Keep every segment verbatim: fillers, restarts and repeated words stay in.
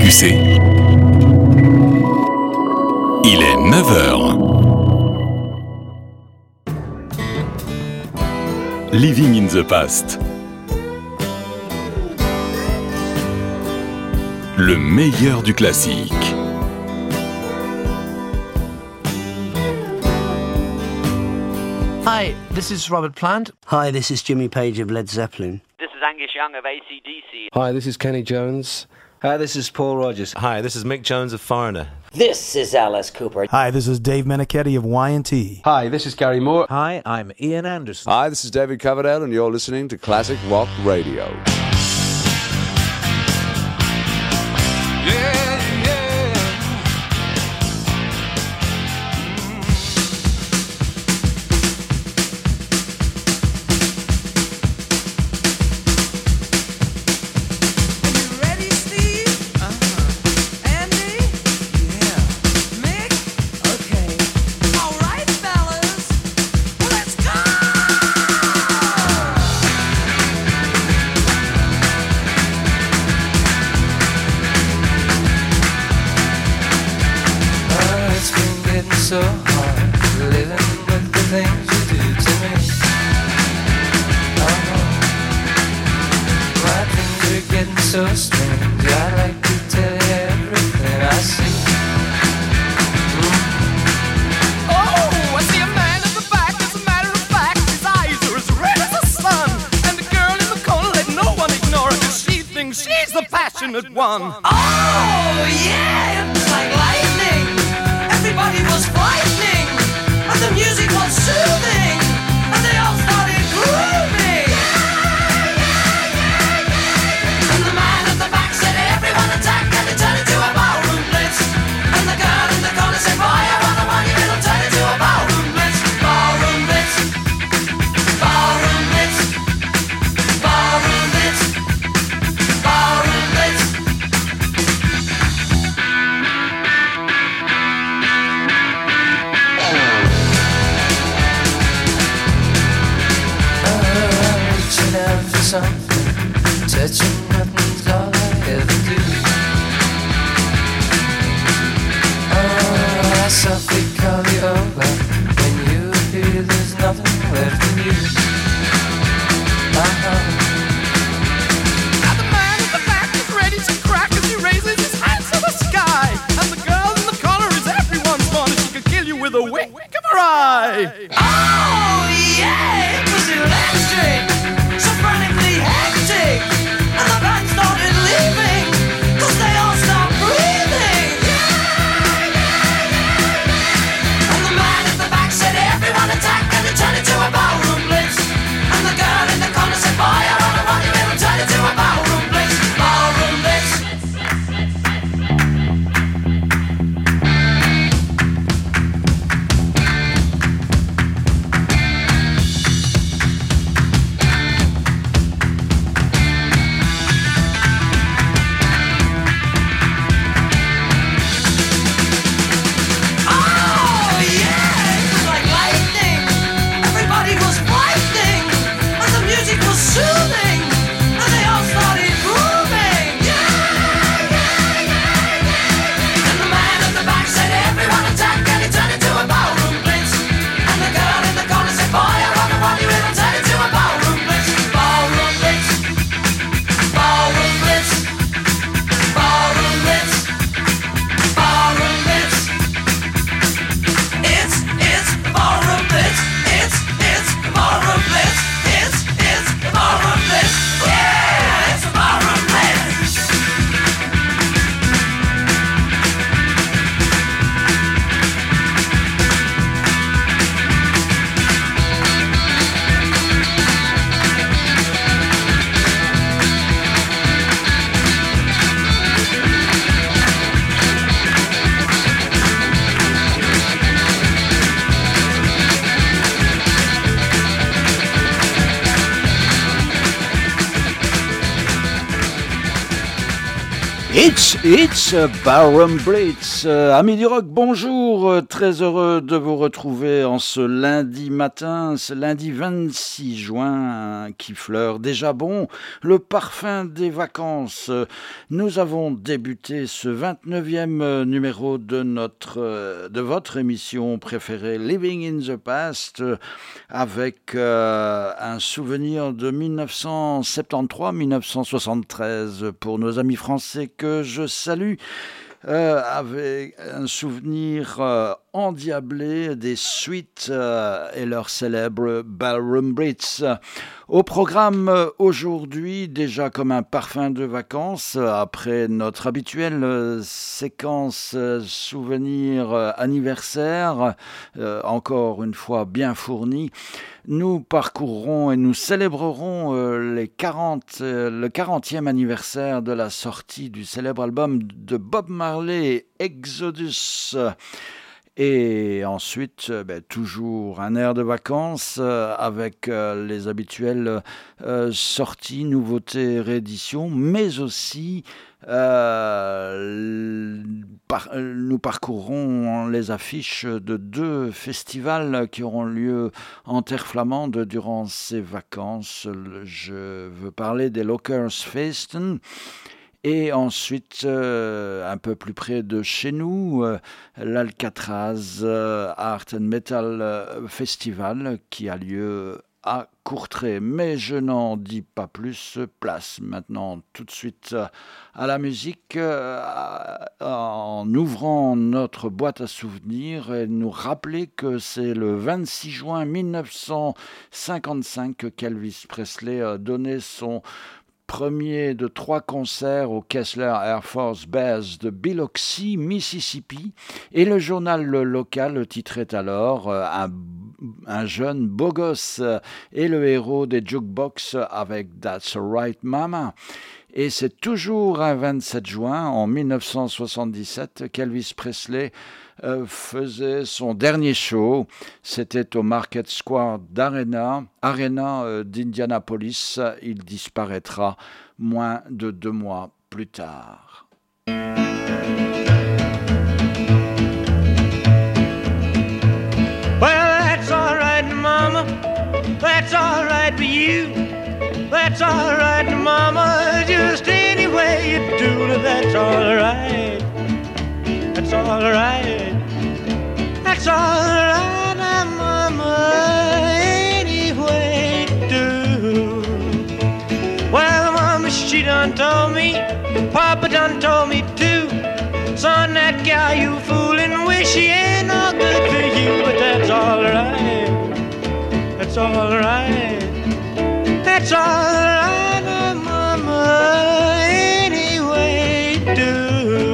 W C. Il est neuf heures. Living in the Past. Le meilleur du classique. Hi, this is Robert Plant. Hi, this is Jimmy Page of Led Zeppelin. This is Angus Young of A C D C. Hi, this is Kenny Jones. Hi, this is Paul Rogers. Hi, this is Mick Jones of Foreigner. This is Alice Cooper. Hi, this is Dave Meniketti of Y and T. Hi, this is Gary Moore. Hi, I'm Ian Anderson. Hi, this is David Coverdale, and you're listening to Classic Rock Radio. Yeah. So hard living with the things you do to me. Oh no, my dreams are getting so strange. I'd like to tell you everything I see. Mm. Oh, I see a man at the back. As a matter of fact, his eyes are as red as the sun. And the girl in the corner, let no one ignore her, 'cause she thinks she's the passionate one. Oh yeah, it's like lightning. Everybody was frightening, and the music was soothing, and they all started grooving. And the man at the back said, everyone attack, and it turned into a ballroom blitz. And the girl in the corner said, boy, I wanna want you, it'll turn into a ballroom blitz. Ballroom blitz, ballroom blitz, ballroom blitz, ballroom blitz. It's Barroom Blitz. Euh, amis du rock, bonjour. Euh, très heureux de vous retrouver en ce lundi matin, ce lundi vingt-six juin, hein, qui fleure déjà bon le parfum des vacances. Euh, nous avons débuté ce vingt-neuvième euh, numéro de notre, euh, de votre émission préférée, Living in the Past, euh, avec euh, un souvenir de dix-neuf cent soixante-treize dix-neuf cent soixante-treize pour nos amis français que je salue, euh, avec un souvenir euh, endiablé des Sweets euh, et leur célèbre Ballroom Blitz. Au programme euh, aujourd'hui, déjà comme un parfum de vacances, euh, après notre habituelle euh, séquence euh, souvenir euh, anniversaire, euh, encore une fois bien fournie, nous parcourrons et nous célébrerons euh, les quarante, euh, le quarantième anniversaire de la sortie du célèbre album de Bob Marley, Exodus. Et ensuite, euh, ben, toujours un air de vacances euh, avec euh, les habituelles euh, sorties, nouveautés, rééditions, mais aussi euh, par, nous parcourrons les affiches de deux festivals qui auront lieu en terre flamande durant ces vacances. Je veux parler des Lokersfeesten. Et ensuite, euh, un peu plus près de chez nous, euh, l'Alcatraz euh, Art and Metal euh, Festival qui a lieu à Courtrai. Mais je n'en dis pas plus, place maintenant tout de suite à la musique euh, en ouvrant notre boîte à souvenirs et nous rappeler que c'est le vingt-six juin dix-neuf cent cinquante-cinq qu'Elvis Presley a donné son premier de trois concerts au Kessler Air Force Base de Biloxi, Mississippi, et le journal local titrait alors euh, un, un jeune beau gosse et le héros des jukebox avec That's Alright Mama. Et c'est toujours un vingt-sept juin en dix-neuf cent soixante-dix-sept qu'Elvis Presley euh, faisait son dernier show. C'était au Market Square d'Arena, Arena euh, d'Indianapolis. Il disparaîtra moins de deux mois plus tard. Well, that's all right, Mama. That's all right for you. That's all right, Mama, just any way you do it, that's all right. That's all right. That's all right, Mama, any way you do. Well, Mama, she done told me, Papa done told me too. Son, that gal you foolin' with, she ain't no good for you, but that's all right. That's all right. That's all right, Mama, any way you do.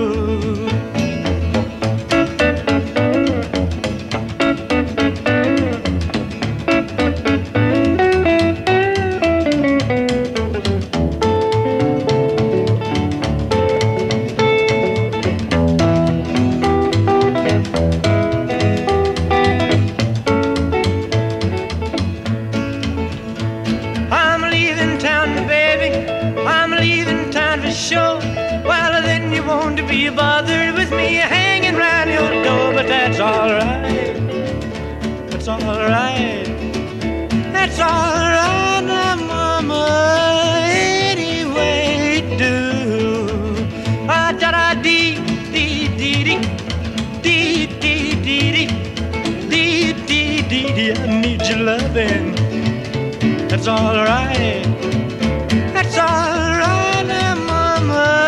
Bothered with me hanging round your door, but that's all right. That's all right. That's all right, now, Mama, any way you do. Ah, da da dee dee dee dee dee dee dee dee dee dee dee. I need your loving. That's all right. That's all right, now, Mama.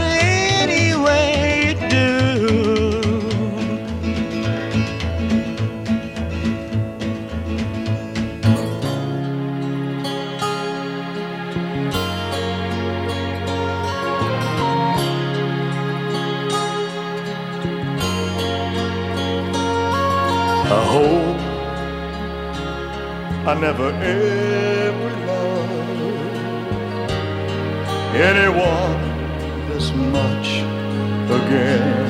I hope I never ever loved anyone this much again.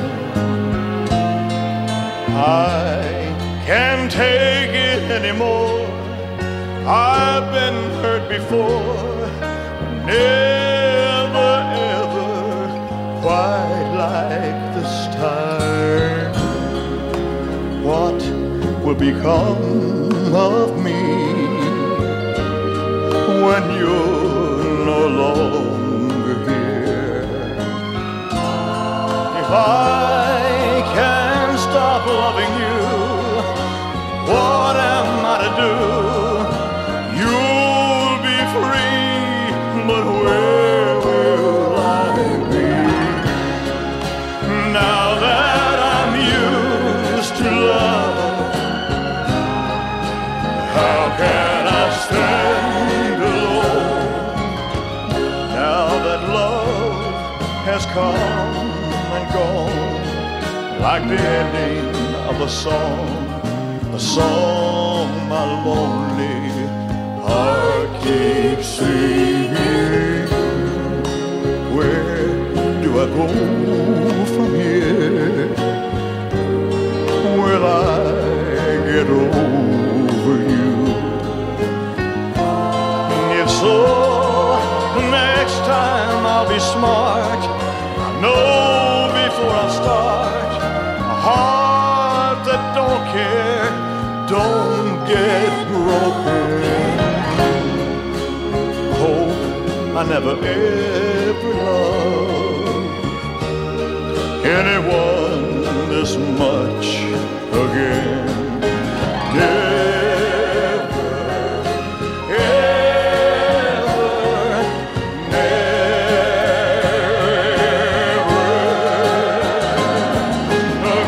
I can't take it anymore. I've been hurt before, never ever quite like this time, what will become of me when you're no longer here? If I can't stop loving you, what am I to do? You'll be free, but where will I be? Now that I'm used to love, how can I stand alone? Now that love has come and gone, like the ending of a song, a song my lonely heart keeps singing. Where do I go from here? Will I get over you? If so, next time I'll be smart. I know before I start, a heart that don't care don't get broken. Hope I never ever loved anyone this much again. Never, ever, never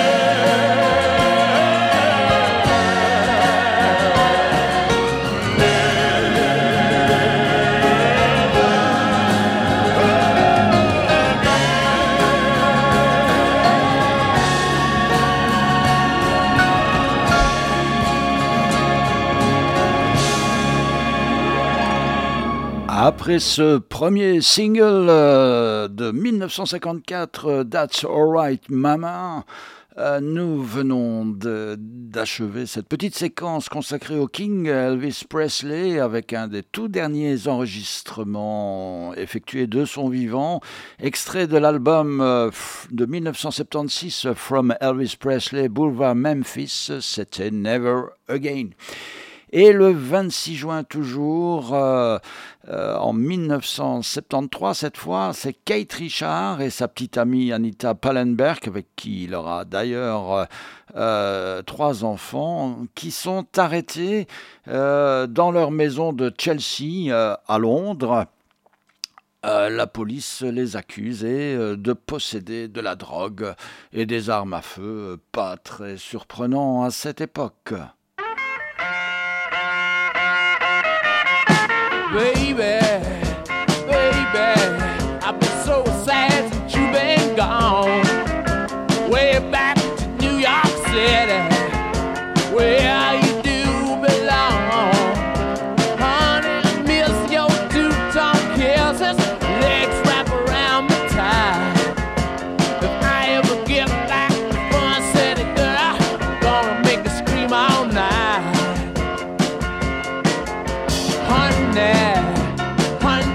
Après ce premier single euh, de mille neuf cent cinquante-quatre, euh, That's Alright Mama, euh, nous venons de, d'achever cette petite séquence consacrée au King Elvis Presley avec un des tout derniers enregistrements effectués de son vivant, extrait de l'album euh, de mille neuf cent soixante-seize From Elvis Presley Boulevard Memphis, c'était Never Again. Et le vingt-six juin toujours, euh, euh, en mille neuf cent soixante-treize, cette fois, c'est Keith Richards et sa petite amie Anita Pallenberg, avec qui il aura d'ailleurs euh, trois enfants, qui sont arrêtés euh, dans leur maison de Chelsea, euh, à Londres. Euh, la police les accuse et, euh, de posséder de la drogue et des armes à feu, pas très surprenant à cette époque. Baby, baby, I've been so sad since you've been gone. Way back to New York City, where you do belong. Honey, I miss your two-tone kisses, legs wrap around me tight. If I ever get back to Fun City, girl, gonna make you scream all night. Honey, honey,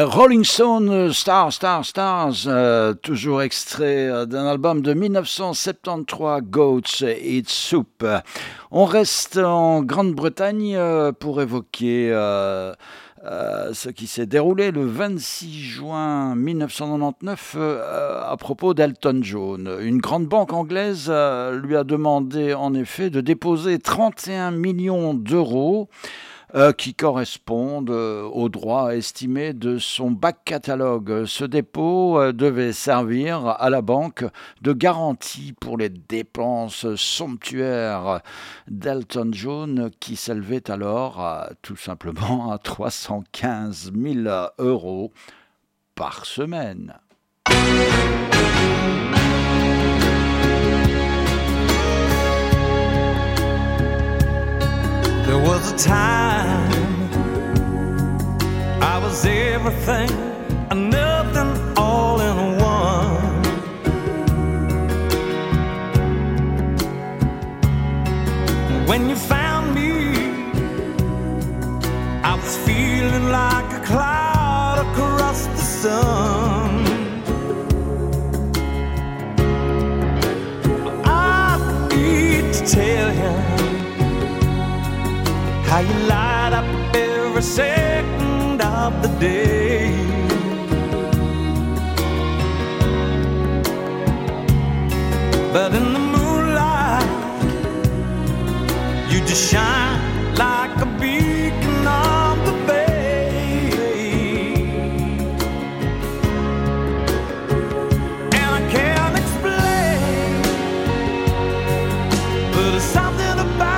Rolling Stone, Star, Star, Stars, euh, toujours extrait d'un album de dix-neuf cent soixante-treize, Goats Eat Soup. On reste en Grande-Bretagne euh, pour évoquer euh, euh, ce qui s'est déroulé le vingt-six juin mille neuf cent quatre-vingt-dix-neuf euh, à propos d'Elton John. Une grande banque anglaise euh, lui a demandé en effet de déposer trente et un millions d'euros Euh, qui correspondent euh, aux droits estimés de son back catalogue. Ce dépôt euh, devait servir à la banque de garantie pour les dépenses somptuaires d'Elton John qui s'élevaient alors à, tout simplement à trois cent quinze mille euros par semaine. There was a time I was everything and nothing all in one. When you found me, I was feeling like a cloud across the sun. I need to tell you how you light up every second of the day. But in the moonlight, you just shine like a beacon on the bay. And I can't explain, but there's something about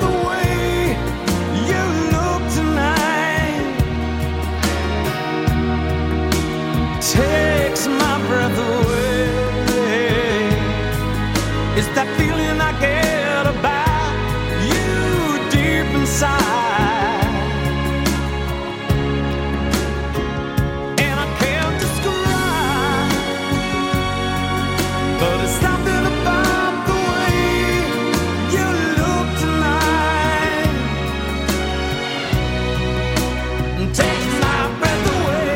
takes my breath away. It's that feeling I get about you deep inside, and I can't describe, but it's something about the way you look tonight. It takes my breath away.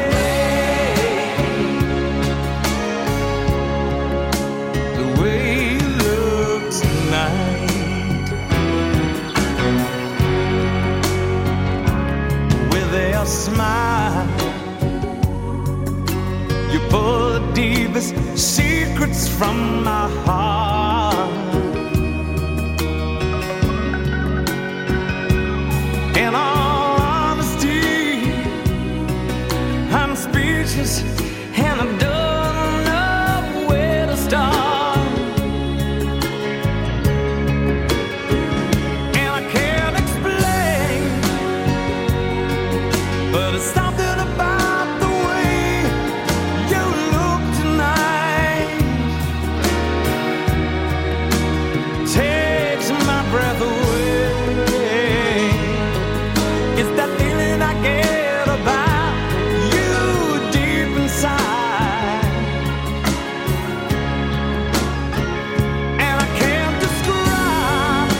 Smile, you pull the deepest secrets from my heart. In all honesty, I'm speechless and I don't know where to start. And I can't explain, but it's something about the way you look tonight. Takes my breath away. It's that feeling I get about you deep inside, and I can't describe,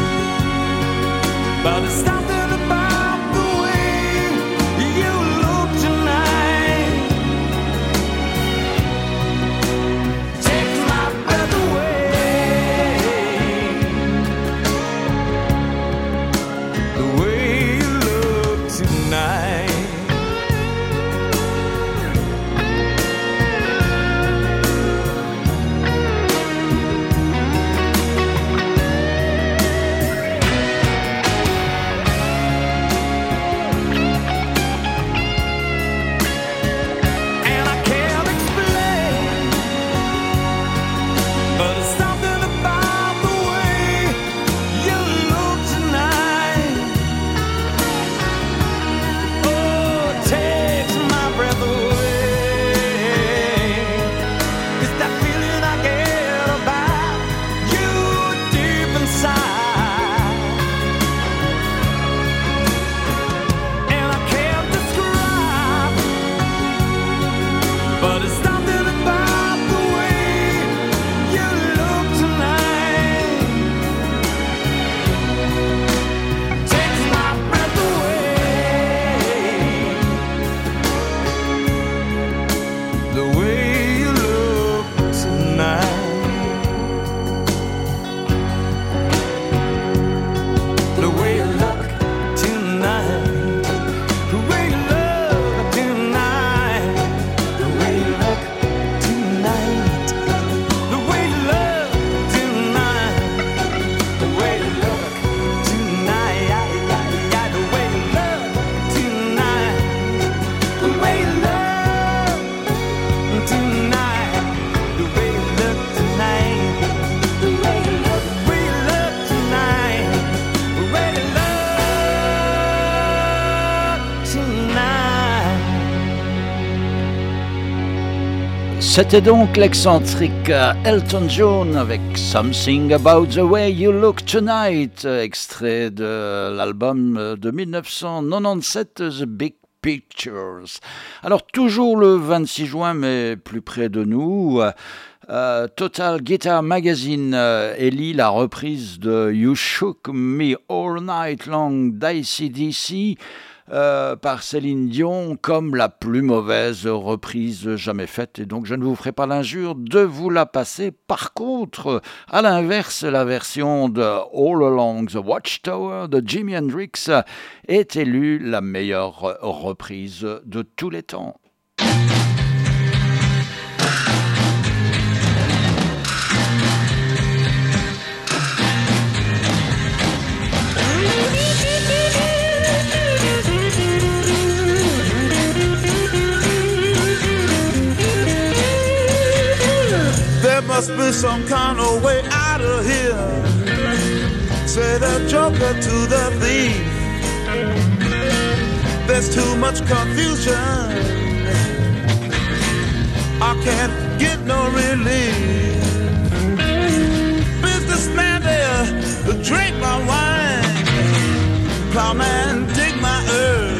but it's something about the way you look tonight. Takes my breath away. C'était donc l'excentrique Elton John avec Something About the Way You Look Tonight, extrait de l'album de dix-neuf cent quatre-vingt-dix-sept The Big Pictures. Alors toujours le vingt-six juin, mais plus près de nous, euh, Total Guitar Magazine euh, élit la reprise de You Shook Me All Night Long d'A C D C Euh, par Céline Dion comme la plus mauvaise reprise jamais faite, et donc je ne vous ferai pas l'injure de vous la passer. Par contre, à l'inverse, la version de All Along the Watchtower de Jimi Hendrix est élue la meilleure reprise de tous les temps. There must be some kind of way out of here. Say the joker to the thief. There's too much confusion. I can't get no relief. Businessman there, drink my wine. Plowman, dig my earth.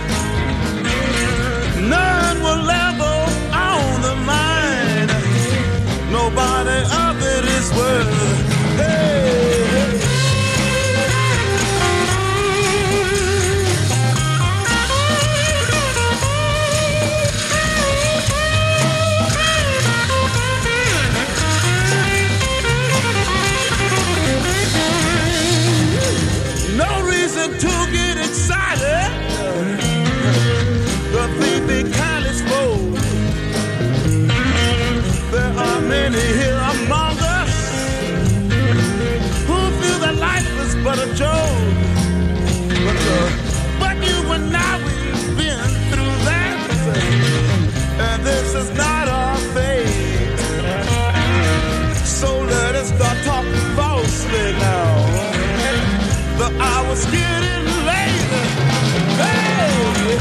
None will level on the mine. Nobody of it is worth. Hey, hey. No reason to get excited. The thief be kind of spoke. There are many here among us who feel that life is but a joke. But, uh, but you and I, we've been through that, and this is not our fate. So let us start talking falsely now. The hour's getting late. Hey!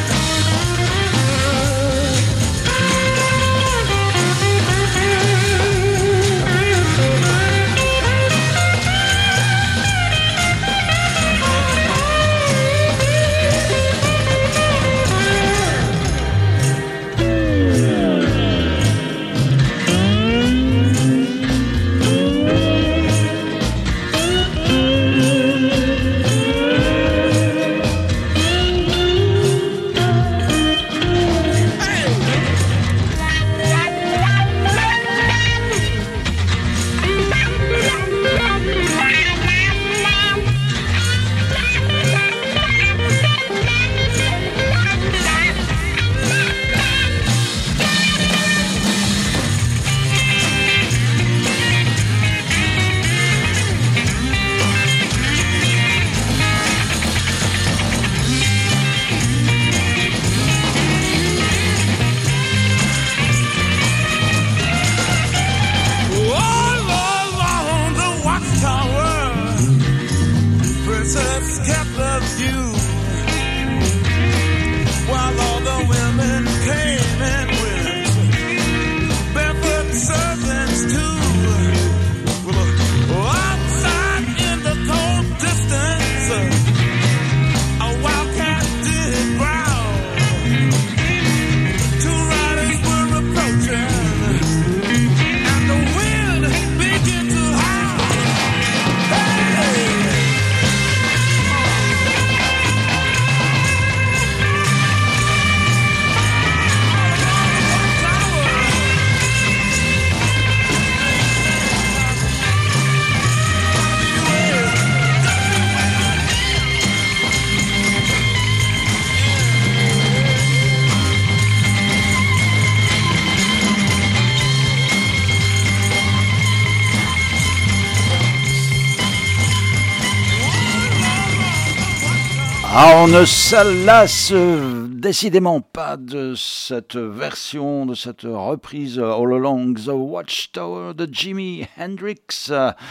Ah, on ne se lasse décidément pas de cette version, de cette reprise All Along the Watchtower de Jimi Hendrix.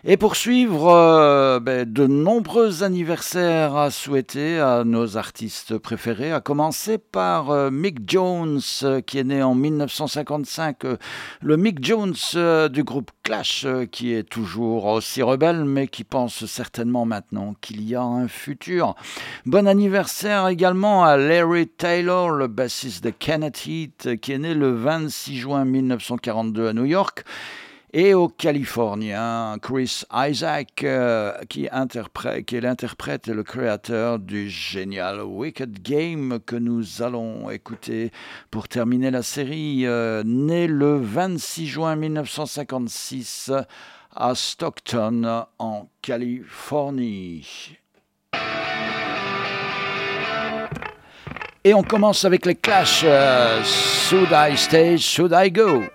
Et pour suivre, euh, ben, de nombreux anniversaires à souhaiter à nos artistes préférés, à commencer par euh, Mick Jones, euh, qui est né en dix-neuf cent cinquante-cinq, euh, le Mick Jones euh, du groupe Clash, euh, qui est toujours aussi rebelle, mais qui pense certainement maintenant qu'il y a un futur. Bon anniversaire également à Larry Taylor, le bassiste de Kenneth Heat, qui est né le vingt-six juin mille neuf cent quarante-deux à New York. Et au Californien, Chris Isaac, euh, qui, interprète, qui est l'interprète et le créateur du génial Wicked Game que nous allons écouter pour terminer la série, euh, né le vingt-six juin mille neuf cent cinquante-six à Stockton, en Californie. Et on commence avec les Clash, euh, Should I Stay, Should I Go?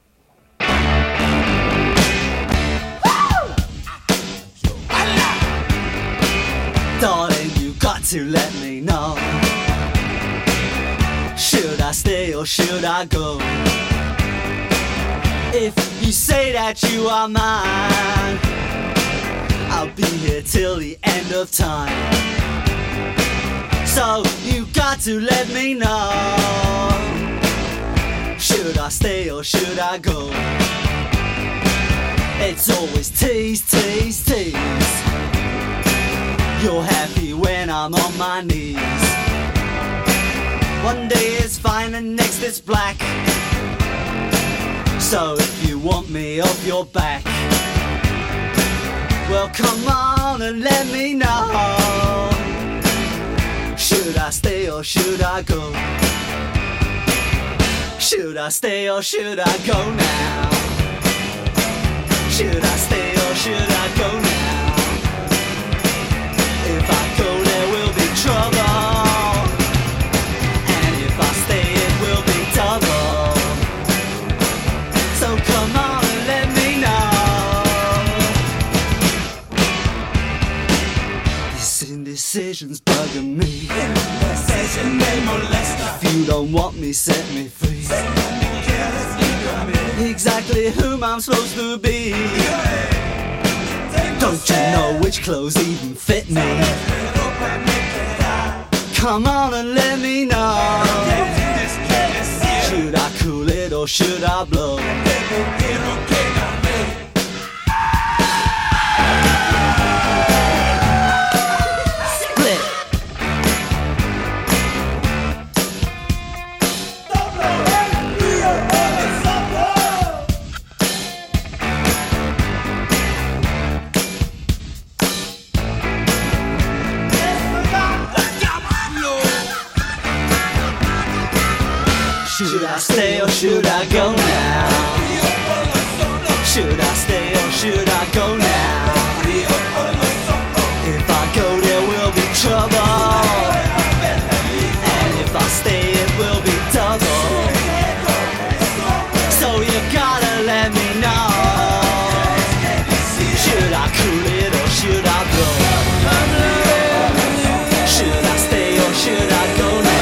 Darling, you got to let me know. Should I stay or should I go? If you say that you are mine, I'll be here till the end of time. So you got to let me know. Should I stay or should I go? It's always tease, tease, tease. You're happy when I'm on my knees. One day it's fine and next it's black. So if you want me off your back, well come on and let me know. Should I stay or should I go? Should I stay or should I go now? Should I stay or should I go now? If I go there will be trouble, and if I stay it will be double. So come on and let me know. This indecision's bugging me. Indecision may molest us. If you don't want me, set me free. Set me careless, exactly whom I'm supposed to be. Don't you know which clothes even fit me? Come on and let me know. Should I cool it or should I blow? Split. Should I stay or should I go now? Should I stay or should I go now? If I go there will be trouble, and if I stay it will be double. So you gotta let me know. Should I cool it or should I blow? Should I stay or should I go now?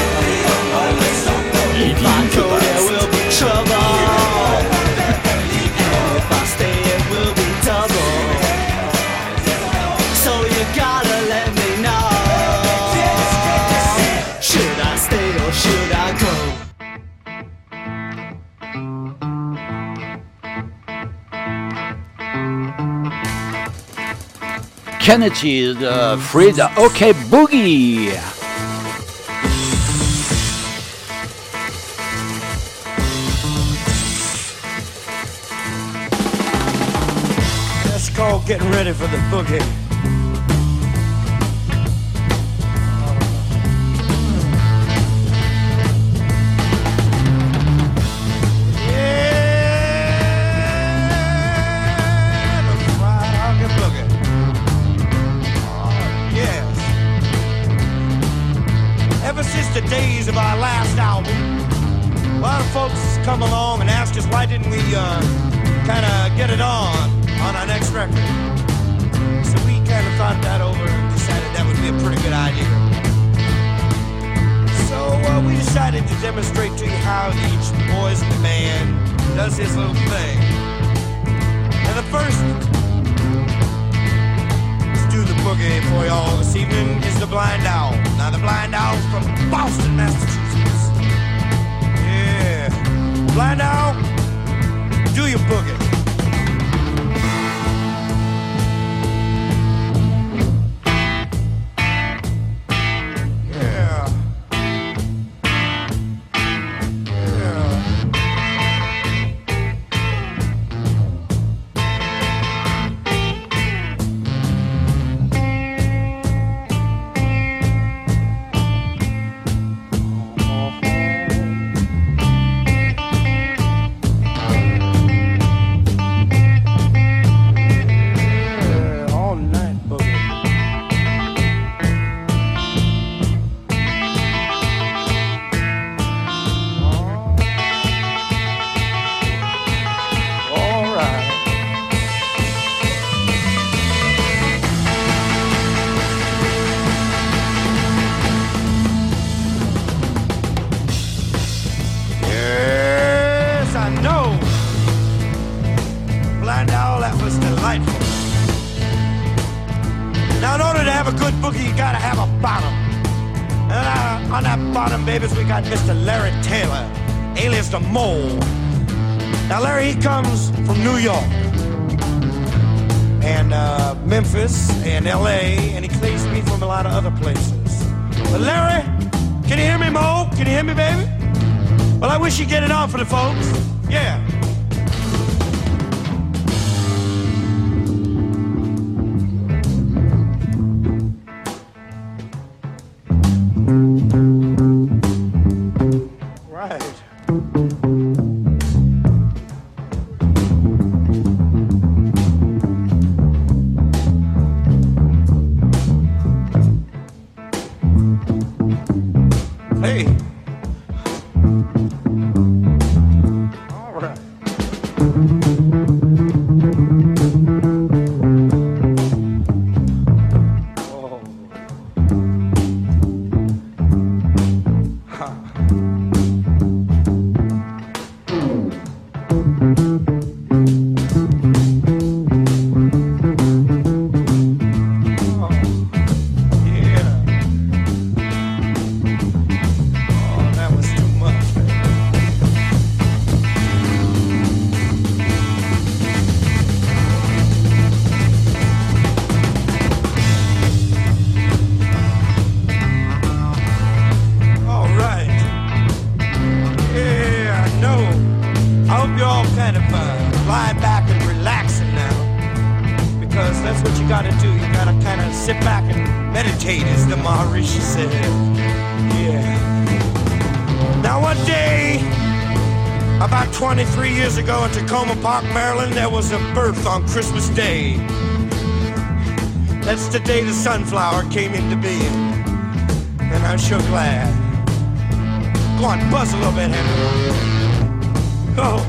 If I go there will be trouble, and if I stay it will be double. So you gotta let me know. Should I stay or should I go? Kennedy, the Frida, OK Boogie. Let's go getting ready for the boogie. The days of our last album, a lot of folks come along and ask us why didn't we uh, kind of get it on on our next record. So we kind of thought that over and decided that would be a pretty good idea. So uh, we decided to demonstrate to you how each boys in the band does his little thing. And the first that was delightful. Now, in order to have a good boogie, you gotta have a bottom. And uh, on that bottom, babies, we got Mister Larry Taylor, alias the Mole. Now, Larry, he comes from New York and uh, Memphis and L A, and he claims me from a lot of other places. But Larry, can you hear me, Mo? Can you hear me, baby? Well, I wish you'd get it on for the folks. Yeah. twenty-three years ago in Tacoma Park, Maryland, there was a birth on Christmas Day. That's the day the sunflower came into being. And I'm sure glad. Go on, buzz a little bit, Henry. Oh.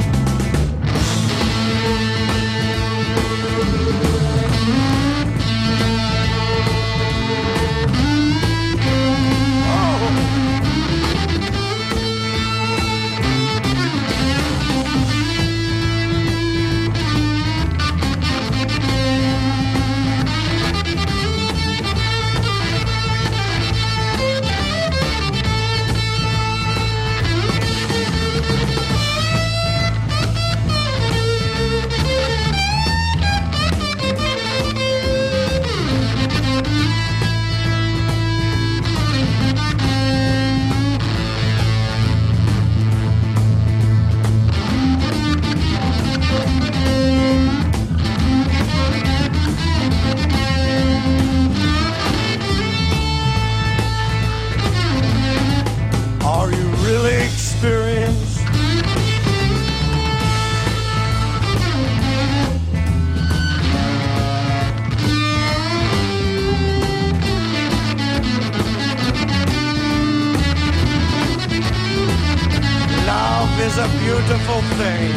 A beautiful thing.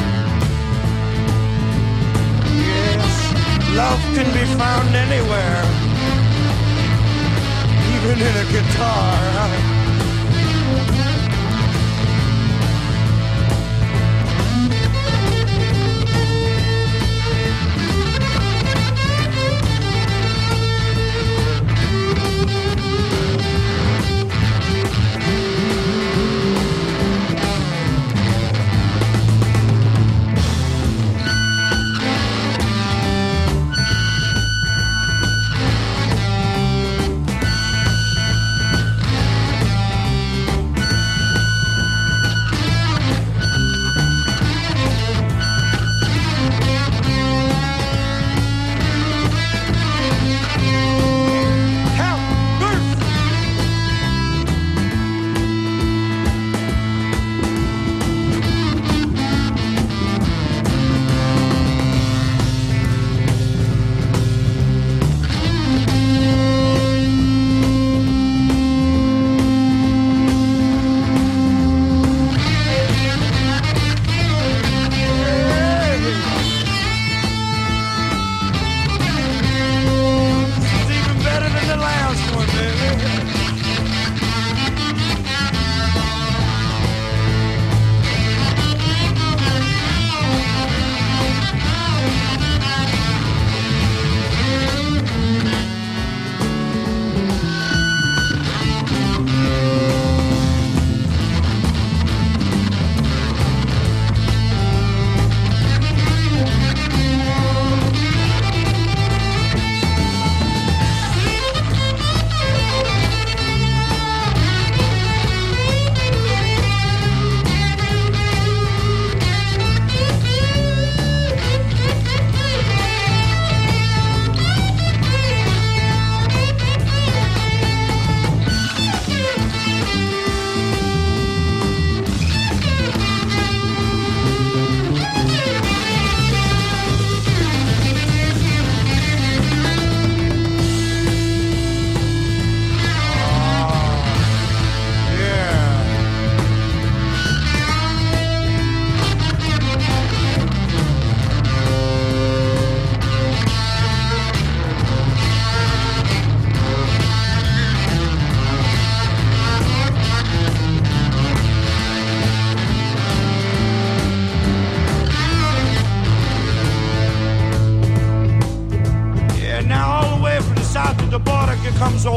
Yes, love can be found anywhere, even in a guitar.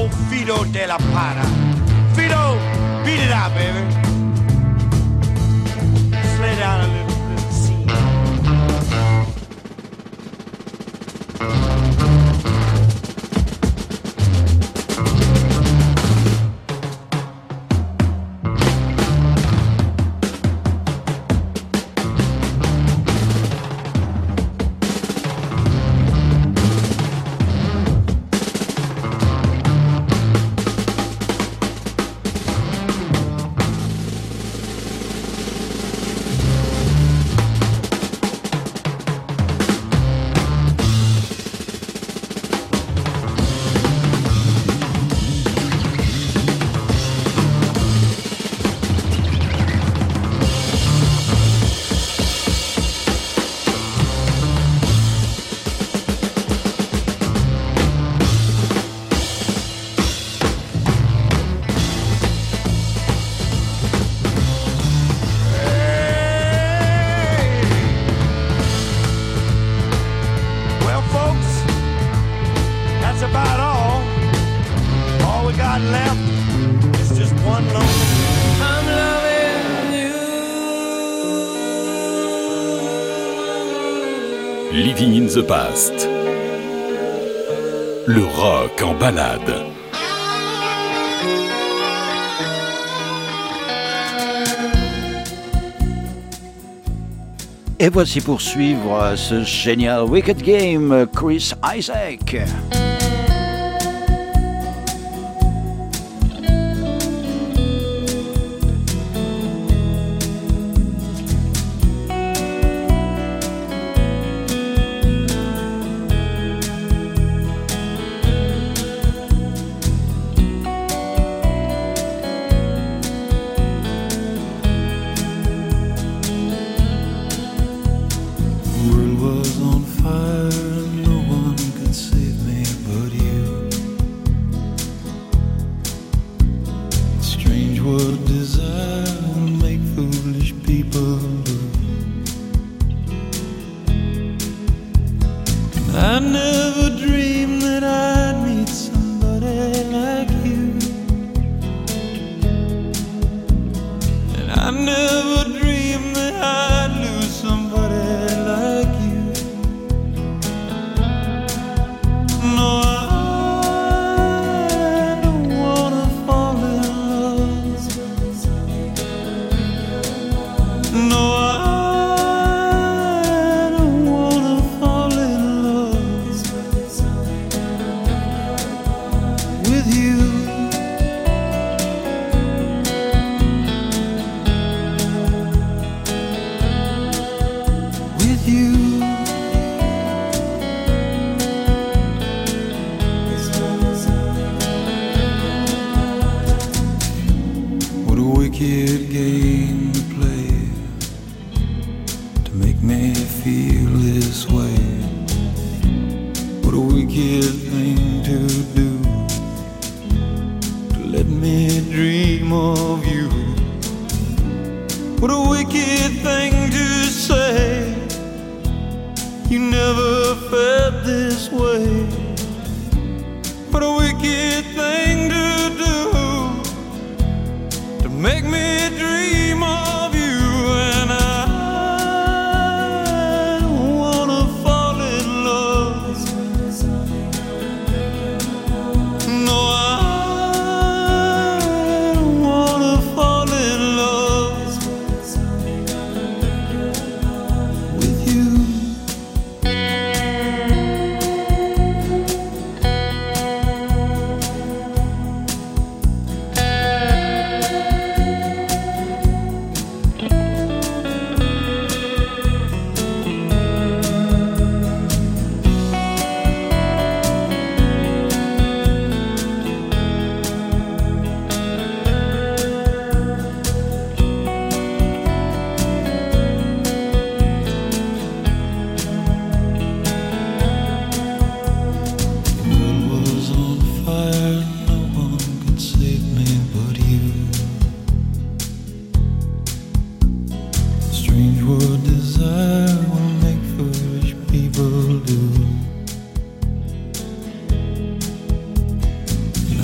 old Fido de la Para. Fido, beat it out, baby. Just lay down a little, little scene. Living in the Past. Le rock en balade. Et voici pour suivre ce génial Wicked Game, Chris Isaac.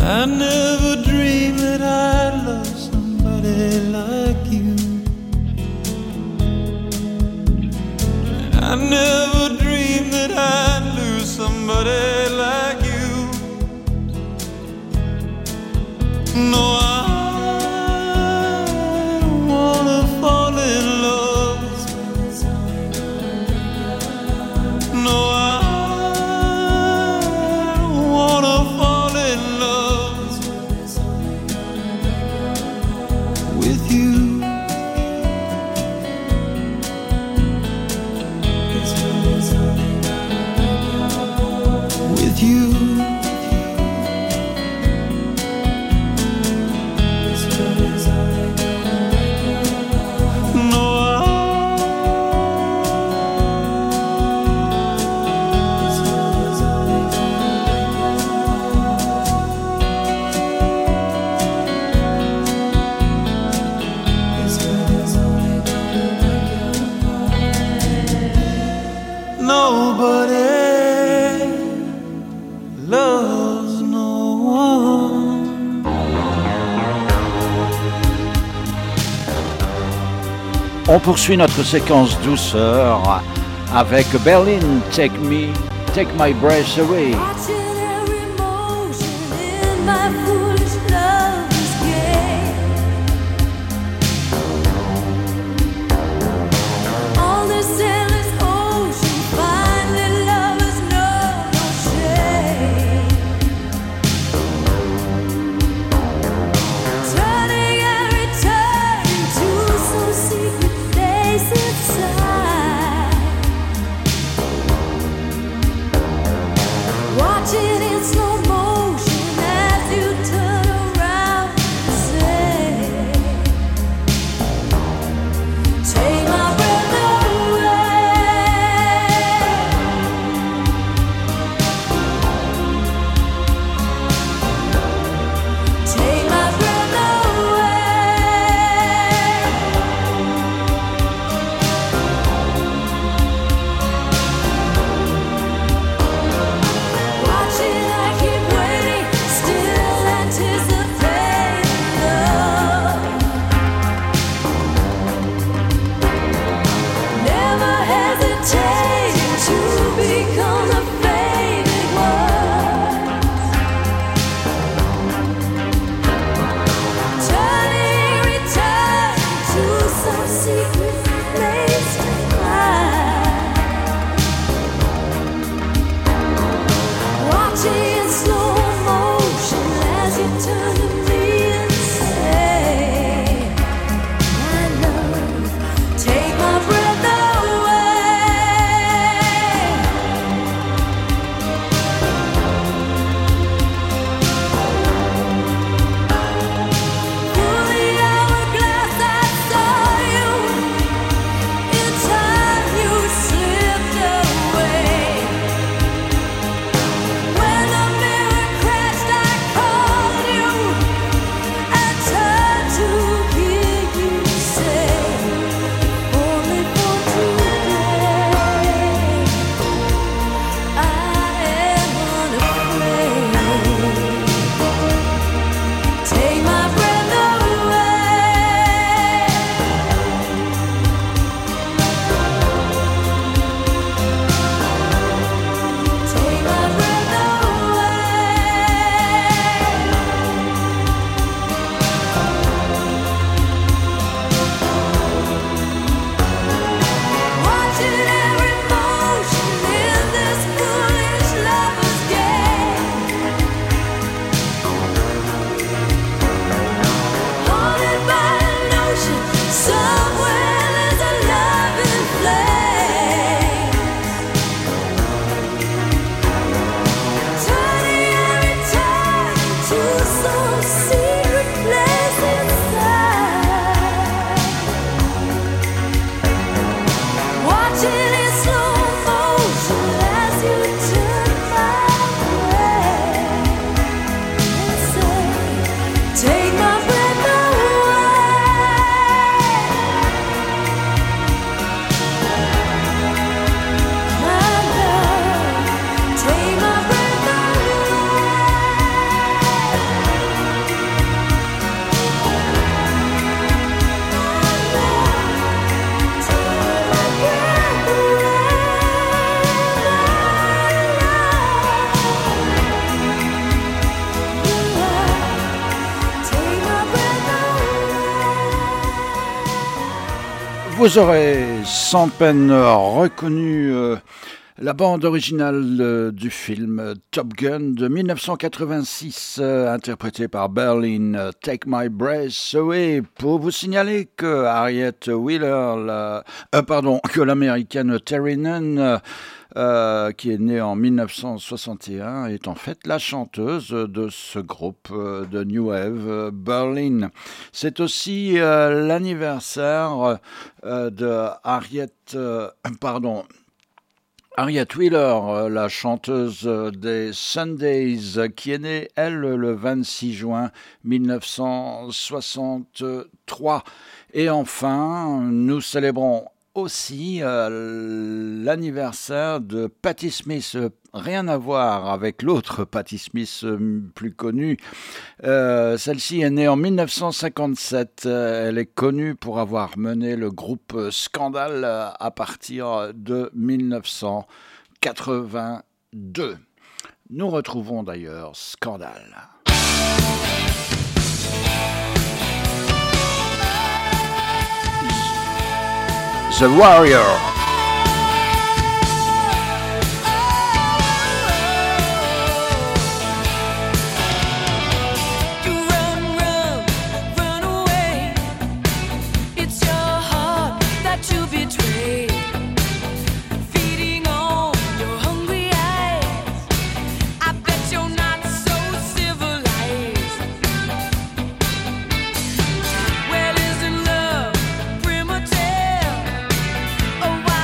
I never dreamed that I'd love somebody like you. I never dreamed that I'd lose somebody like you. No, I don't wanna fall in love. No, I don't wanna fall in love with you. With you. On poursuit notre séquence douceur avec Berlin, Take Me, Take My Breath Away. Take my breath away. Vous aurez sans peine reconnu euh, la bande originale euh, du film Top Gun de mille neuf cent quatre-vingt-six, euh, interprétée par Berlin, euh, Take My Breath Away, pour vous signaler que Harriet Wheeler, la, euh, pardon, que l'américaine Terry Nunn, euh, Euh, qui est née en mille neuf cent soixante et un, est en fait la chanteuse de ce groupe euh, de New Wave, euh, Berlin. C'est aussi euh, l'anniversaire euh, de Harriet, euh, pardon, Harriet Wheeler, euh, la chanteuse des Sundays, qui est née, elle, le vingt-six juin mille neuf cent soixante-trois. Et enfin, nous célébrons aussi euh, l'anniversaire de Patti Smith, euh, rien à voir avec l'autre Patti Smith euh, plus connue. Euh, celle-ci est née en mille neuf cent cinquante-sept. Euh, elle est connue pour avoir mené le groupe Scandal euh, à partir de mille neuf cent quatre-vingt-deux. Nous retrouvons d'ailleurs Scandal. The Warrior. Oh, wow.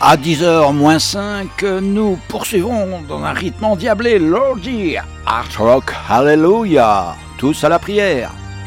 À dix heures moins cinq, nous poursuivons dans un rythme endiablé. Lordi, Art Rock, Hallelujah, tous à la prière.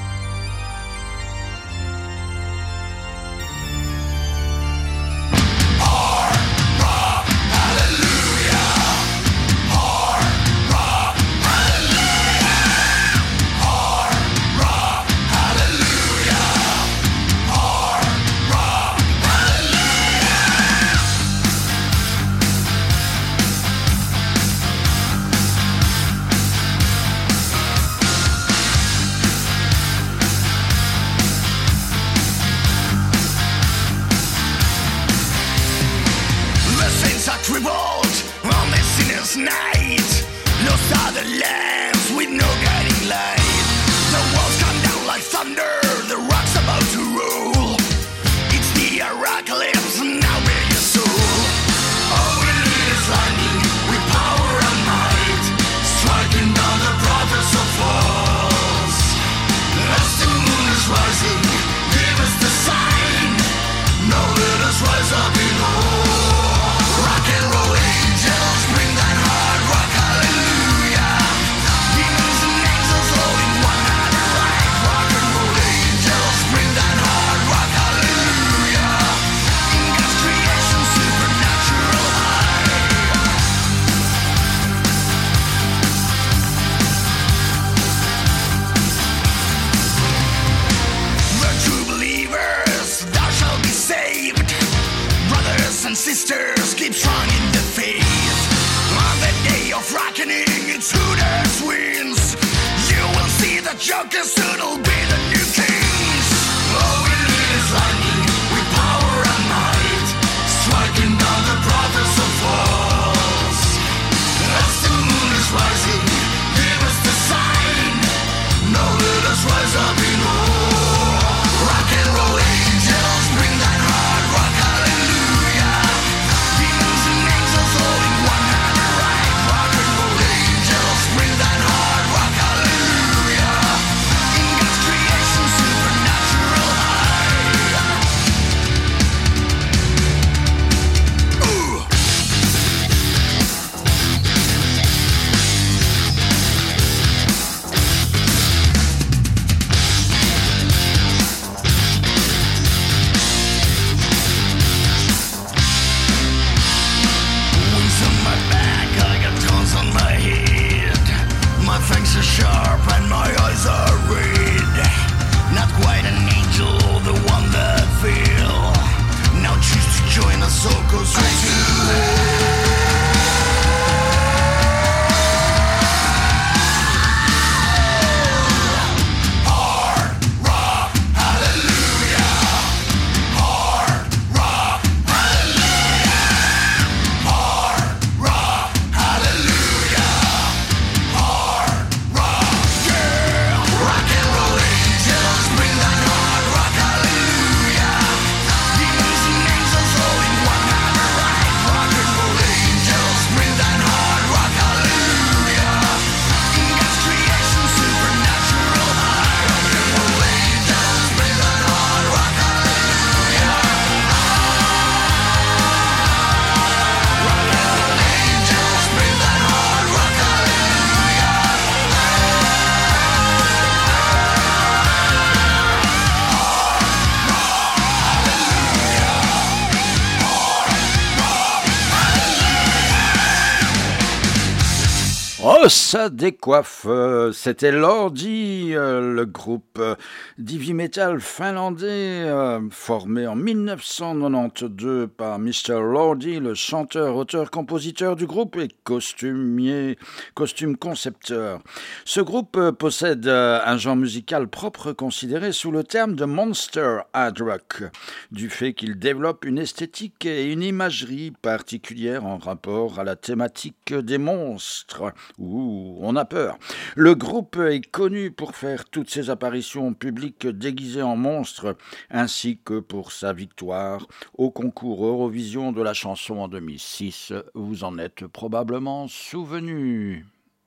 Ça décoiffe, c'était Lordi, le groupe d'heavy metal finlandais formé en mille neuf cent quatre-vingt-douze par mister Lordi, le chanteur, auteur, compositeur du groupe et costumier, costume concepteur. Ce groupe possède un genre musical propre considéré sous le terme de monster hard rock, du fait qu'il développe une esthétique et une imagerie particulière en rapport à la thématique des monstres. Ouh, on a peur. Le groupe est connu pour faire toutes ses apparitions publiques déguisées en monstres, ainsi que pour sa victoire au concours Eurovision de la chanson en deux mille six. Vous en êtes probablement souvenu.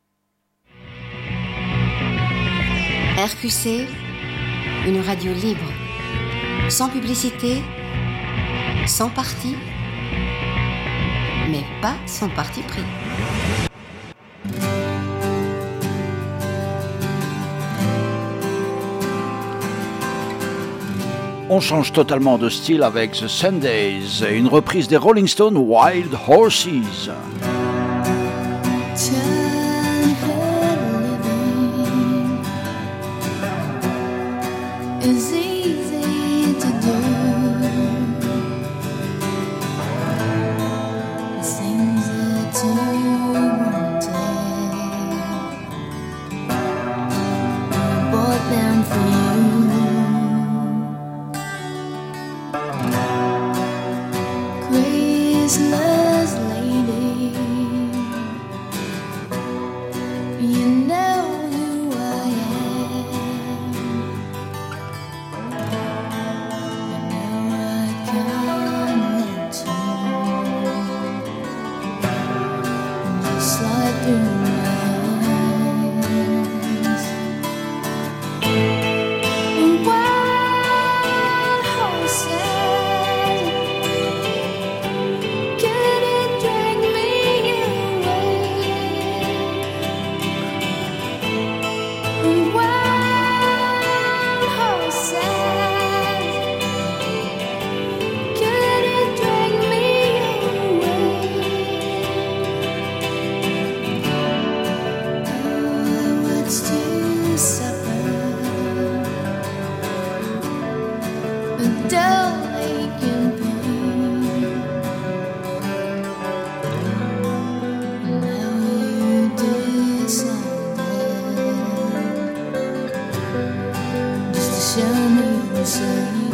R Q C, une radio libre, sans publicité, sans parti, mais pas son parti pris. On change totalement de style avec The Sundays, une reprise des Rolling Stones Wild Horses. Is easy to do. The things that you wanted, I bought them for you. Christmas lady, you know who I am. Slide through my hands. Wild horses, can it drag me away? Wild horses, can it drag me away? What's to supper? A dull aching pain. Now you decided just to show me the same.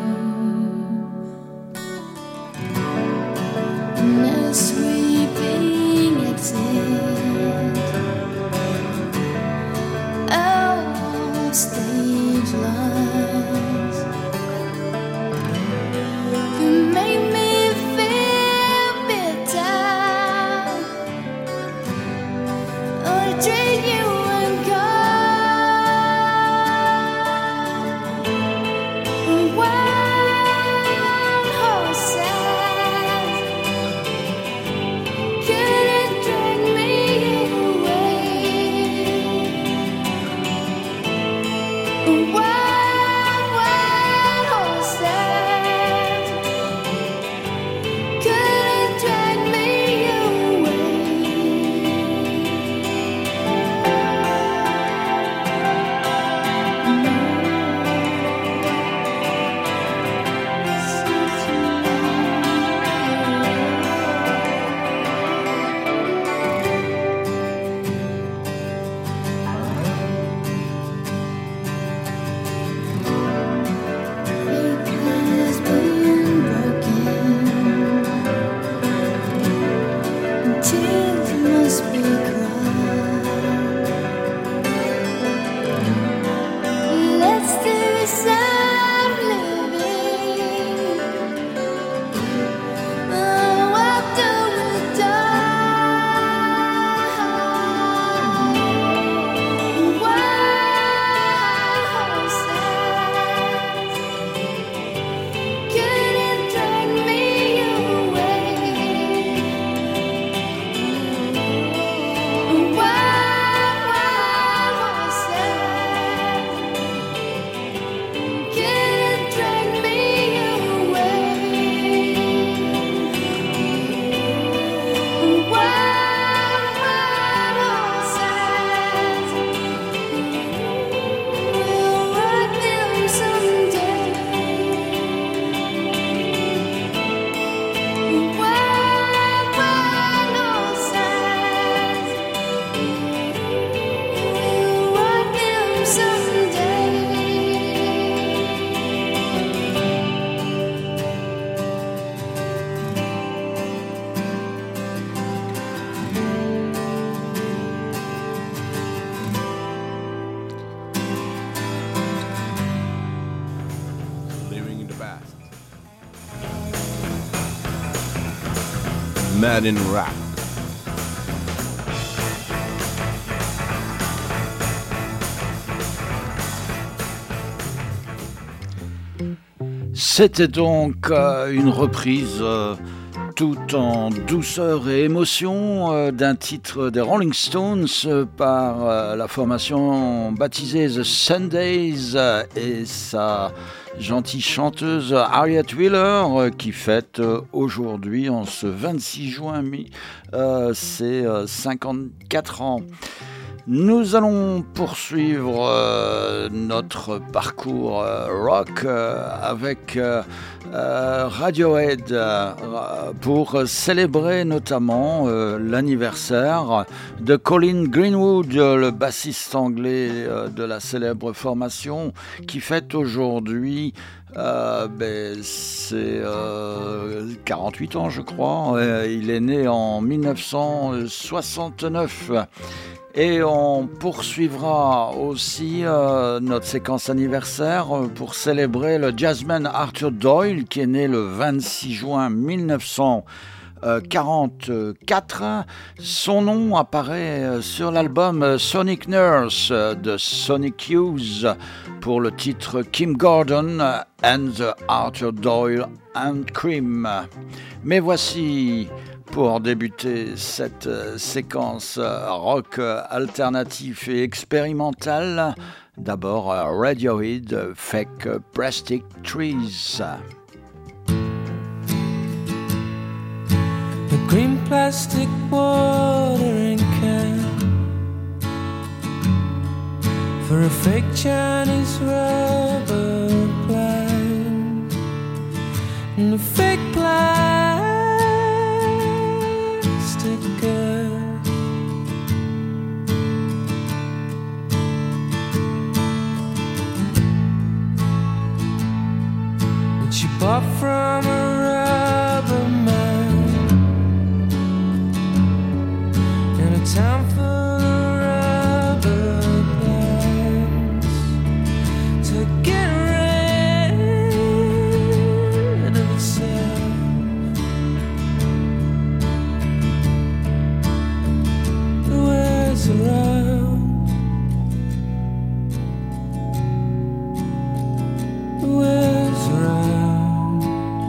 No sweeping exit. Oh, stage lights. You make me feel bitter. I treat you unkind. Wild horses, can it drag me away? Wild, wild horses, can it drag me has been broken. Tears must be cried. Let's do some living. Oh, after we die. Wild horses, can it drag me away? Wild, wild horses, can it drag me away? Wild, wild horses, we'll ride them someday. Wild, wild horses, we'll ride them someday. Living in the past. Mad in rap. C'était donc euh, une reprise euh, tout en douceur et émotion euh, d'un titre des Rolling Stones euh, par euh, la formation baptisée The Sundays euh, et sa gentille chanteuse Harriet Wheeler euh, qui fête euh, aujourd'hui, en ce vingt-six juin, euh, ses euh, cinquante-quatre ans. Nous allons poursuivre euh, notre parcours euh, rock euh, avec euh, euh, Radiohead euh, pour célébrer notamment euh, l'anniversaire de Colin Greenwood, le bassiste anglais euh, de la célèbre formation, qui fête aujourd'hui euh, ben, c'est euh, quarante-huit ans, je crois. Euh, il est né en dix-neuf cent soixante-neuf. Et on poursuivra aussi euh, notre séquence anniversaire pour célébrer le jazzman Arthur Doyle, qui est né le vingt-six juin mille neuf cent quarante-quatre. Son nom apparaît sur l'album Sonic Nurse de Sonic Youth pour le titre Kim Gordon and the Arthur Doyle and Cream. Mais voici, pour débuter cette euh, séquence euh, rock euh, alternatif et expérimental, d'abord euh, Radiohead, euh, Fake euh, Plastic Trees. The green plastic watering can for a fake Chinese rubber plant and a fake plastic girl. Which you bought from a rubber man in a town full of rubber plants to get rid of itself. Around, the world's around,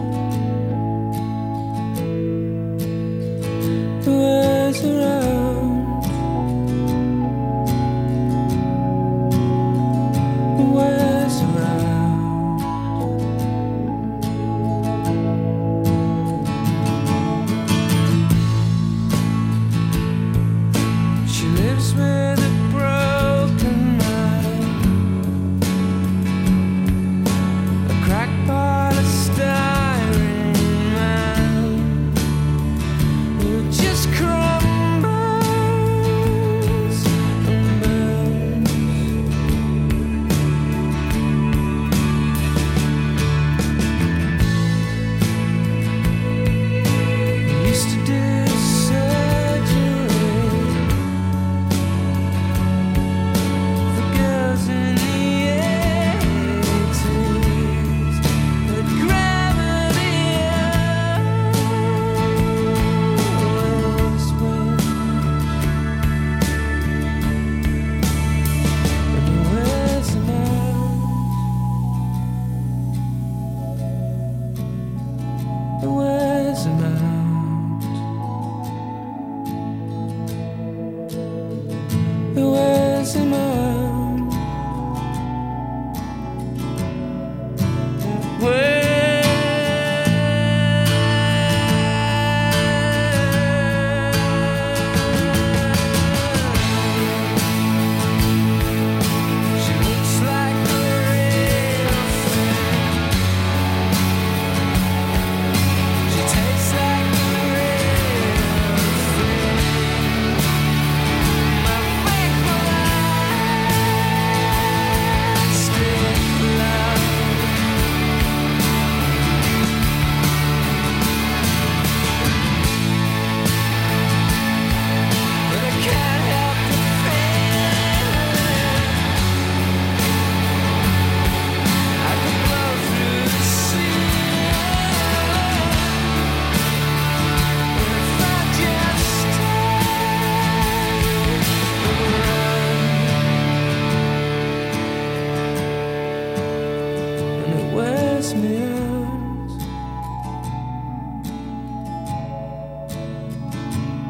the world's around, the world's around. She lives with a broken mind, a cracked polystyrene man who just crumbles and burns. We used to do surgery for girls in the eighties, but gravity always wins. And the world's around, the world's around, the world's around. She looks like a real thing. She tastes like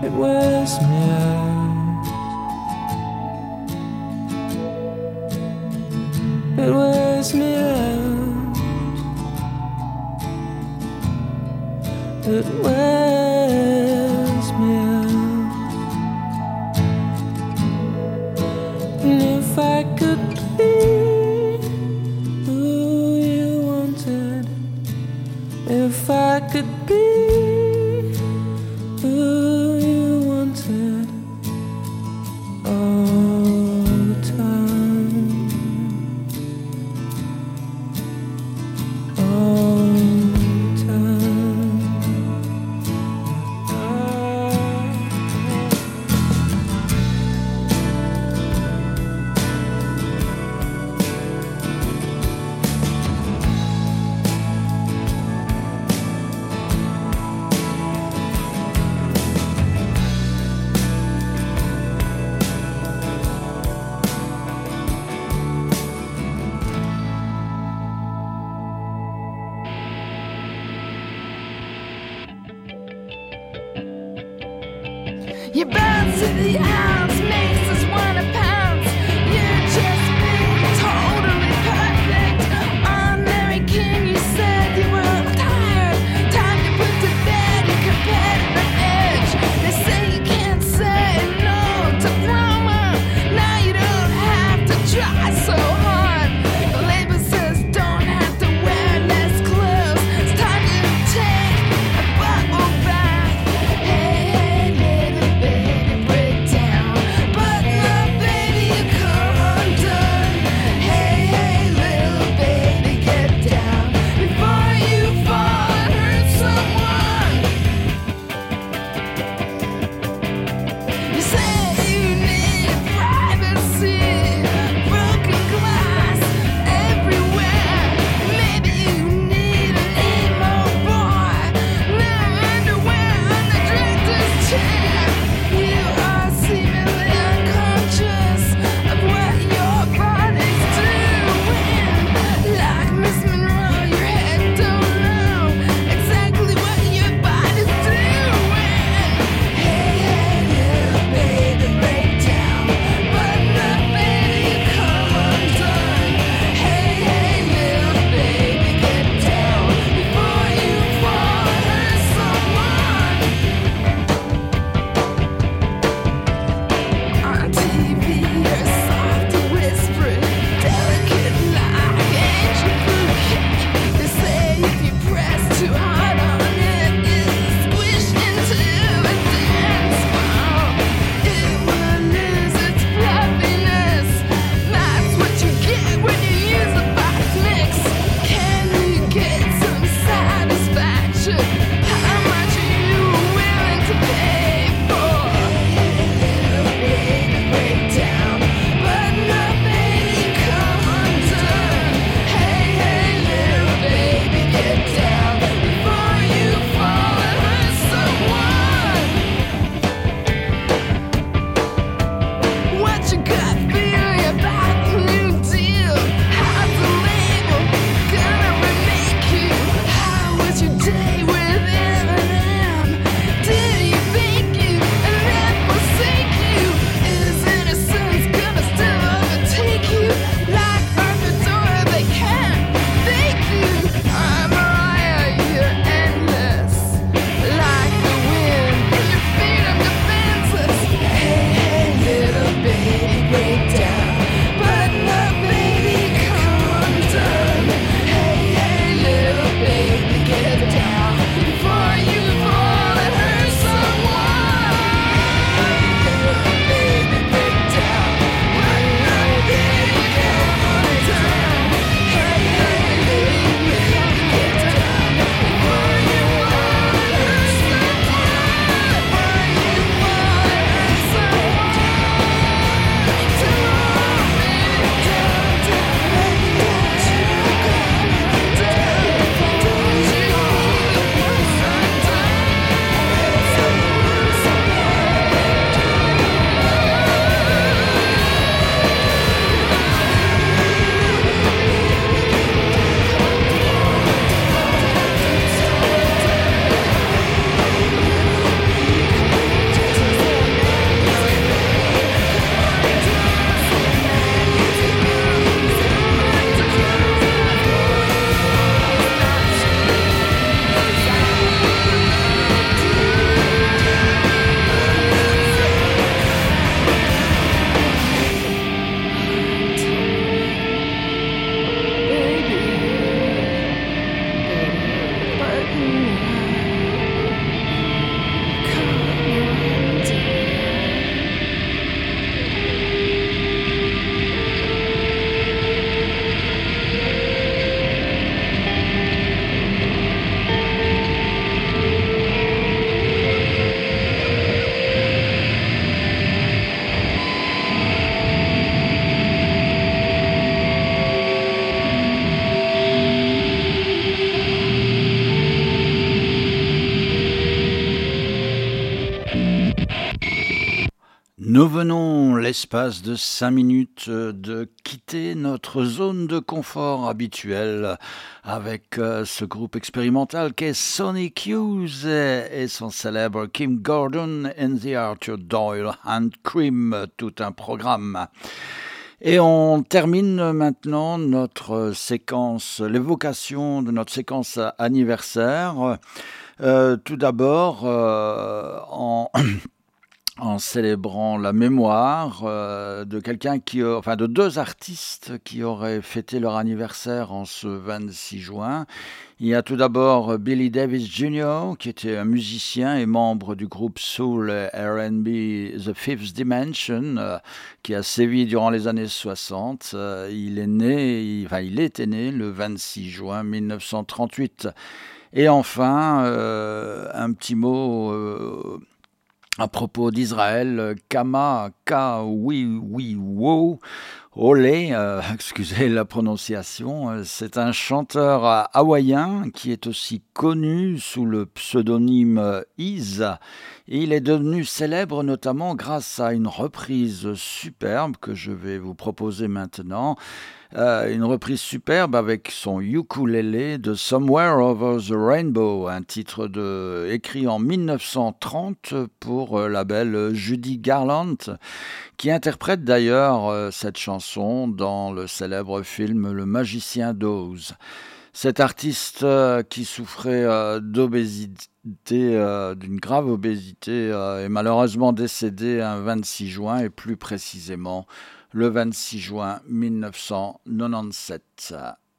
It wears me out. It wears me out. It wears me out. And if I could be who you wanted, if I could be who you wanted all the time, all the time. You bounce to the ounce, makes us wanna pounce. You're just being totally perfect. American, you said you were tired. Time to put to bed your competitive edge. They say you can't say no to drama. Now you don't have to try so hard. The label says don't have to wear less clothes. It's time to take a bubble bath. Hey, hey, little baby, break down. But the Nous venons, l'espace de cinq minutes, de quitter notre zone de confort habituelle avec euh, ce groupe expérimental qu'est Sonic Youth et son célèbre Kim Gordon and the Arthur Doyle and Cream, tout un programme. Et on termine maintenant notre séquence, l'évocation de notre séquence anniversaire. Euh, tout d'abord, euh, en... en célébrant la mémoire euh, de quelqu'un qui, euh, enfin de deux artistes qui auraient fêté leur anniversaire en ce vingt-six juin. Il y a tout d'abord Billy Davis junior, qui était un musicien et membre du groupe soul R and B The Fifth Dimension, euh, qui a sévi durant les années soixante. Euh, il est né, il, enfin il était né le vingt-six juin mille neuf cent trente-huit. Et enfin, euh, un petit mot. Euh, À propos d'Israël, Kama, Ka, oui, oui, wow, Olé, euh, excusez la prononciation, c'est un chanteur hawaïen qui est aussi connu sous le pseudonyme Iz. Et il est devenu célèbre notamment grâce à une reprise superbe que je vais vous proposer maintenant. Euh, une reprise superbe avec son ukulélé de Somewhere Over the Rainbow, un titre de, écrit en mille neuf cent trente pour la belle Judy Garland, qui interprète d'ailleurs euh, cette chanson dans le célèbre film Le Magicien d'Oz. Cet artiste euh, qui souffrait euh, d'obésité, euh, d'une grave obésité, euh, est malheureusement décédé un vingt-six juin, et plus précisément le vingt-six juin mille neuf cent quatre-vingt-dix-sept.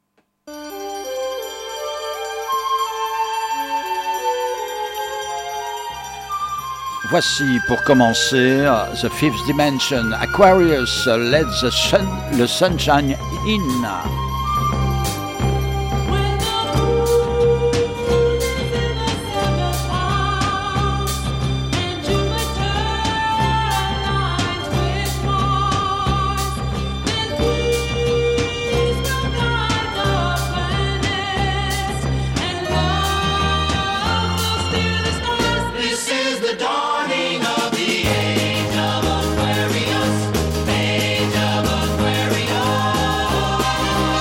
Voici pour commencer The Fifth Dimension, Aquarius, Let the sun, le sunshine in. Aquarius, age of Aquarius.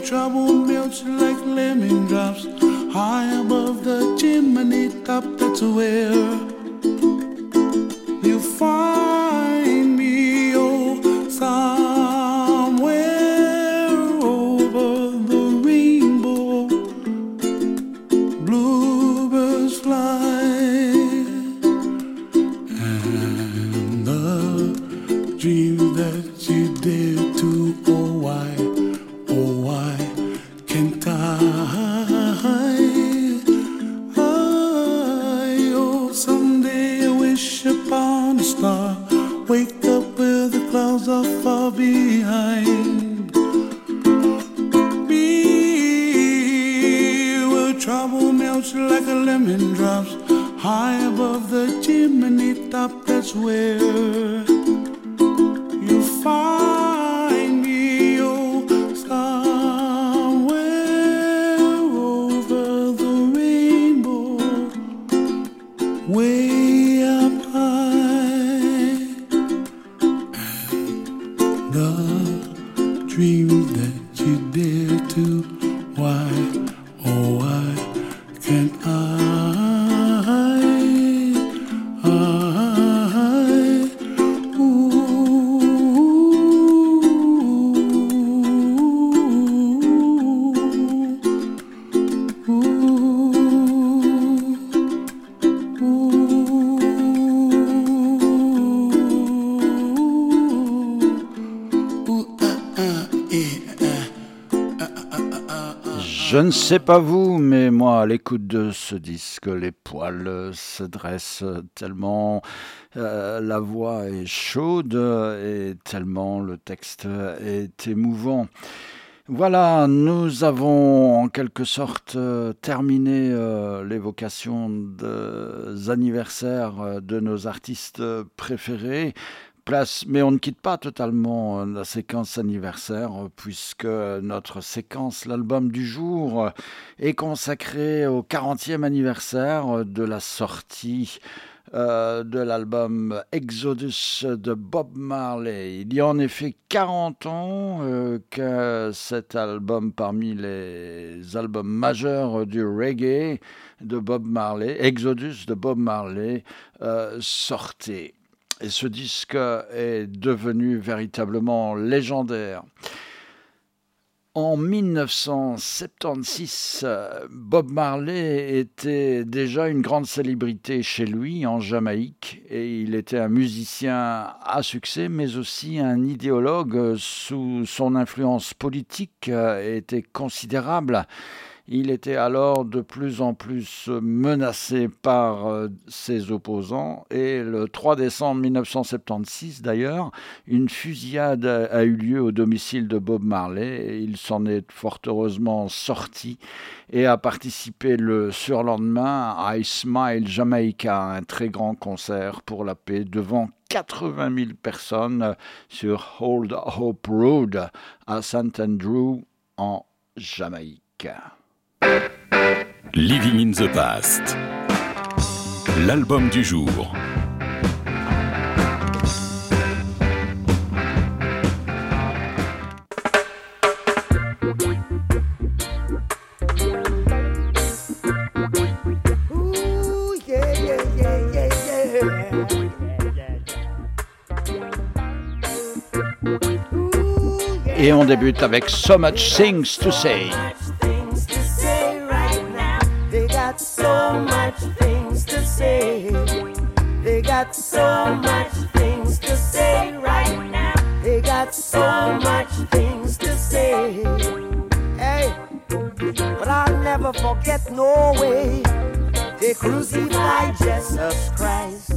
trouble melts like lemon drops high above the chimney top. That's where you find me, oh, somewhere over the rainbow. Bluebirds fly, and the dream that you dare to, oh why, oh why can't I? I oh, someday I wish upon a star, wake up where the clouds are far behind me, where trouble melts like a lemon drops high above the chimney top. That's where you find me, oh, somewhere over the rainbow, way up high. And the dreams that you dare to, why, oh why can't I? Je ne sais pas vous, mais moi, à l'écoute de ce disque, les poils se dressent tellement euh, la voix est chaude et tellement le texte est émouvant. Voilà, nous avons en quelque sorte euh, terminé euh, l'évocation des anniversaires de nos artistes préférés. Place, mais on ne quitte pas totalement la séquence anniversaire puisque notre séquence, l'album du jour, est consacrée au quarantième anniversaire de la sortie euh, de l'album Exodus de Bob Marley. Il y a en effet quarante ans euh, que cet album, parmi les albums majeurs du reggae de Bob Marley, Exodus de Bob Marley, euh, sortait. Et ce disque est devenu véritablement légendaire. En dix-neuf cent soixante-seize, Bob Marley était déjà une grande célébrité chez lui en Jamaïque et il était un musicien à succès mais aussi un idéologue. Sous son influence politique était considérable. Il était alors de plus en plus menacé par euh, ses opposants et le trois décembre dix-neuf cent soixante-seize d'ailleurs, une fusillade a, a eu lieu au domicile de Bob Marley et il s'en est fort heureusement sorti et a participé le surlendemain à I Smile Jamaica, un très grand concert pour la paix devant quatre-vingt mille personnes sur Old Hope Road à Saint Andrew en Jamaïque. Living in the Past, l'album du jour. Ooh, yeah, yeah, yeah, yeah, yeah. Et on débute avec So Much Things to Say. So much things to say. They got so much things to say right now. They got so much things to say. Hey, but I'll never forget no way they crucified Jesus Christ.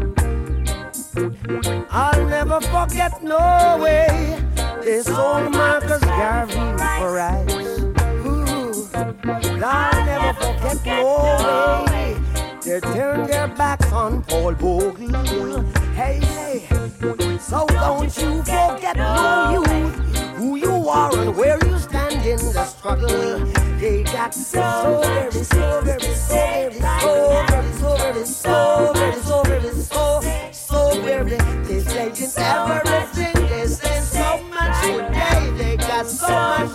I'll never forget no way they sold Marcus Garvey for rice. I'll never forget no way they turned their backs on Paul Bogle. Hey, hey, so don't you forget no youth, who you are and where you stand in the struggle. They got so very, so very, so very, so very, so very, so very, so very, so, so very. They say it's everything, they say so much today. They got so much things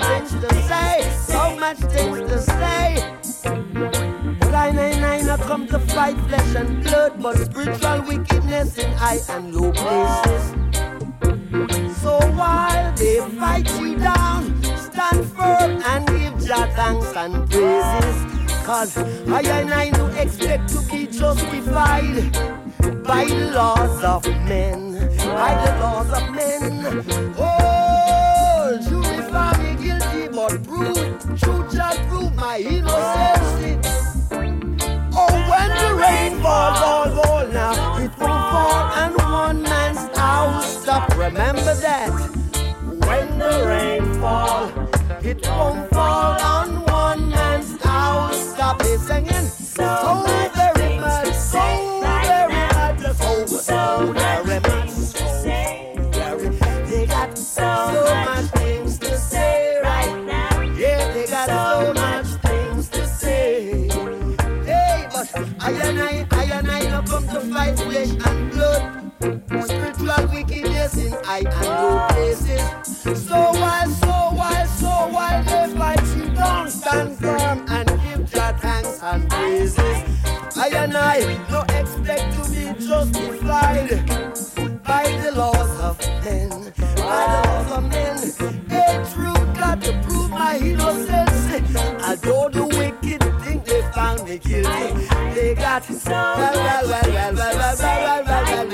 to say, so much things to say. But I, I, I not come to fight flesh and blood, but spiritual wickedness in high and low places. So while they fight you down, stand firm and give Jah thanks and praises. Cause I and I no expect to be justified by the laws of men, by the laws of men. Oh, jury found me guilty, but prove, truth shall prove my innocence. Oh, when the rain falls, all fall now, it won't fall on one man's house. Stop, remember that. When the rain falls, it won't fall on one man's house. Stop it singing. So very much, so very much, so, so very much, so very. They got so much things to say right now. Yeah, they got so much things to say. Hey, but I and I, I and I don't come to fight flesh and blood. Spiritual wickedness in high and low places. So while, so while, so while they fight you down, stand firm and give Jah thanks and praises. I and I no expect to be justified by the laws of men, by the laws of men. Hey, truth got to prove my innocence. Although the wicked think they found me guilty, they got well, well, well, well, well, well, well, well, well, well,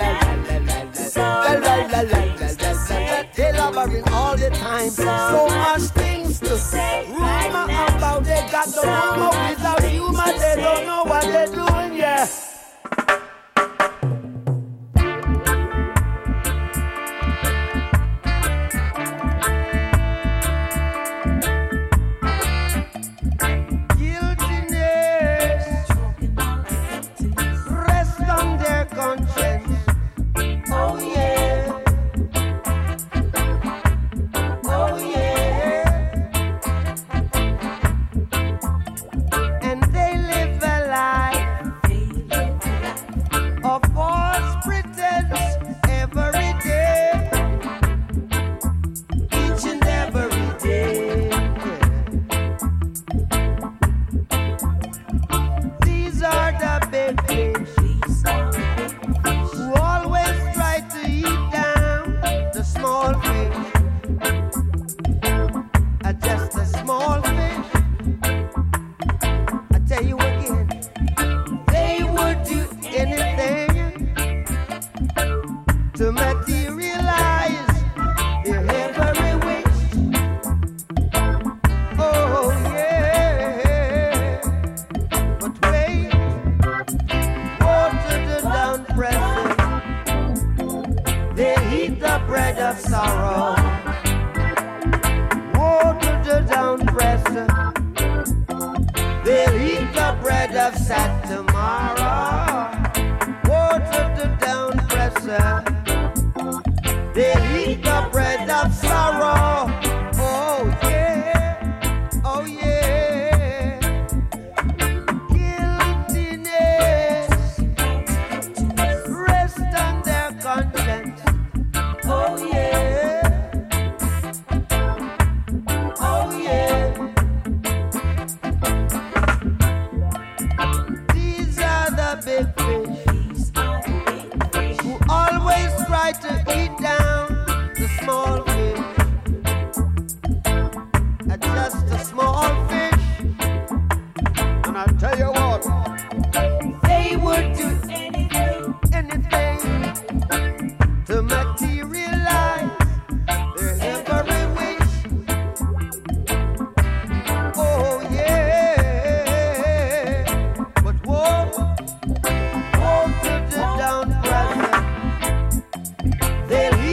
well, they laboring all the time. So much things to say. Rumor about they got the rumor without humor. They don't know what they're doing, yeah.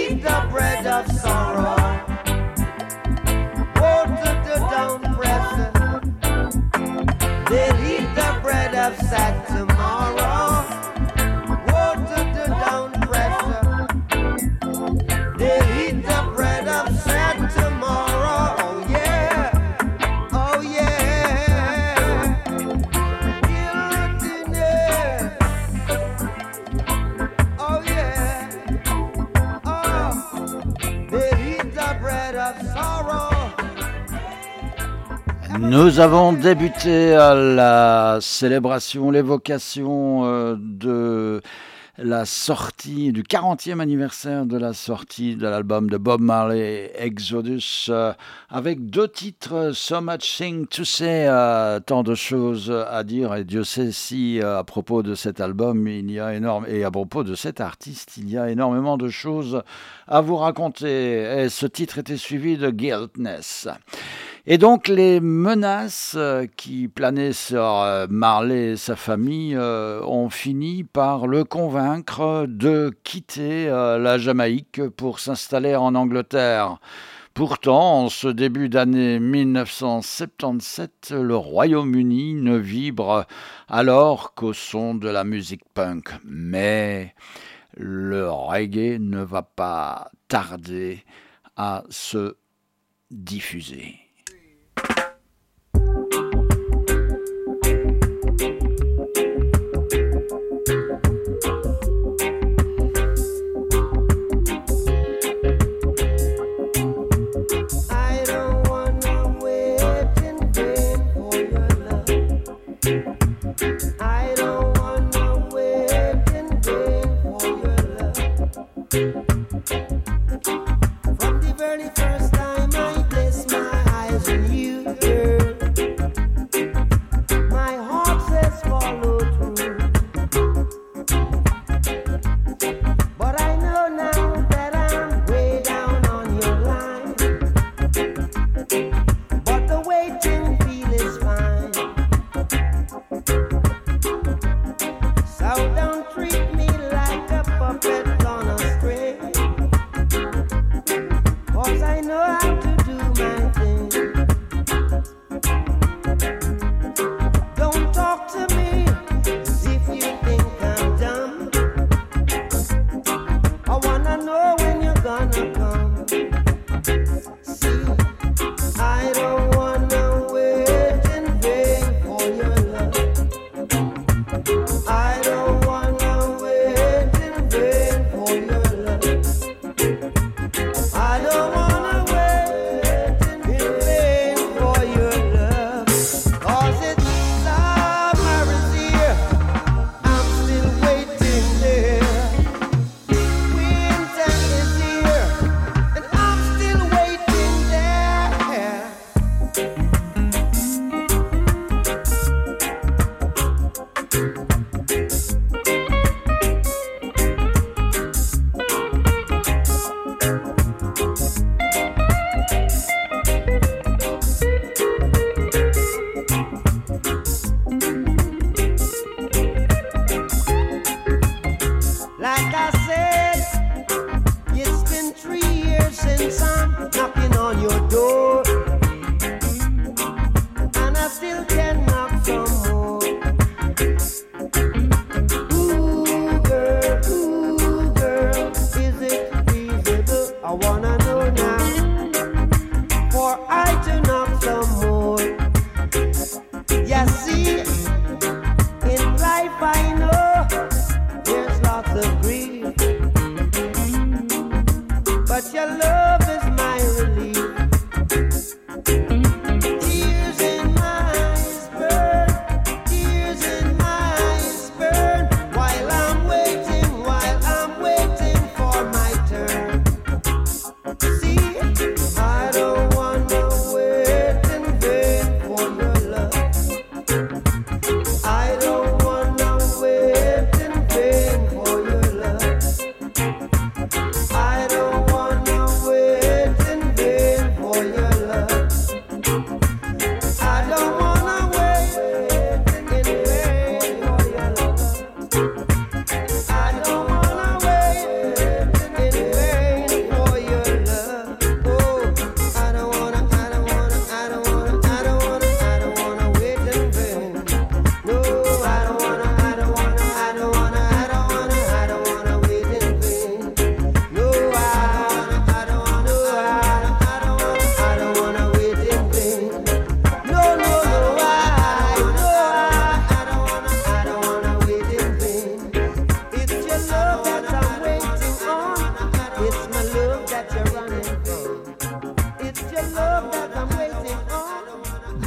Of sorrow, woe to the down presser. Nous avons débuté à la célébration, l'évocation euh, de la sortie, du quarantième anniversaire de la sortie de l'album de Bob Marley, Exodus, euh, avec deux titres, So Much Thing to Say, euh, tant de choses à dire, et Dieu sait si euh, à propos de cet album, il y a énorme, et à propos de cet artiste, il y a énormément de choses à vous raconter. Et ce titre était suivi de Guiltness. Et donc les menaces qui planaient sur Marley et sa famille euh, ont fini par le convaincre de quitter euh, la Jamaïque pour s'installer en Angleterre. Pourtant, en ce début d'année mille neuf cent soixante-dix-sept, le Royaume-Uni ne vibre alors qu'au son de la musique punk. Mais le reggae ne va pas tarder à se diffuser. From the very first time I bless my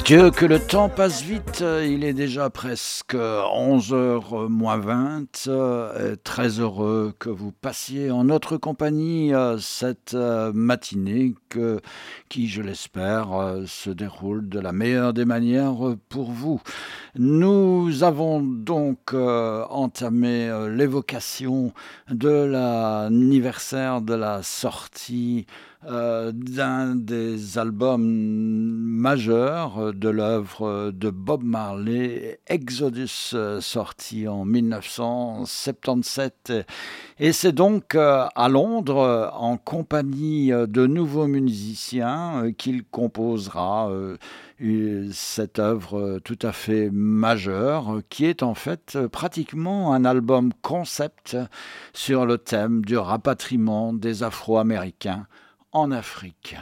Dieu, que le temps passe vite, il est déjà presque onze heures moins vingt. Très heureux que vous passiez en notre compagnie cette matinée que, qui, je l'espère, se déroule de la meilleure des manières pour vous. Nous avons donc entamé l'évocation de l'anniversaire de la sortie Euh, d'un des albums majeurs de l'œuvre de Bob Marley, Exodus, euh, sorti en dix-neuf cent soixante-dix-sept. Et c'est donc euh, à Londres, en compagnie de nouveaux musiciens, euh, qu'il composera euh, cette œuvre tout à fait majeure, qui est en fait pratiquement un album concept sur le thème du rapatriement des Afro-Américains en Afrique.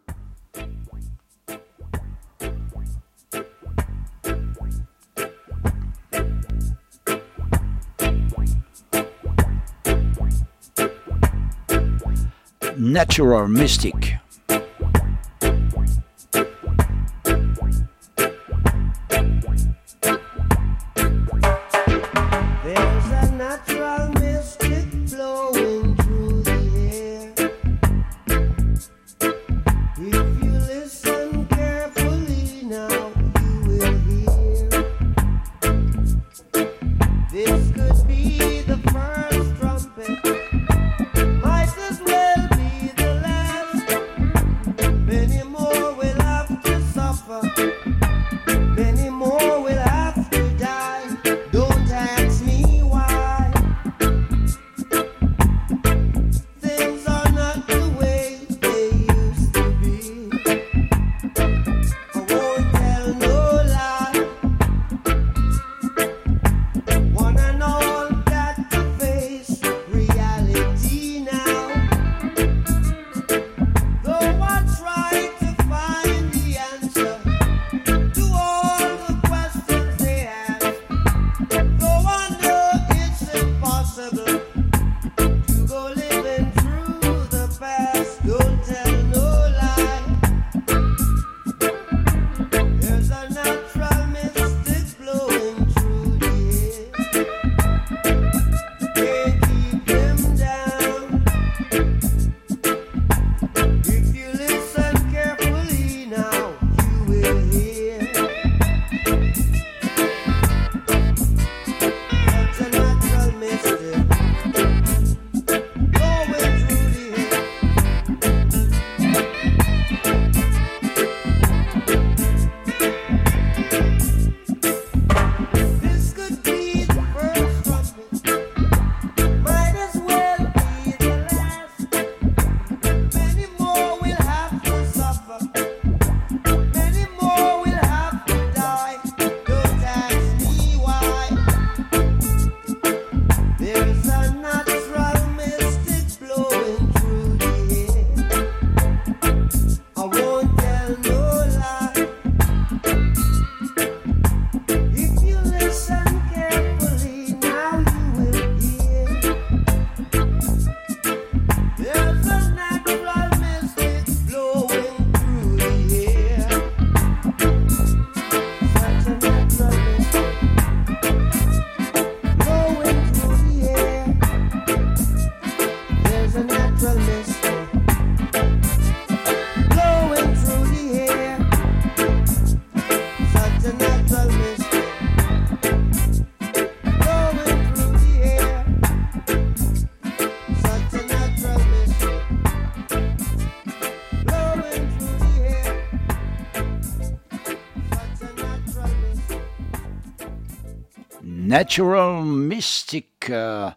Natural Mystic. Natural Mystic.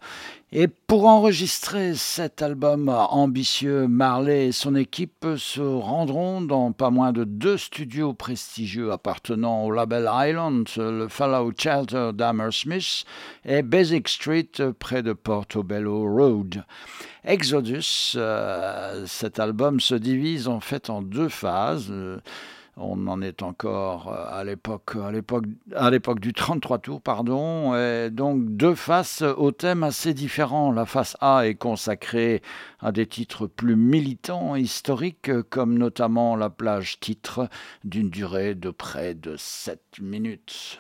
Et pour enregistrer cet album ambitieux, Marley et son équipe se rendront dans pas moins de deux studios prestigieux appartenant au label Island, le Fallout Shelter d'Hammersmith et Basic Street près de Portobello Road. Exodus, euh, cet album se divise en fait en deux phases. On en est encore à l'époque, à l'époque, à l'époque du trente-trois tours, pardon. Et donc deux faces au thème assez différents. La face A est consacrée à des titres plus militants, historiques, comme notamment la plage titre d'une durée de près de sept minutes.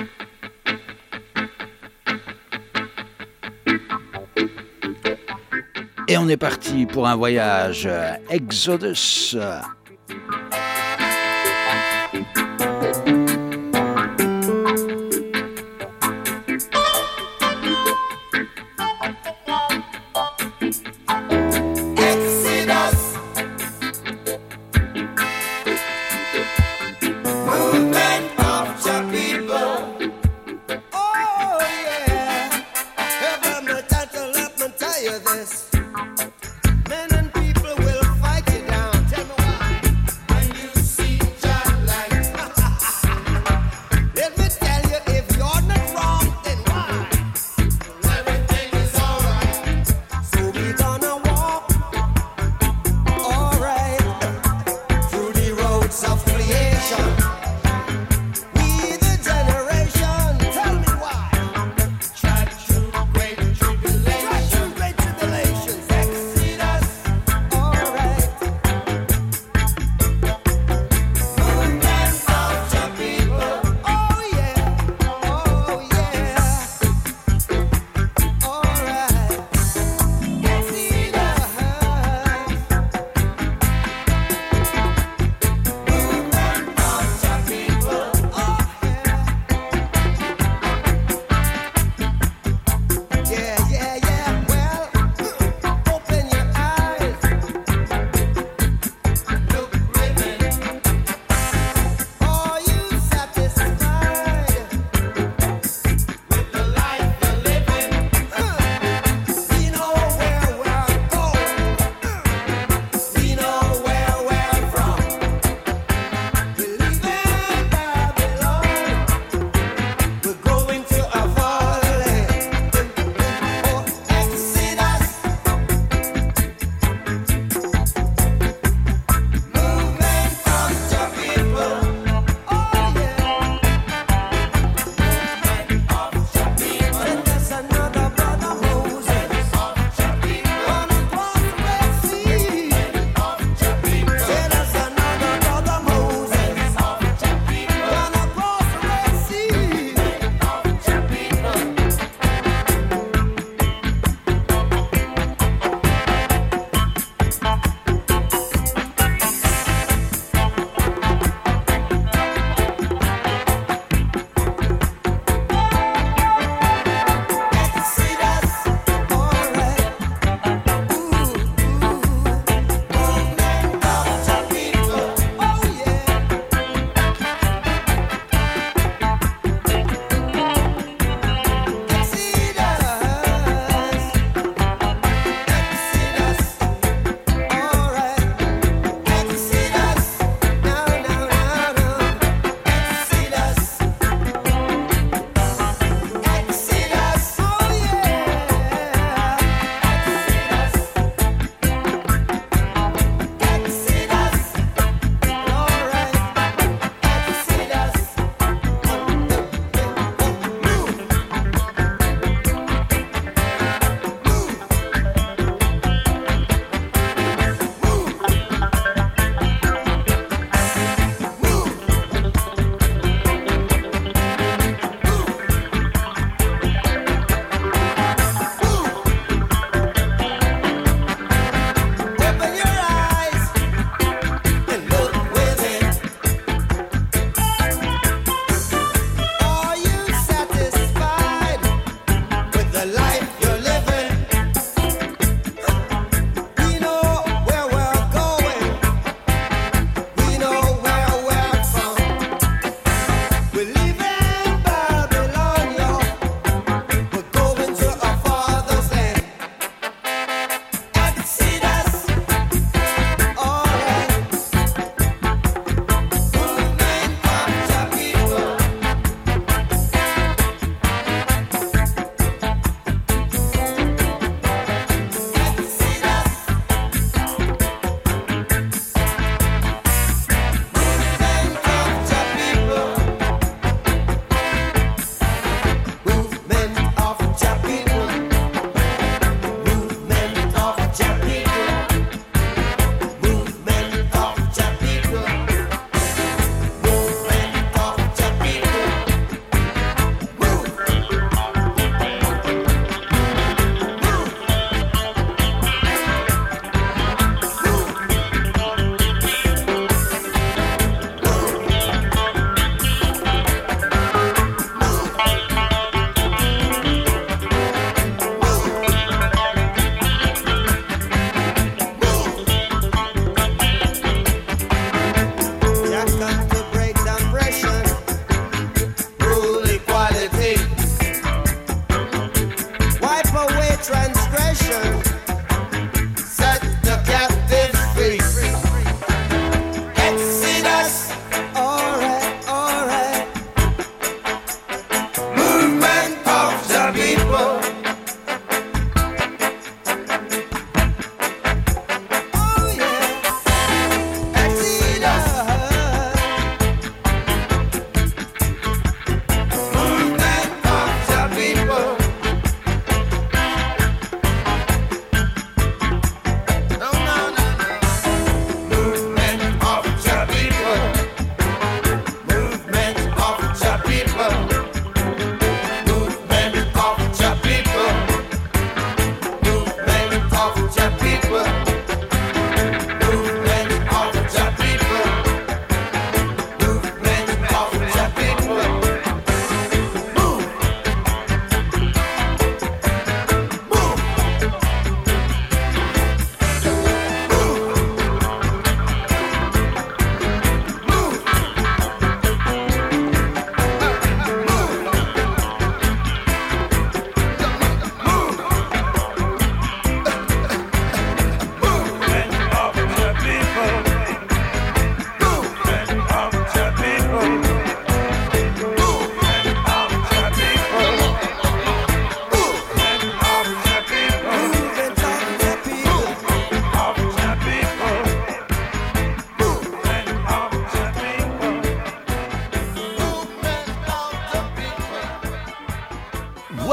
Et on est parti pour un voyage Exodus. Men and people will fight you down. Tell me why.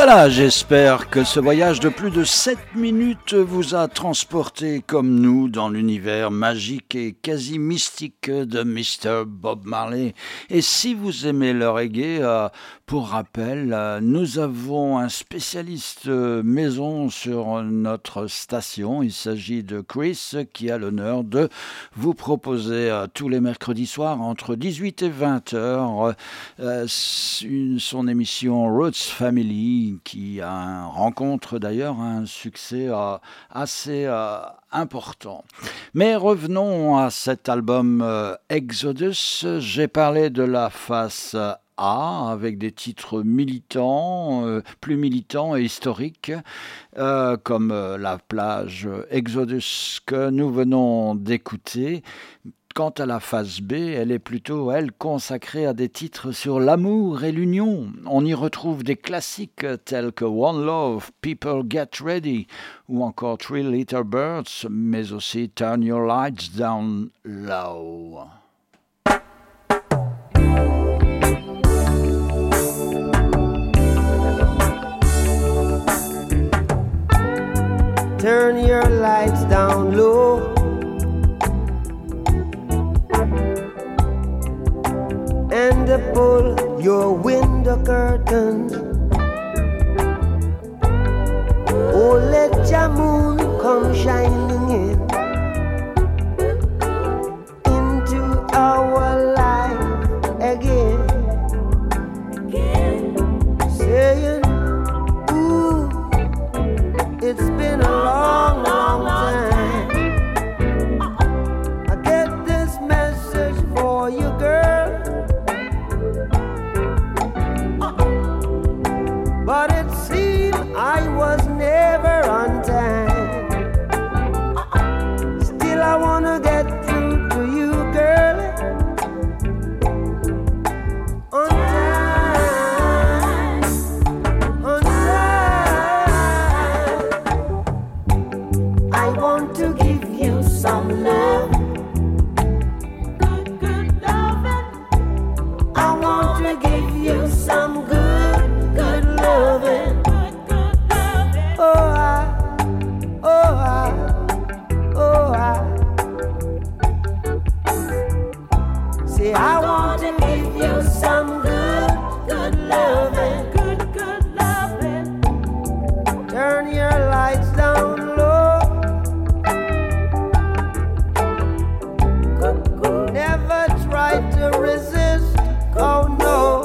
Voilà, j'espère que ce voyage de plus de sept minutes vous a transporté comme nous dans l'univers magique et quasi mystique de mister Bob Marley. Et si vous aimez le reggae, euh, pour rappel, euh, nous avons un spécialiste euh, maison sur notre station. Il s'agit de Chris qui a l'honneur de vous proposer euh, tous les mercredis soirs entre dix-huit et vingt heures euh, une, son émission Roots Family, qui a un, rencontre d'ailleurs un succès euh, assez euh, important. Mais revenons à cet album euh, Exodus. J'ai parlé de la face A avec des titres militants, euh, plus militants et historiques, euh, comme euh, la plage Exodus que nous venons d'écouter. Quant à la phase B, elle est plutôt, elle, consacrée à des titres sur l'amour et l'union. On y retrouve des classiques tels que One Love, People Get Ready, ou encore Three Little Birds, mais aussi Turn Your Lights Down Low. Turn your lights down low. And pull your window curtains. Oh, let your moon come shining in into our life again, saying, ooh, it's been a long, long time. I get this message for you, girl. But it seemed I was never on time. Still I wanna get through to you, girl. On time, on time. I want to give you some love. Good, good loving. I want to give you some good, good loving. Oh, I, oh, I, oh, I. See, I want to give you some good, good loving. Good, good loving. Turn your lights down low. Never try to resist, oh no.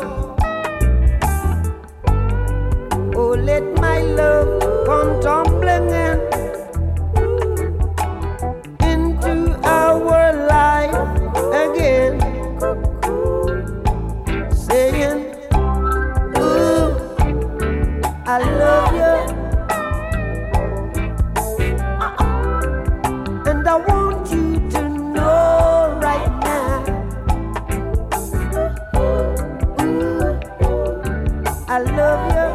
Oh, let my love come tumbling in into our life again, saying, ooh, I love you, and I want you to know right now, ooh, I love you.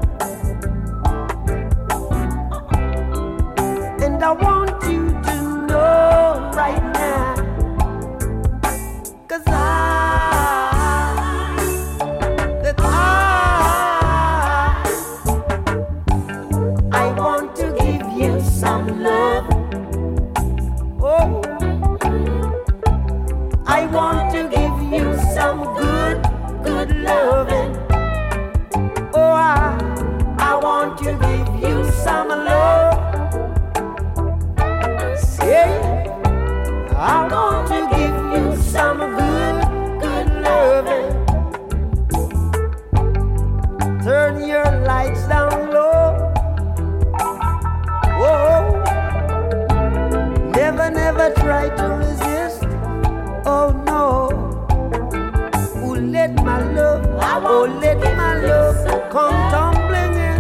And I want you to know right now, 'cause I, that I, I want to give you some love. Oh, I want to give you some good, good loving. Oh, I, I want to give you some love. I want to give you some good, good loving. Turn your lights down low. Whoa. Never, never try to resist. Oh no. Oh, let my love, oh, let my love come tumbling in.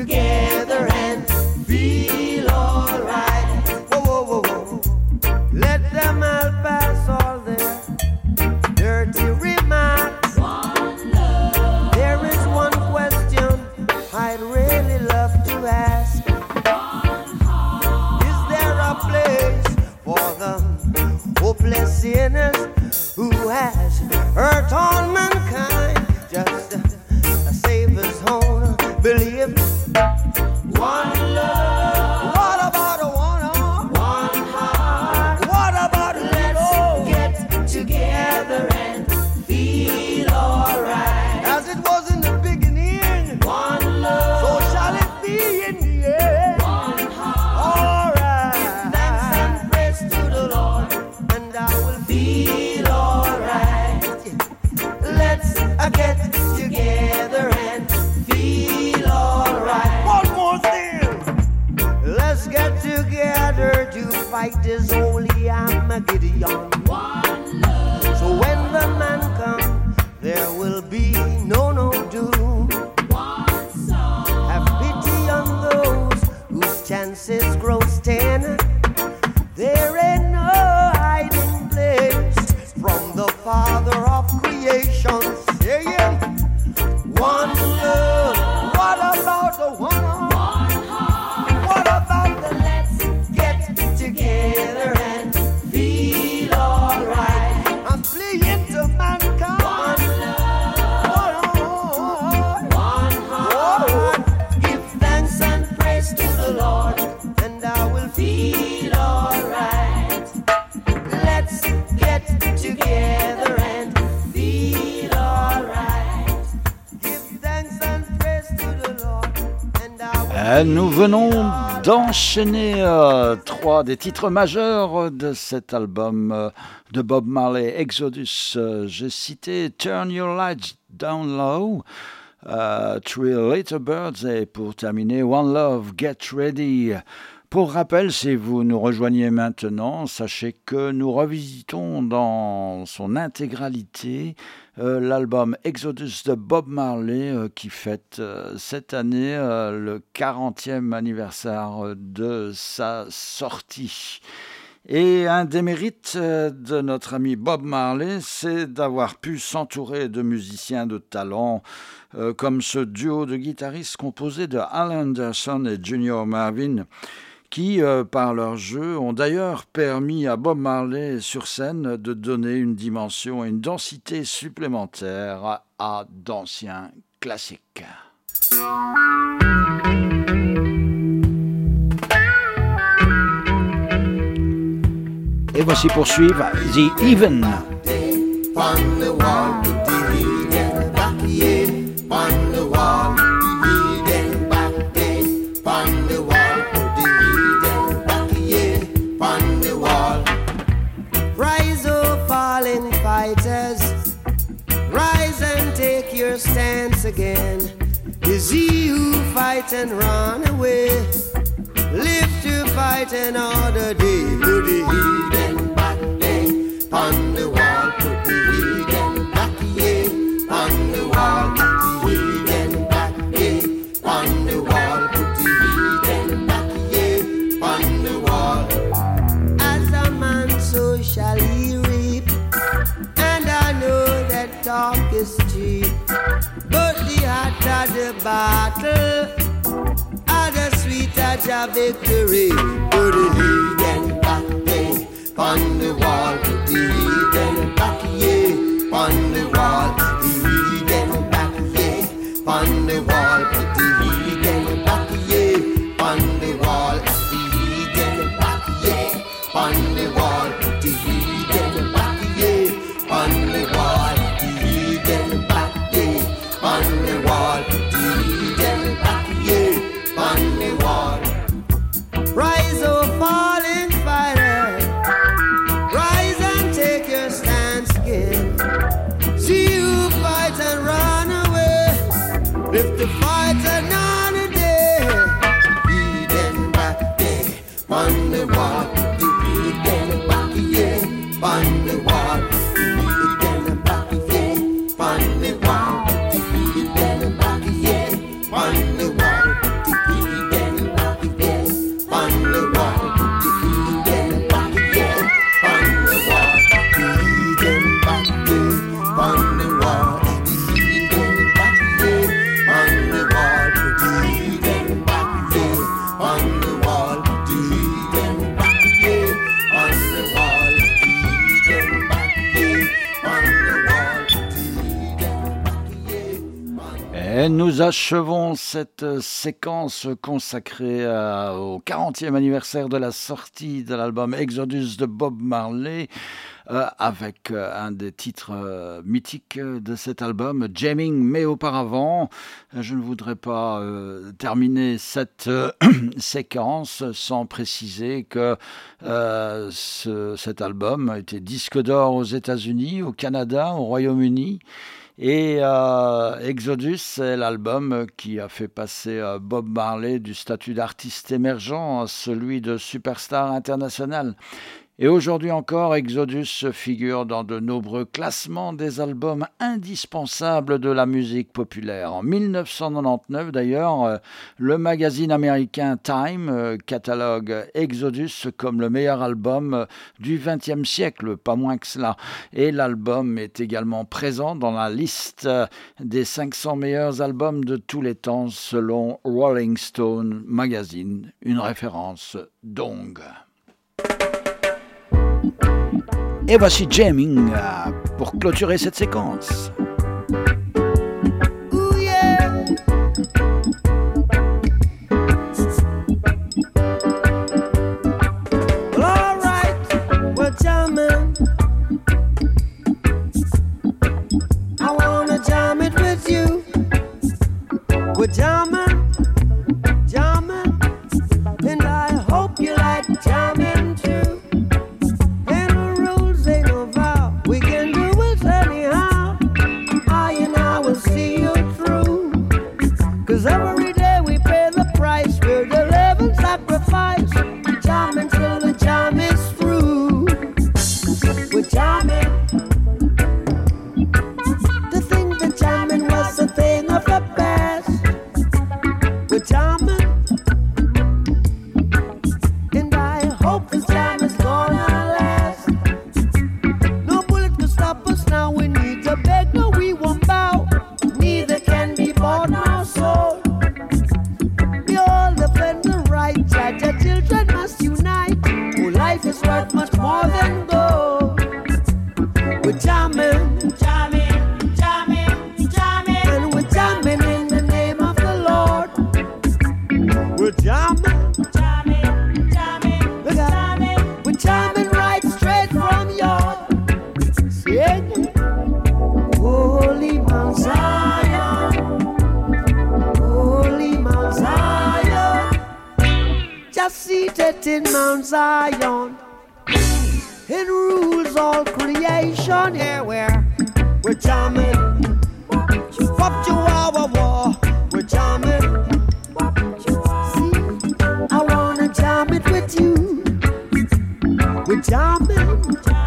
together and feel alright. Whoa, whoa, whoa, whoa. Let them all pass all their dirty remarks. One love. There is one question I'd really love to ask. One heart. Is there a place for the hopeless sinners who has hurt all mankind? Just a Savior's own belief. One love. What about a one heart? One heart. What about a let's get together and feel alright? As it was in the beginning. One love. So shall it be in the end. One heart. Alright. Give thanks and praise to the Lord, and I will feel alright. Let's uh, get together and feel alright. One more thing. Let's get together to fight this holy Armageddon. One love. So when the man comes, there will be no, no doom. One soul. Have pity on those whose chances grow thin. There ain't no hiding place from the Father of creation. Saying, one love. What about the one heart? One heart. What about the let's get together and feel alright? I'm pleading to mankind. One love. One heart. One heart. Give thanks and praise to the Lord, and I will feel alright. Let's get together and feel alright. Give thanks and praise to the Lord, and I will Euh, Nous venons d'enchaîner euh, trois des titres majeurs de cet album euh, de Bob Marley, Exodus. Euh, J'ai cité Turn Your Lights Down Low, euh, Three Little Birds et pour terminer One Love, Get Ready. Pour rappel, si vous nous rejoignez maintenant, sachez que nous revisitons dans son intégralité euh, l'album Exodus de Bob Marley euh, qui fête euh, cette année euh, le quarantième anniversaire de sa sortie. Et un des mérites euh, de notre ami Bob Marley, c'est d'avoir pu s'entourer de musiciens de talent euh, comme ce duo de guitaristes composé de Al Anderson et Junior Marvin, qui, euh, par leur jeu, ont d'ailleurs permis à Bob Marley sur scène de donner une dimension et une densité supplémentaires à, à d'anciens classiques. Et voici poursuivre The Even. On the wall, the hidden back, yeah. On the wall, the hidden back, yeah. On the wall, the hidden back, yeah. On the wall. Rise, oh fallen fighters, rise and take your stance again. Is he who fight and run away? Live to fight another day. Put the hidden back, yeah. On the wall, put the hidden back, yeah. On the wall, put the hidden back, yeah. On the wall, put the hidden back, yeah. On the wall. As a man, so shall he reap. And I know that talk is cheap, but the hotter the battle, and the sweeter the victory. Put the hidden back, yeah. On the wall, put the hidden back, yeah. On the wall, the hidden back, yeah. On the wall, put the hidden back, yeah. On the wall, the hidden back, yeah. On the wall, put the hidden back, yeah. On the wall, the hidden back, yeah. On the wall, the hidden back, yeah. On the wall. Rise, oh fallen fighter, rise and take your stance again. See you fight and run away. If the fight another day, hidden back there on the wall, the hidden back, yeah. On the wall, the hidden back, yeah. On the wall, the hidden back, yeah. On the wall, the Et nous achevons cette séquence consacrée à, au quarantième anniversaire de la sortie de l'album Exodus de Bob Marley euh, avec euh, un des titres euh, mythiques de cet album, Jamming. Mais auparavant, je ne voudrais pas euh, terminer cette euh, séquence sans préciser que euh, ce, cet album a été disque d'or aux États-Unis, au Canada, au Royaume-Uni. Et euh, Exodus, c'est l'album qui a fait passer euh, Bob Marley du statut d'artiste émergent à celui de superstar international. Et aujourd'hui encore, Exodus figure dans de nombreux classements des albums indispensables de la musique populaire. En dix-neuf cent quatre-vingt-dix-neuf, d'ailleurs, le magazine américain Time catalogue Exodus comme le meilleur album du vingtième siècle, pas moins que cela. Et l'album est également présent dans la liste des cinq cents meilleurs albums de tous les temps selon Rolling Stone Magazine, une référence donc. Et voici Jamming euh, pour clôturer cette séquence. Ooh, yeah. Well, all right, we're jamming. I wanna jam it with you. We're jamming, jamming, and I hope you like jamming too. We can do it anyhow. I and I will see you through. Cause every day we pay the price. We're the living sacrifice. Jamming till the jam is through. We're jamming. To think that jamming was a thing of the past. We're jamming. And I hope this jam is gonna last. Now we need to beg, no we won't bow. Neither can be bought nor sold. We all defend the right. Judge our children must unite. Oh, life is worth much more than gold. We're jamming, jamming, jamming, jamming, and we're jamming in the name of the Lord. We're jamming, jamming, jamming, we're jamming, we're jamming right straight from your. Yeah. Holy Mount Zion, Holy Mount Zion, just seated in Mount Zion, it rules all creation. Here we're, we're jamming, what you are, war, we're jamming. See, I wanna jam it with you. We're jamming.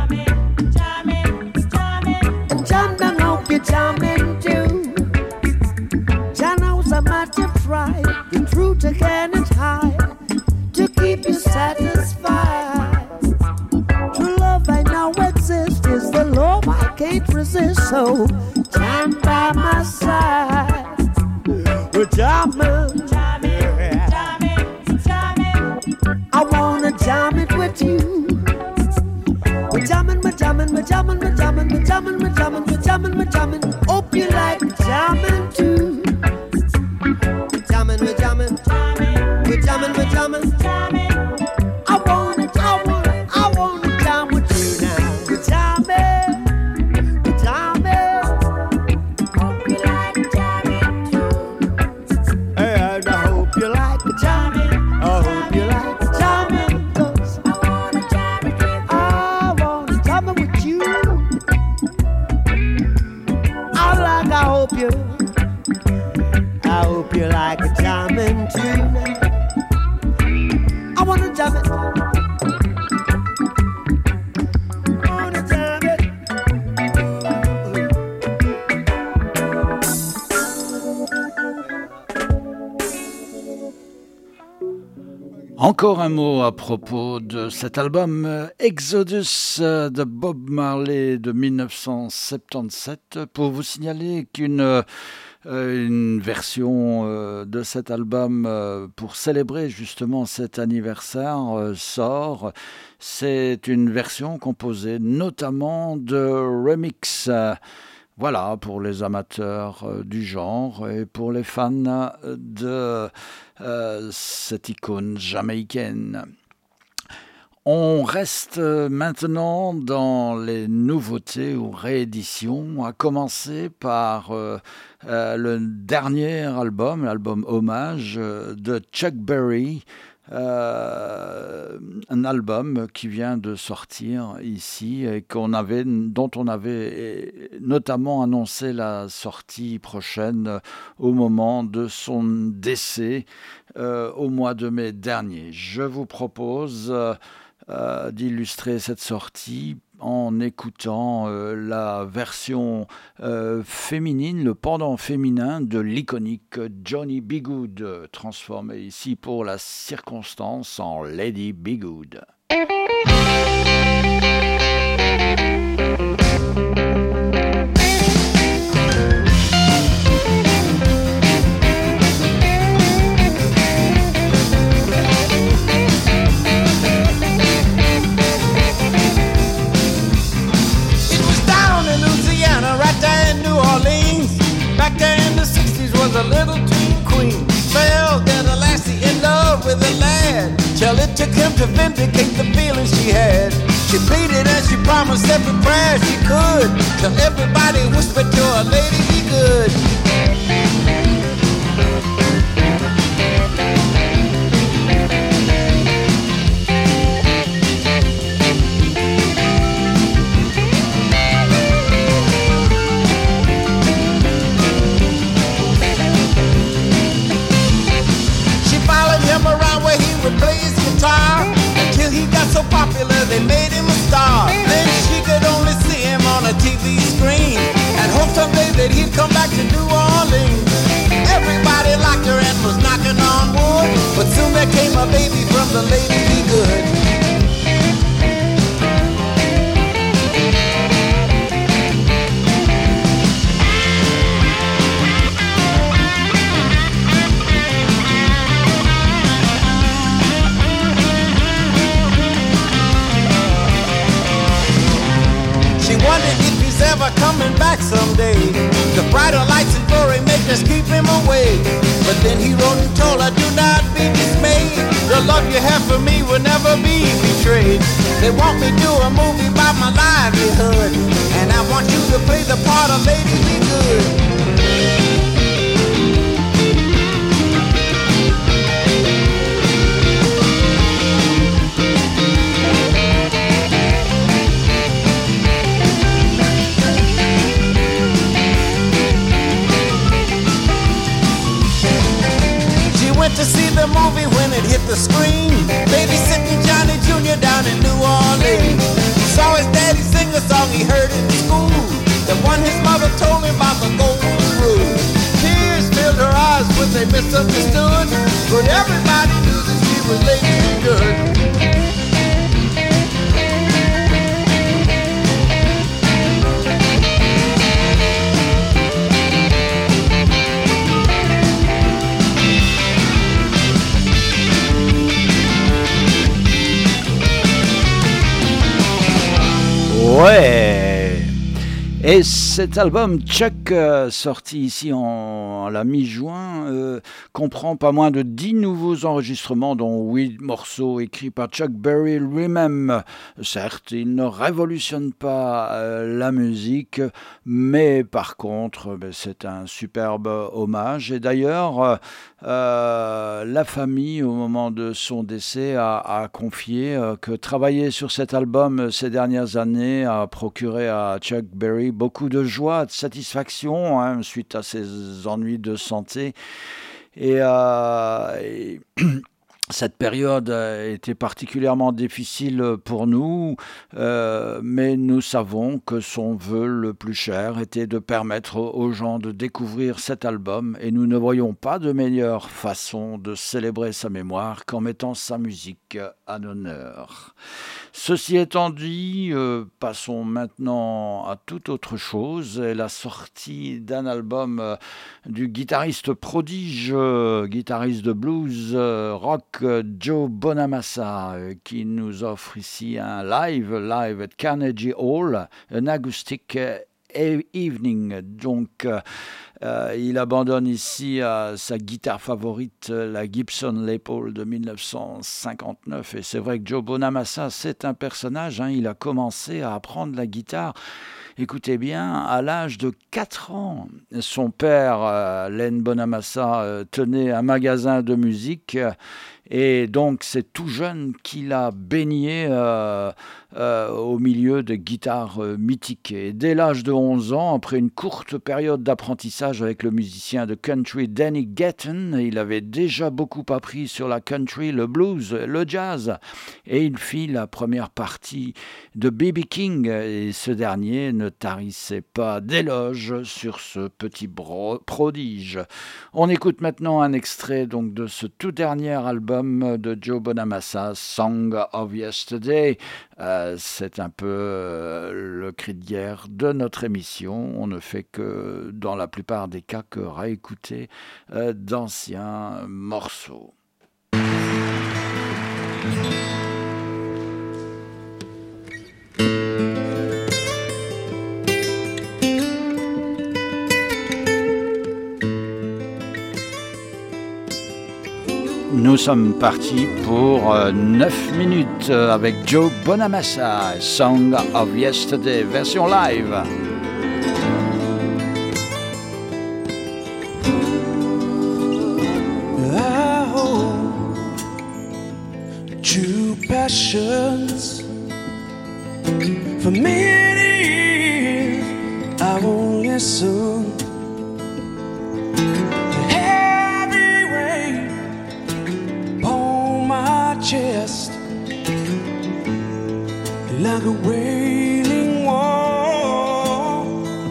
You're jamming too. Jano's a matter of pride. The truth I cannot hide. To keep you satisfied. True love I know exists. Is the love I can't resist. So jam by my side. We're jamming, jamming, jamming, jamming. I wanna jam it with you. We're jamming, we're jamming, we're jamming, we're jamming, we're jamming, we're jamming, we're jamming, we're jamming. Hope you like jamming too. We're jamming, we're jamming, we're jamming, we're jamming. I wanna, I wanna, I wanna jam with you now. We're jamming, we're jamming. Hope you like jamming too. And I hope you like jamming. I hope you like jamming. 'Cause I wanna jam it with you. I wanna jam it with you. I like, I hope you, I hope you like a jamming too. I wanna jam it. I wanna jam it. Encore un mot à propos de cet album euh, Exodus euh, de Bob Marley de dix-neuf cent soixante-dix-sept pour vous signaler qu'une euh, une version euh, de cet album euh, pour célébrer justement cet anniversaire euh, sort. C'est une version composée notamment de remix. Euh, Voilà, pour les amateurs euh, du genre et pour les fans de euh, cette icône jamaïcaine. On reste maintenant dans les nouveautés ou rééditions, à commencer par euh, euh, le dernier album, l'album Hommage euh, de Chuck Berry, euh, un album qui vient de sortir ici et qu'on avait, dont on avait notamment annoncé la sortie prochaine au moment de son décès euh, au mois de mai dernier. Je vous propose euh, Euh, d'illustrer cette sortie en écoutant euh, la version euh, féminine, le pendant féminin de l'iconique Johnny B. Goode, transformé ici pour la circonstance en Lady B. Goode. Back there in the sixties was a little teen queen. Fell get a lassie in love with a lad. Till it took him to vindicate the feelings she had. She pleaded and she promised every prayer she could. Till everybody whispered to her, lady, be good. Play his guitar until he got so popular they made him a star. Then she could only see him on a T V screen and hope someday that he'd come back to New Orleans. Everybody liked her and was knocking on wood, but soon there came a baby from the Lady Be Good. Wondered if he's ever coming back someday. The brighter lights and glory make us keep him away. But then he wrote and told her, do not be dismayed. The love you have for me will never be betrayed. They want me to do a movie about my livelihood, and I want you to play the part of Lady Be Good. Went to see the movie when it hit the screen. Babysitting Johnny Junior down in New Orleans. He saw his daddy sing a song he heard in school, the one his mother told him about the golden rule. Tears filled her eyes when they misunderstood, but everybody knew that she was Lady Be Good. Ouais. Et cet album Chuck, euh, sorti ici en à la mi-juin, euh, comprend pas moins de dix nouveaux enregistrements, dont huit morceaux écrits par Chuck Berry lui-même. Certes, il ne révolutionne pas euh, la musique, mais par contre, ben, c'est un superbe hommage. Et d'ailleurs, euh, la famille, au moment de son décès, a, a confié euh, que travailler sur cet album ces dernières années a procuré à Chuck Berry beaucoup de joie, de satisfaction, hein, suite à ses ennuis de santé. Et, euh, et cette période a été particulièrement difficile pour nous, euh, mais nous savons que son vœu le plus cher était de permettre aux gens de découvrir cet album, et nous ne voyons pas de meilleure façon de célébrer sa mémoire qu'en mettant sa musique en honneur. Ceci étant dit, euh, passons maintenant à toute autre chose, et la sortie d'un album euh, du guitariste prodige, euh, guitariste de blues, euh, rock, euh, Joe Bonamassa, euh, qui nous offre ici un live, live at Carnegie Hall, un acoustique Evening. Donc, euh, euh, il abandonne ici euh, sa guitare favorite, la Gibson Les Paul de dix-neuf cent cinquante-neuf. Et c'est vrai que Joe Bonamassa, c'est un personnage. Hein, il a commencé à apprendre la guitare. Écoutez bien, à l'âge de quatre ans, son père, euh, Len Bonamassa, euh, tenait un magasin de musique. Euh, Et donc, c'est tout jeune qu'il a baigné euh, euh, au milieu de guitares euh, mythiques. Et dès l'âge de onze ans, après une courte période d'apprentissage avec le musicien de country Danny Gatton, il avait déjà beaucoup appris sur la country, le blues, le jazz. Et il fit la première partie de B B King. Et ce dernier ne tarissait pas d'éloges sur ce petit bro- prodige. On écoute maintenant un extrait donc, de ce tout dernier album de Joe Bonamassa, Song of Yesterday. Euh, c'est un peu euh, le cri de guerre de notre émission. On ne fait que, dans la plupart des cas, que réécouter euh, d'anciens morceaux. Nous sommes partis pour euh, neuf minutes euh, avec Joe Bonamassa, Song of Yesterday, version live. I hold true passions for many years. I won't listen. Chest like a wailing wall.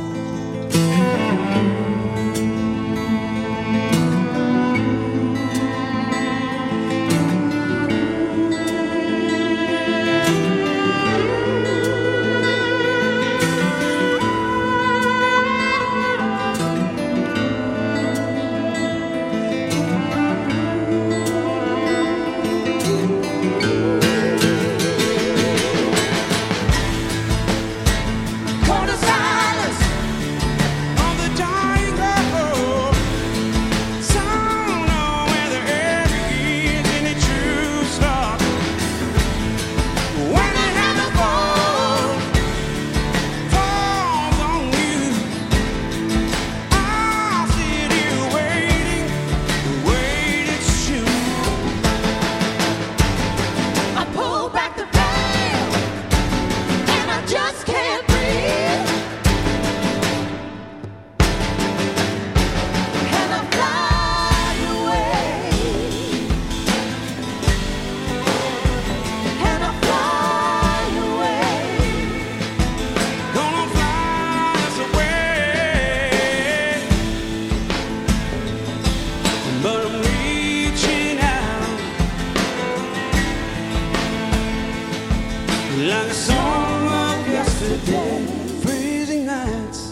Like a song of yesterday, freezing nights,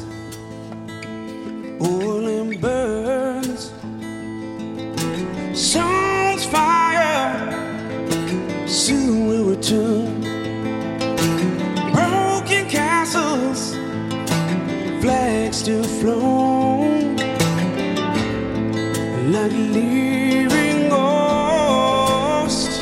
oil and burns, sun's fire, soon will return. Broken castles, flags still flown, like leaving ghosts.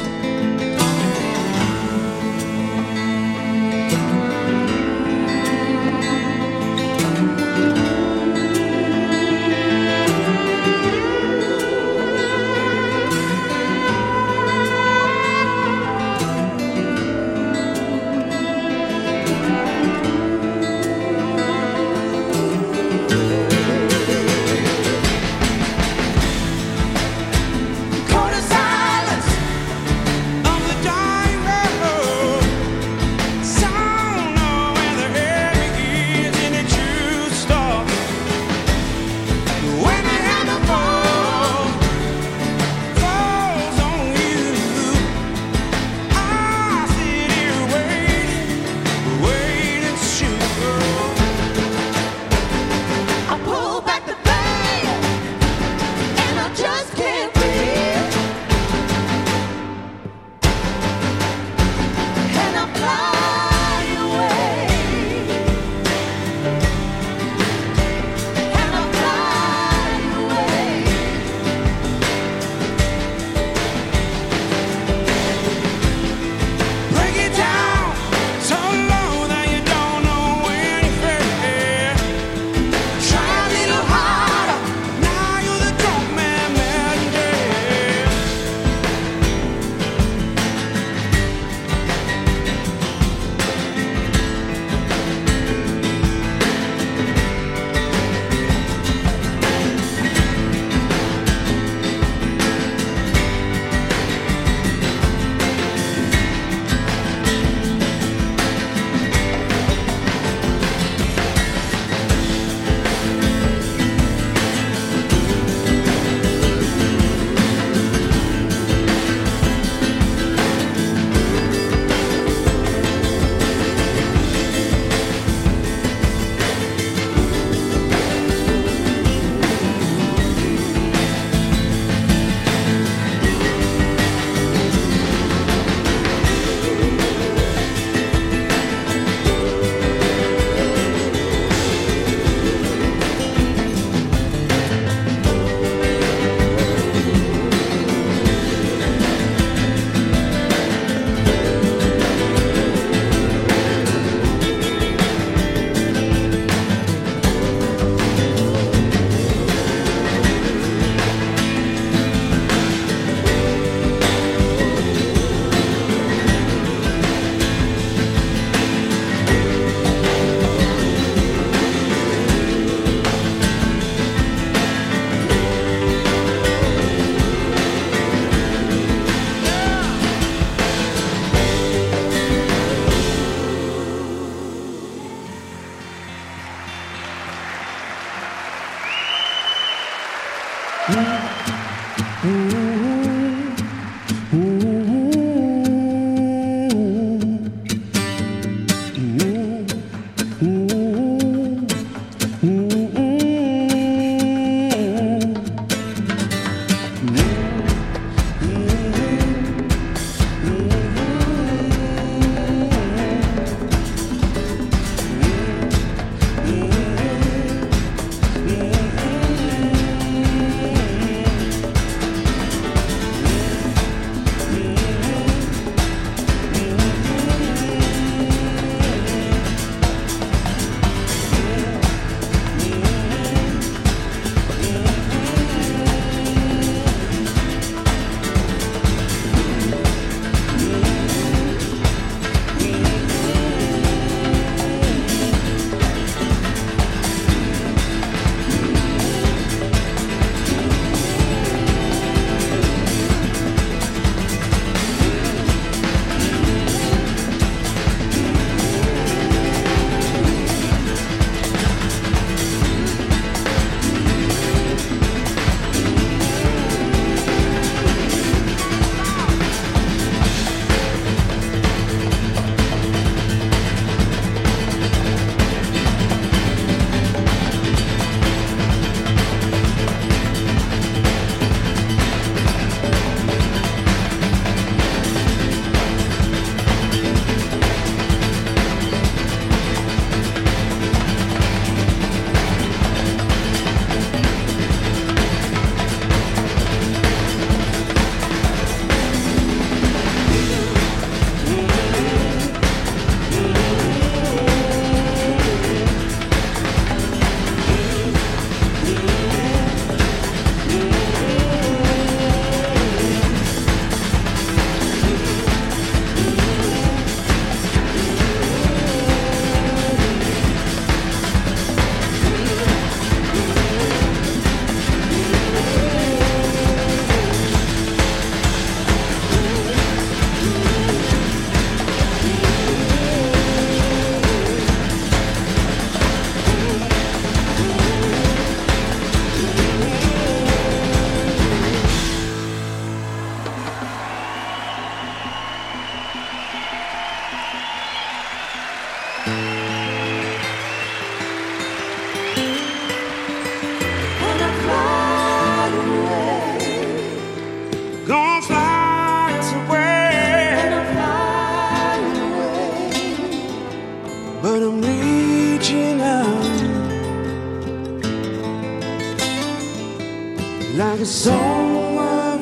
like a song of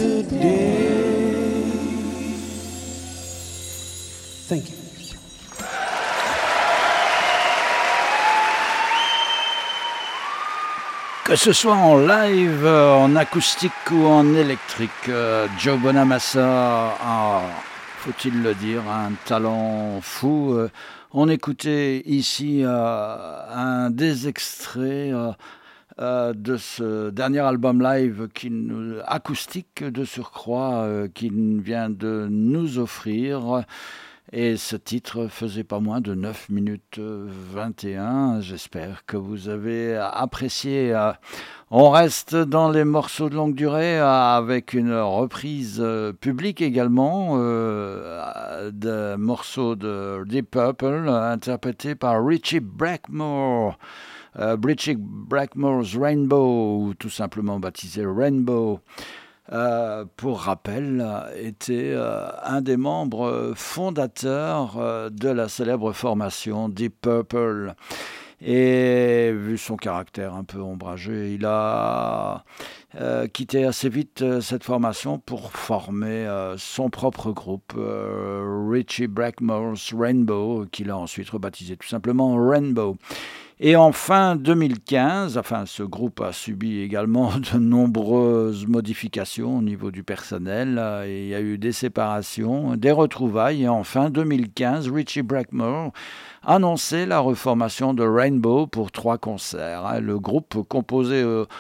yesterday. Thank you. Que ce soit en live, en acoustique ou en électrique, euh, Joe Bonamassa a, faut-il le dire, un talent fou. Euh, on écoutait ici euh, un des extraits euh, euh, de ce dernier album live qui nous, acoustique de surcroît euh, qu'il vient de nous offrir. Et ce titre faisait pas moins de neuf minutes vingt et un. J'espère que vous avez apprécié. On reste dans les morceaux de longue durée avec une reprise publique également euh, de morceaux de Deep Purple interprétés par Richie Blackmore. Euh, Richie Blackmore's Rainbow, ou tout simplement baptisé Rainbow. Euh, pour rappel, était euh, un des membres fondateurs euh, de la célèbre formation Deep Purple. Et vu son caractère un peu ombragé, il a euh, quitté assez vite euh, cette formation pour former euh, son propre groupe, euh, Richie Blackmore's Rainbow, qu'il a ensuite rebaptisé tout simplement Rainbow. Et en fin deux mille quinze, enfin, ce groupe a subi également de nombreuses modifications au niveau du personnel. Et il y a eu des séparations, des retrouvailles. Et en fin deux mille quinze, Richie Blackmore annonçait la reformation de Rainbow pour trois concerts. Le groupe composé euh,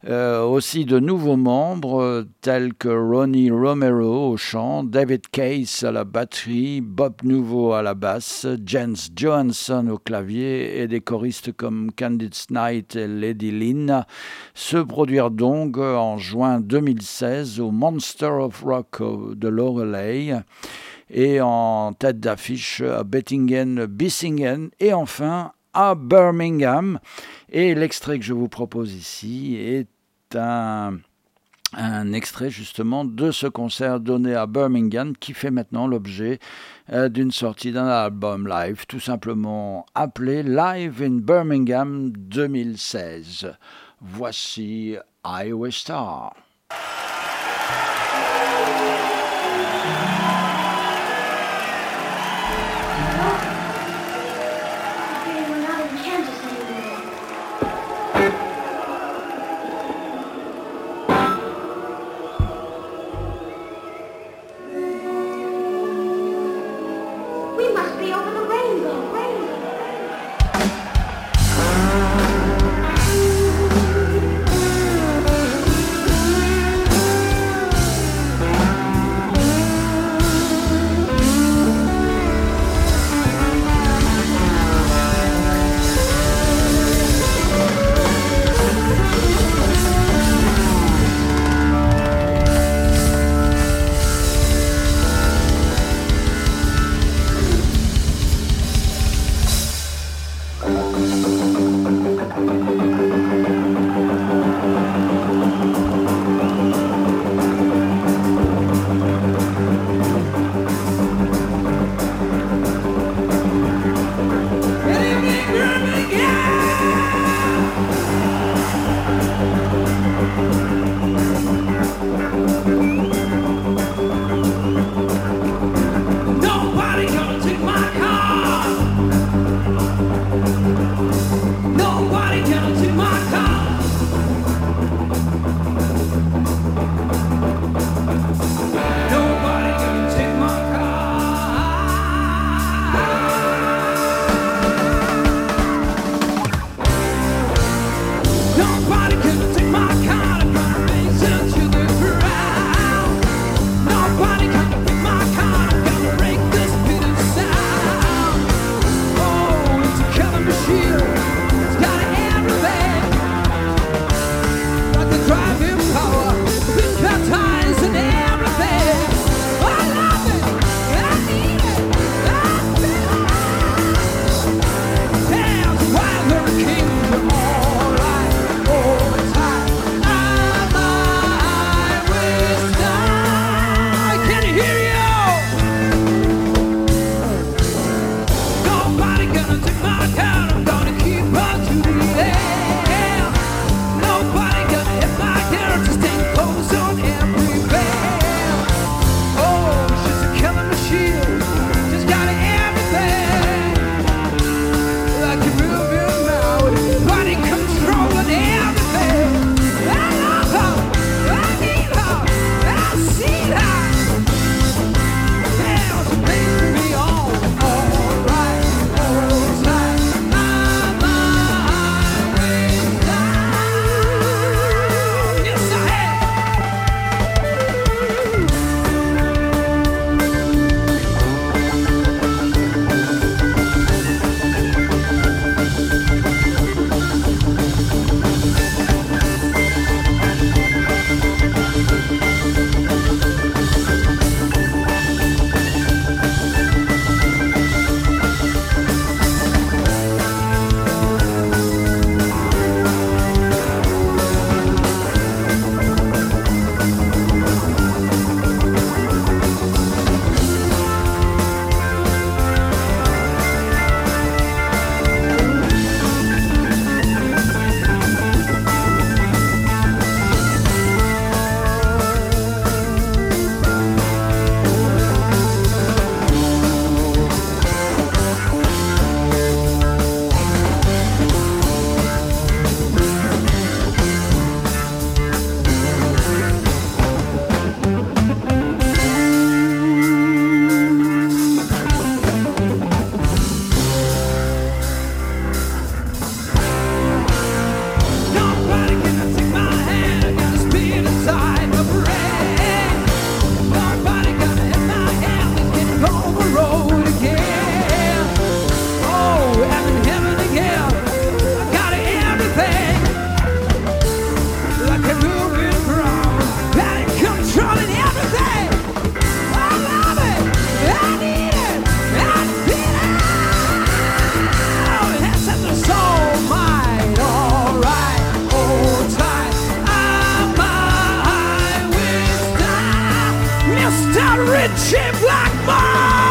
Euh, aussi de nouveaux membres euh, tels que Ronnie Romero au chant, David Case à la batterie, Bob Nouveau à la basse, Jens Johansson au clavier et des choristes comme Candice Knight et Lady Lynn se produirent donc en juin deux mille seize au Monster of Rock de Loreley et en tête d'affiche à Bettingen, Bissingen et enfin à Birmingham. Et l'extrait que je vous propose ici est un, un extrait justement de ce concert donné à Birmingham qui fait maintenant l'objet euh, d'une sortie d'un album live tout simplement appelé Live in Birmingham deux mille seize. Voici Highway Star. Rainbow, rainbow. cheap like more.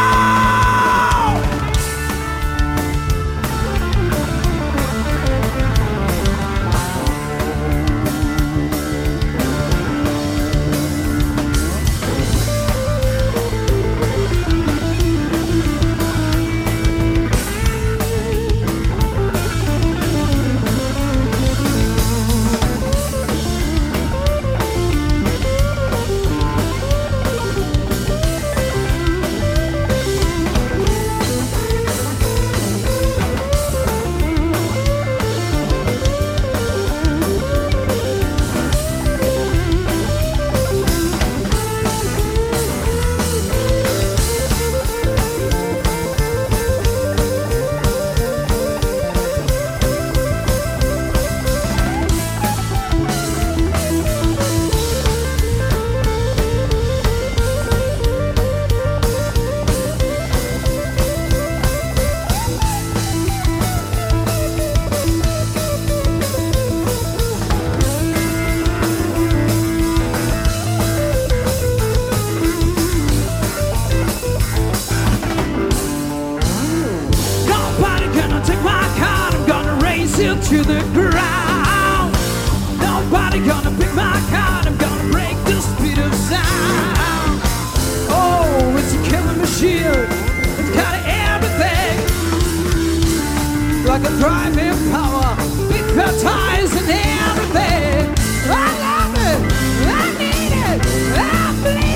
To the ground. Nobody gonna pick my card. I'm gonna break the speed of sound. Oh, it's a killing machine. It's got everything, like a driving power, big fat tires and everything. I love it. I need it. I bleed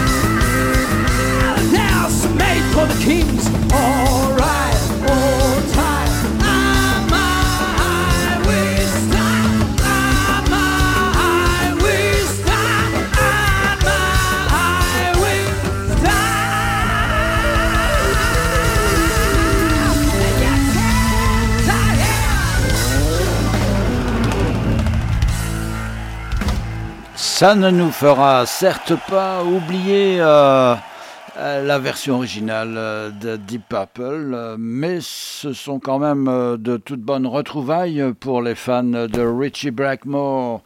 it. Dance made for the kings. All right, all time. Ça ne nous fera certes pas oublier euh, la version originale de Deep Purple, mais ce sont quand même de toutes bonnes retrouvailles pour les fans de Ritchie Blackmore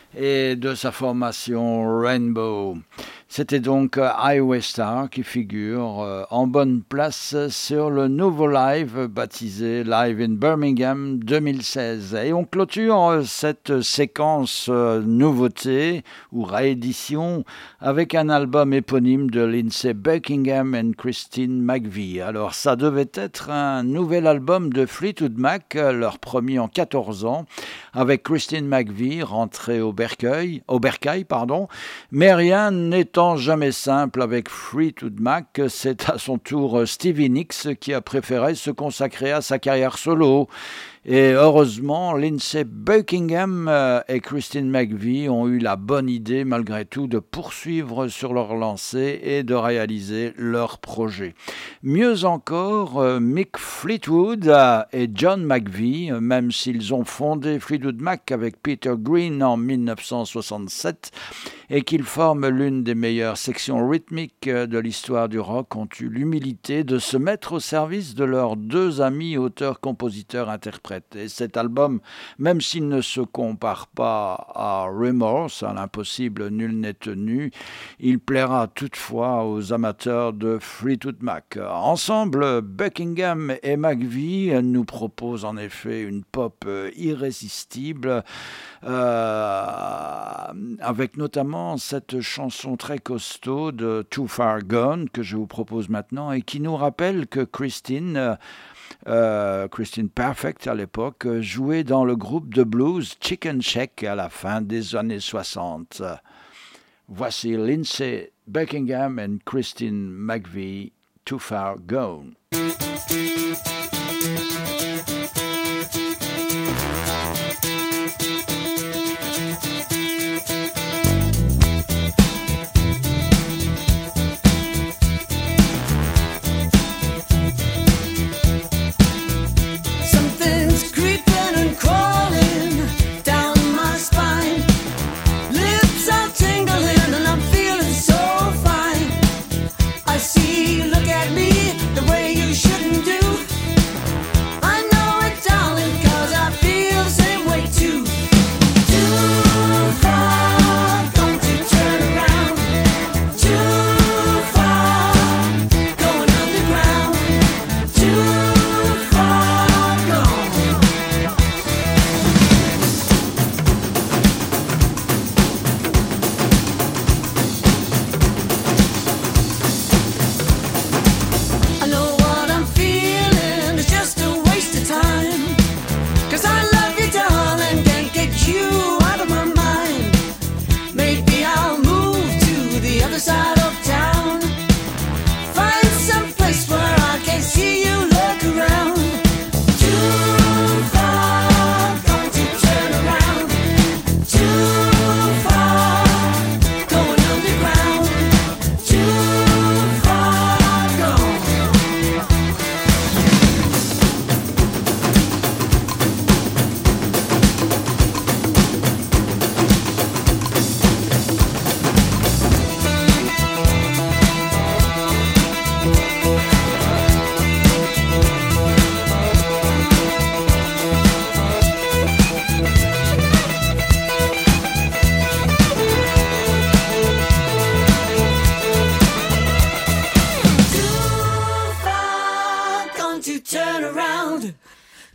et de sa formation Rainbow. C'était donc Highway Star qui figure en bonne place sur le nouveau live baptisé Live in Birmingham deux mille seize. Et on clôture cette séquence nouveauté ou réédition avec un album éponyme de Lindsey Buckingham et Christine McVie. Alors ça devait être un nouvel album de Fleetwood Mac, leur premier en quatorze ans, avec Christine McVie rentrée au Bercail, au Bercail pardon, mais rien n'étant jamais simple avec Fleetwood Mac, c'est à son tour Stevie Nicks qui a préféré se consacrer à sa carrière solo. Et heureusement, Lindsey Buckingham et Christine McVie ont eu la bonne idée, malgré tout, de poursuivre sur leur lancée et de réaliser leur projet. Mieux encore, Mick Fleetwood et John McVie, même s'ils ont fondé Fleetwood Mac avec Peter Green en dix-neuf cent soixante-sept et qu'ils forment l'une des meilleures sections rythmiques de l'histoire du rock, ont eu l'humilité de se mettre au service de leurs deux amis auteurs-compositeurs-interprètes. Et cet album, même s'il ne se compare pas à Remorse, à l'impossible nul n'est tenu, il plaira toutefois aux amateurs de Fleetwood Mac. Ensemble, Buckingham et McVie nous proposent en effet une pop irrésistible, euh, avec notamment cette chanson très costaud de Too Far Gone que je vous propose maintenant et qui nous rappelle que Christine... Euh, Christine Perfect à l'époque jouait dans le groupe de blues Chicken Shack à la fin des années soixante. Voici Lindsey Buckingham et Christine McVie, Too Far Gone. See, look at me, the way you shouldn't do.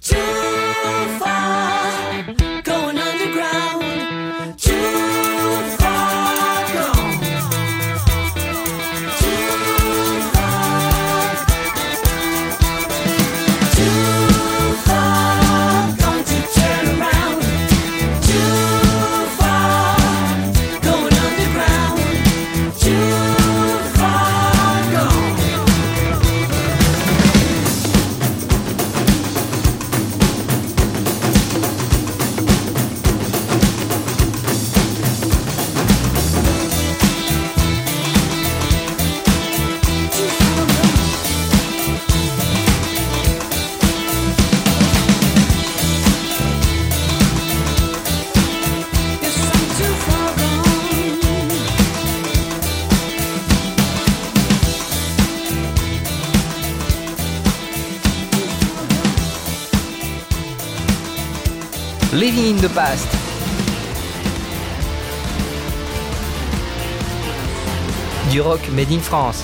Too far, going underground. Too far gone. Too far. Too far, going to turn around. Too far, going underground. Too far gone. Living in the Past. Du rock made in France.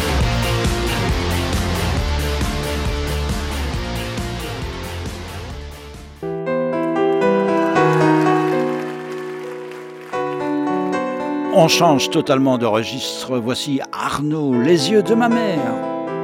On change totalement de registre. Voici Arnaud, Les yeux de ma mère.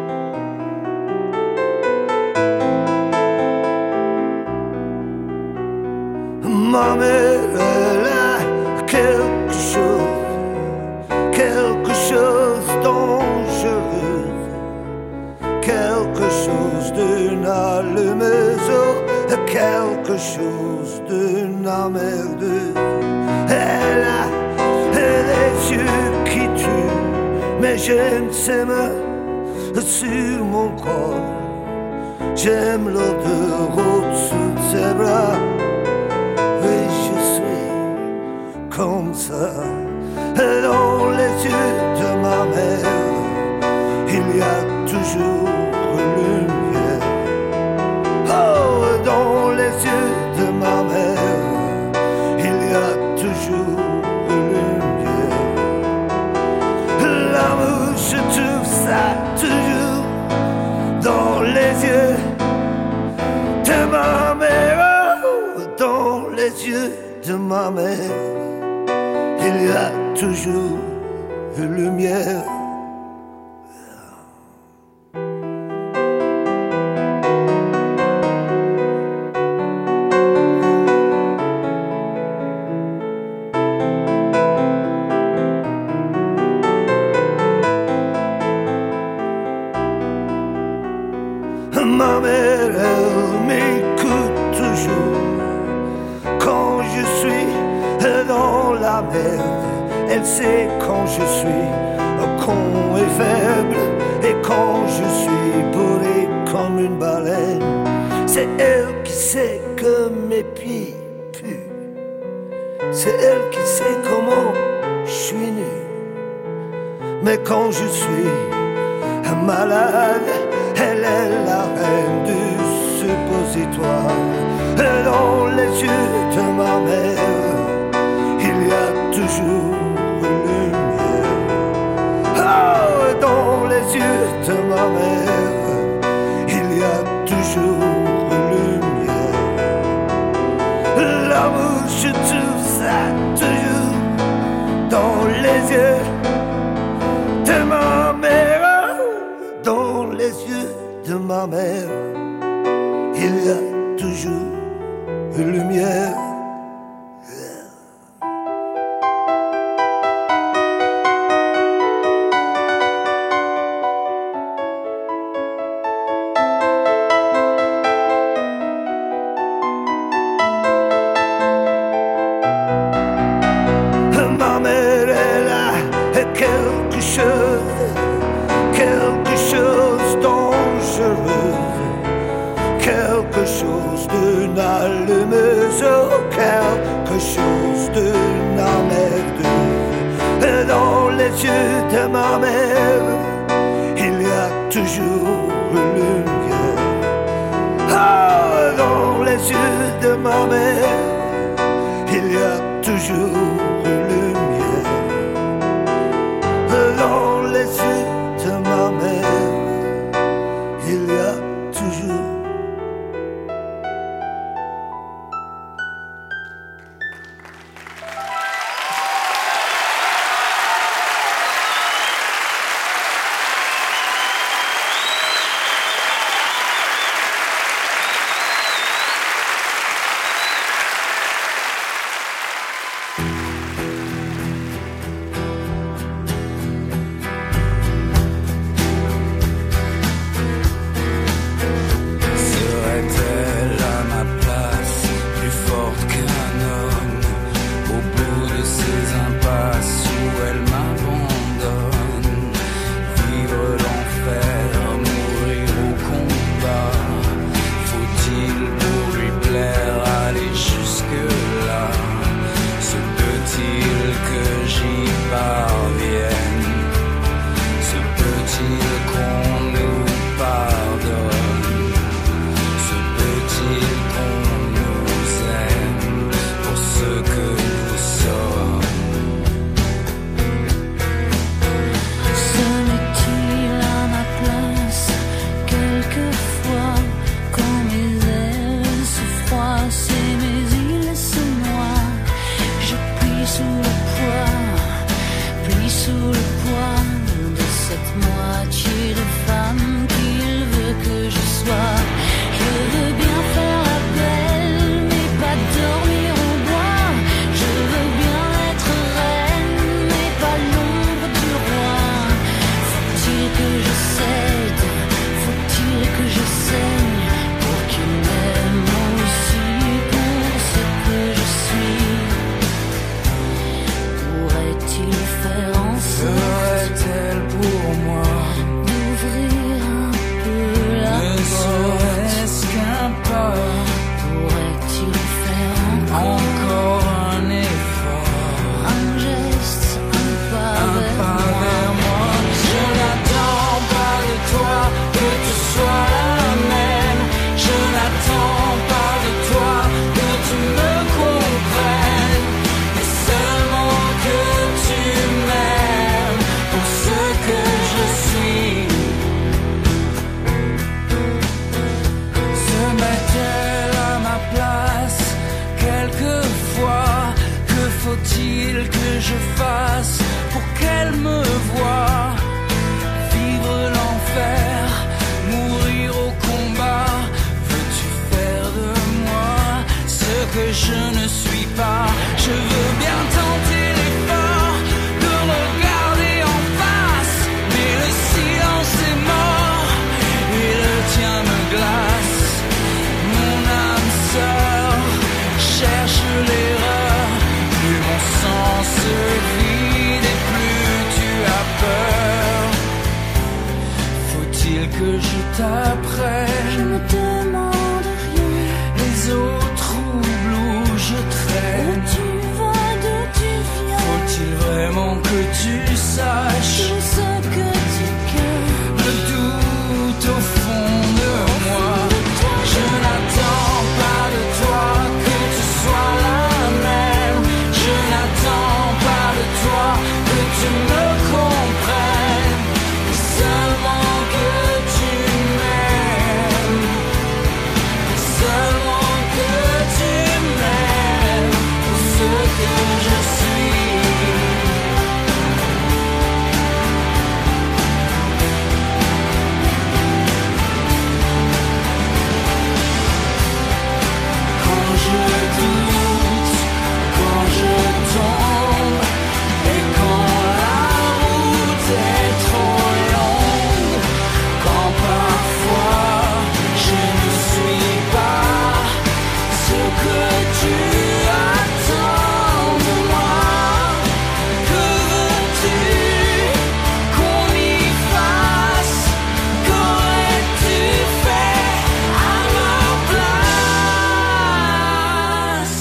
Ma mère, elle a quelque chose, quelque chose dangereux, quelque chose d'une allumeuse, quelque chose d'une emmerdeuse. Elle a les yeux qui tuent, mais j'aime ses mains sur mon corps. J'aime l'odeur au-dessous de ses bras. Oui, je suis comme ça. Dans les yeux de ma mère, il y a toujours une lumière. Oh, dans les yeux de ma mère, il y a toujours une lumière. L'amour, je trouve ça toujours dans les yeux de ma mère. Dans les yeux de ma mère, il y a toujours une lumière. Ma mère, elle m'écoute toujours. Quand je suis dans la merde, elle sait quand je suis con et faible, et quand je suis bourré comme une baleine. C'est elle qui sait que mes pieds puent. C'est elle qui sait comment je suis nu. Mais quand je suis malade, elle est la reine du suppositoire. Dans les yeux de ma mère, il y a toujours une lumière. Oh, dans les yeux de ma mère, il y a toujours une lumière. L'amour, je trouve ça toujours dans les yeux de ma mère. Dans les yeux de ma mère, il y a toujours une lumière. Ma mère, elle a quelque chose, quelque chose dangereux, quelque chose d'une allumeuse, quelque chose d'une emmerdeuse. Dans les yeux de ma mère, il y a toujours une lumière. Ah, dans les yeux de ma mère, il y a toujours une lumière. Dans les yeux de ma mère, il y a toujours qu'elle me voit vivre l'enfer, mourir au combat. Veux-tu faire de moi ce que je ne suis pas? Je veux bien tenter l'effort de regarder en face, mais le silence est mort et le tien me glace. Mon âme sœur cherche l'erreur, plus mon sang se vide et plus tu as peur. Faut-il que je t'apprenne? Je me demande rien. Les eaux troubles où je traîne. Où tu vas, d'où tu viens? Faut-il vraiment que tu saches tout ce que tu crains? Le doute au fond de moi. Je n'attends pas de toi que tu sois la même. Je n'attends pas de toi que tu me comprennes. Seulement que tu m'aimes. Seulement que tu m'aimes pour ce que je suis. Quand je doute, quand je tombe, et quand la route est trop longue, quand parfois je ne suis pas ce que tu attends de moi. Que veux-tu qu'on y fasse? Qu'aurais-tu fait à ma place?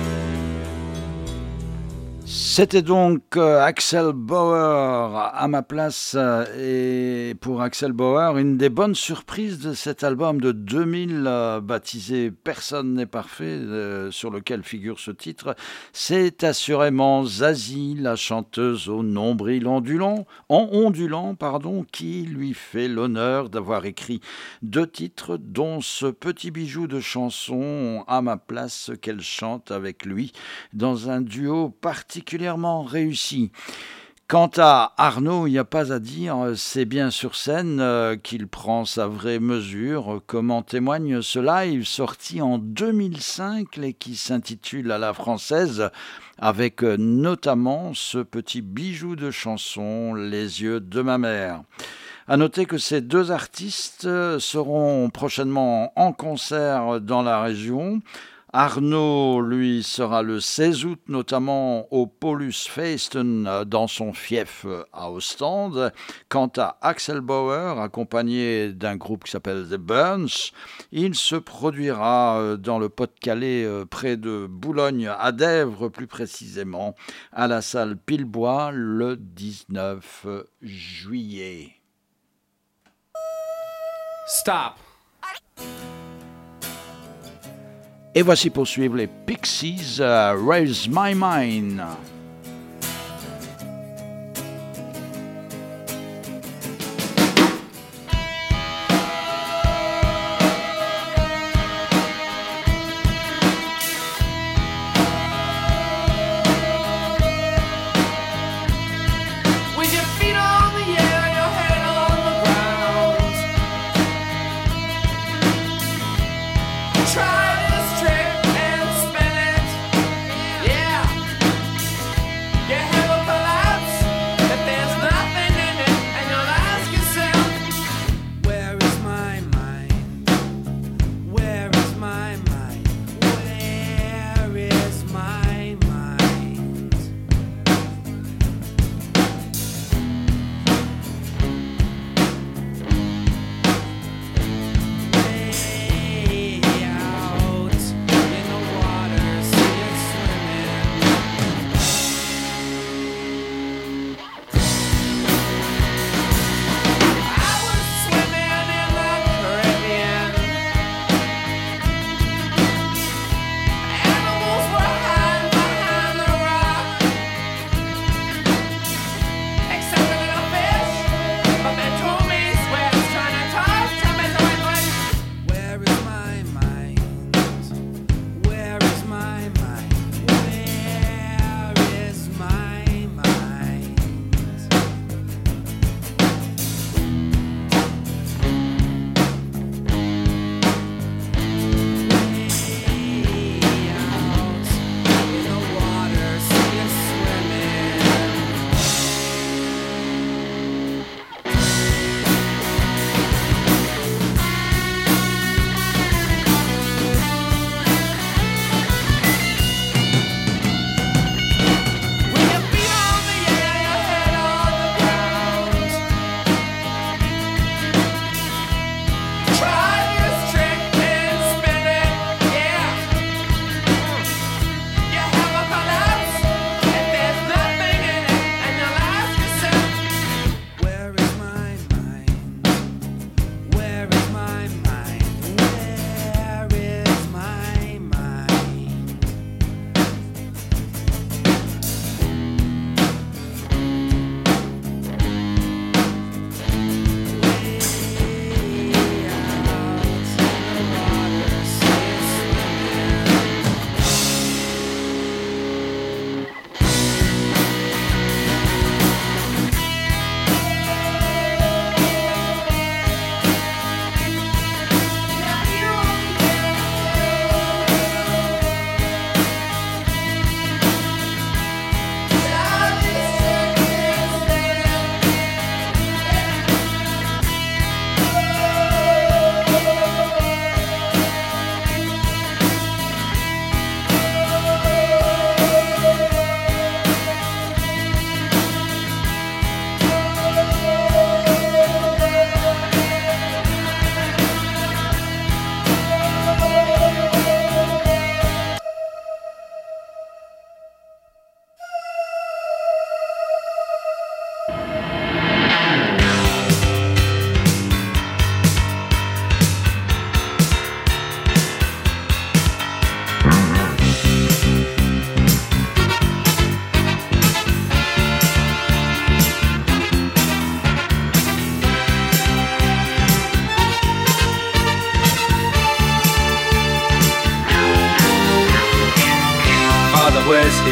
C'était donc euh, Axel Bauer à ma place, euh, et pour Axel Bauer, une des bonnes surprises de cet album de deux mille euh, baptisé Personne n'est parfait, euh, sur lequel figure ce titre, c'est assurément Zazie, la chanteuse au nombril ondulant, en ondulant, pardon, qui lui fait l'honneur d'avoir écrit deux titres, dont ce petit bijou de chanson à ma place qu'elle chante avec lui dans un duo particulièrement réussi. Quant à Arnaud, il n'y a pas à dire, c'est bien sur scène euh, qu'il prend sa vraie mesure, comme en témoigne ce live sorti en deux mille cinq et qui s'intitule à la française, avec euh, notamment ce petit bijou de chanson, Les yeux de ma mère. À noter que ces deux artistes seront prochainement en concert dans la région. Arnaud, lui, sera le seize août, notamment au Paulus Feesten dans son fief à Ostende. Quant à Axel Bauer, accompagné d'un groupe qui s'appelle The Burns, il se produira dans le Pas-de-Calais, près de Boulogne, à Dèvres plus précisément, à la salle Pilbois le dix-neuf juillet. Stop. Et voici pour suivre les Pixies, uh, Raise My Mind. With your feet on the air, your head on the ground. Try this trick and spin it, yeah.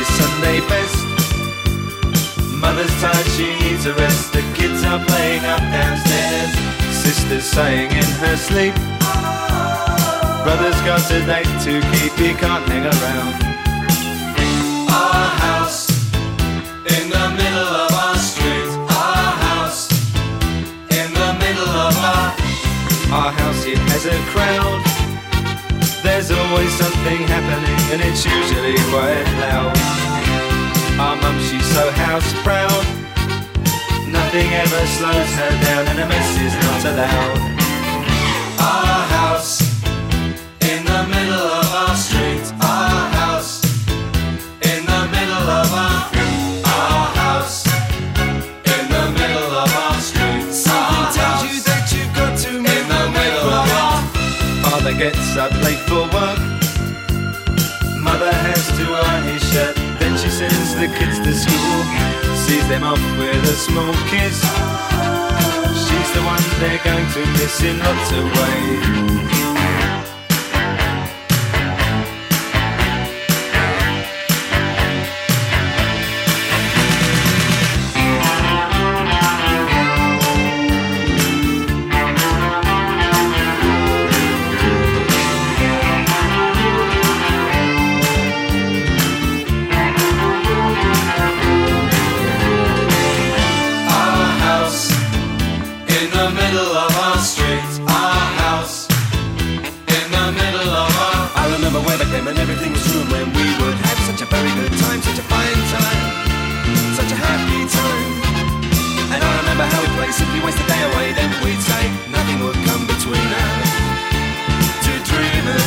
is Sunday best. Mother's tired, she needs a rest. The kids are playing up downstairs. Sister's sighing in her sleep. Brother's got a date to keep, he can't hang around. Our house in the middle of our street. Our house in the middle of our Our house, it has a crowd. There's always something happening and it's usually quite loud. Our mum, she's so house proud. Nothing ever slows her down and a mess is not allowed. Our house in the middle of our street. Our house in the middle of our Our house in the middle of our street. Something tells you that you've got to move in the middle of our Father gets up late for work. Mother has to iron his shirt. Then she sends the kids to school, sees them off with a small kiss. She's the one they're going to miss in lots of ways. And everything was true when we would have such a very good time, such a fine time, such a happy time. And I remember how we'd play, simply waste the day away. Then we'd say nothing would come between us, two dreamers.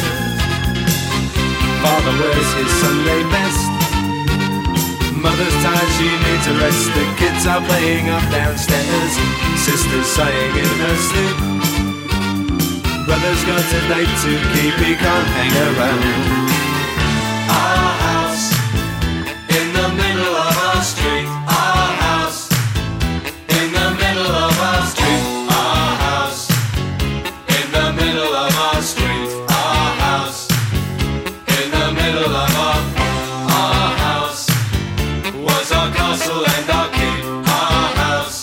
Father wears his Sunday best. Mother's tired, she needs a rest. The kids are playing up downstairs. Sister's sighing in her sleep. Brother's got a date to keep, he can't hang around. Our house in the middle of our street. Our house in the middle of our street. Our house in the middle of our street. Our house in the middle of our Our house was our castle and our keep. Our house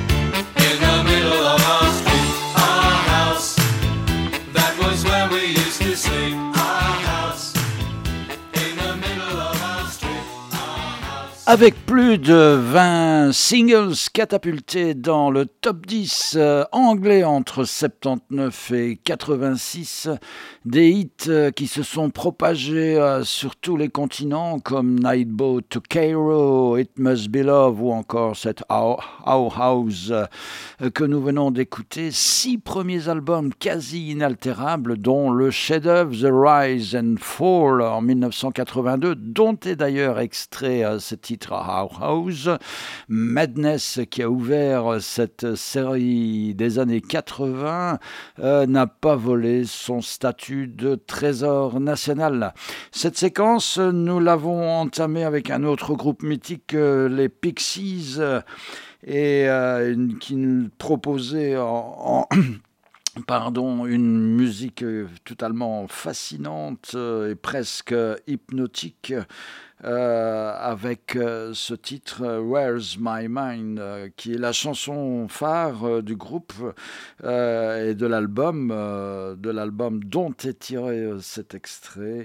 in the middle of our street. Our house, that was where we used to sleep. Our house in the middle of our street. Our house. Avec plus de vingt singles catapultés dans le top dix euh, anglais entre soixante-dix-neuf et quatre-vingt-six, des hits euh, qui se sont propagés euh, sur tous les continents comme Night Boat to Cairo, It Must Be Love ou encore cette Our, Our House euh, que nous venons d'écouter. Six premiers albums quasi inaltérables dont le chef-d'œuvre The Rise and Fall en dix-neuf cent quatre-vingt-deux, dont est d'ailleurs extrait euh, ce titre Our House. Madness, qui a ouvert cette série des années quatre-vingts, euh, n'a pas volé son statut de trésor national. Cette séquence, nous l'avons entamée avec un autre groupe mythique, euh, les Pixies, euh, et euh, une, qui nous proposait en... en Pardon, une musique totalement fascinante et presque hypnotique euh, avec euh, ce titre Where's My Mind, euh, qui est la chanson phare euh, du groupe euh, et de l'album, euh, de l'album dont est tiré euh, cet extrait.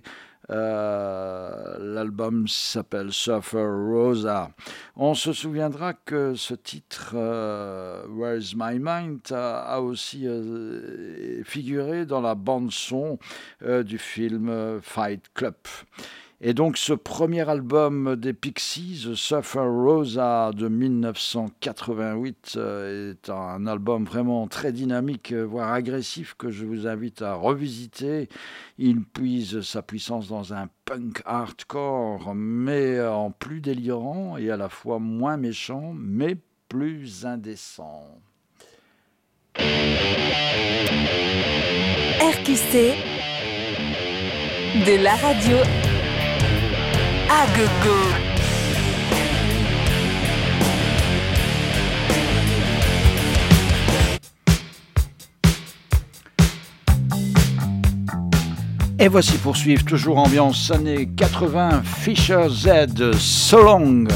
Euh, l'album s'appelle Surfer Rosa. On se souviendra que ce titre euh, Where's My Mind a, a aussi euh, figuré dans la bande son euh, du film Fight Club. Et donc ce premier album des Pixies, Surfer Rosa de dix-neuf cent quatre-vingt-huit, euh, est un album vraiment très dynamique, voire agressif, que je vous invite à revisiter. Il puise sa puissance dans un punk hardcore, mais en plus délirant et à la fois moins méchant, mais plus indécent. R Q C de la radio à gogo. Et voici poursuivre, toujours ambiance années quatre-vingts, Fisher Z, So Long.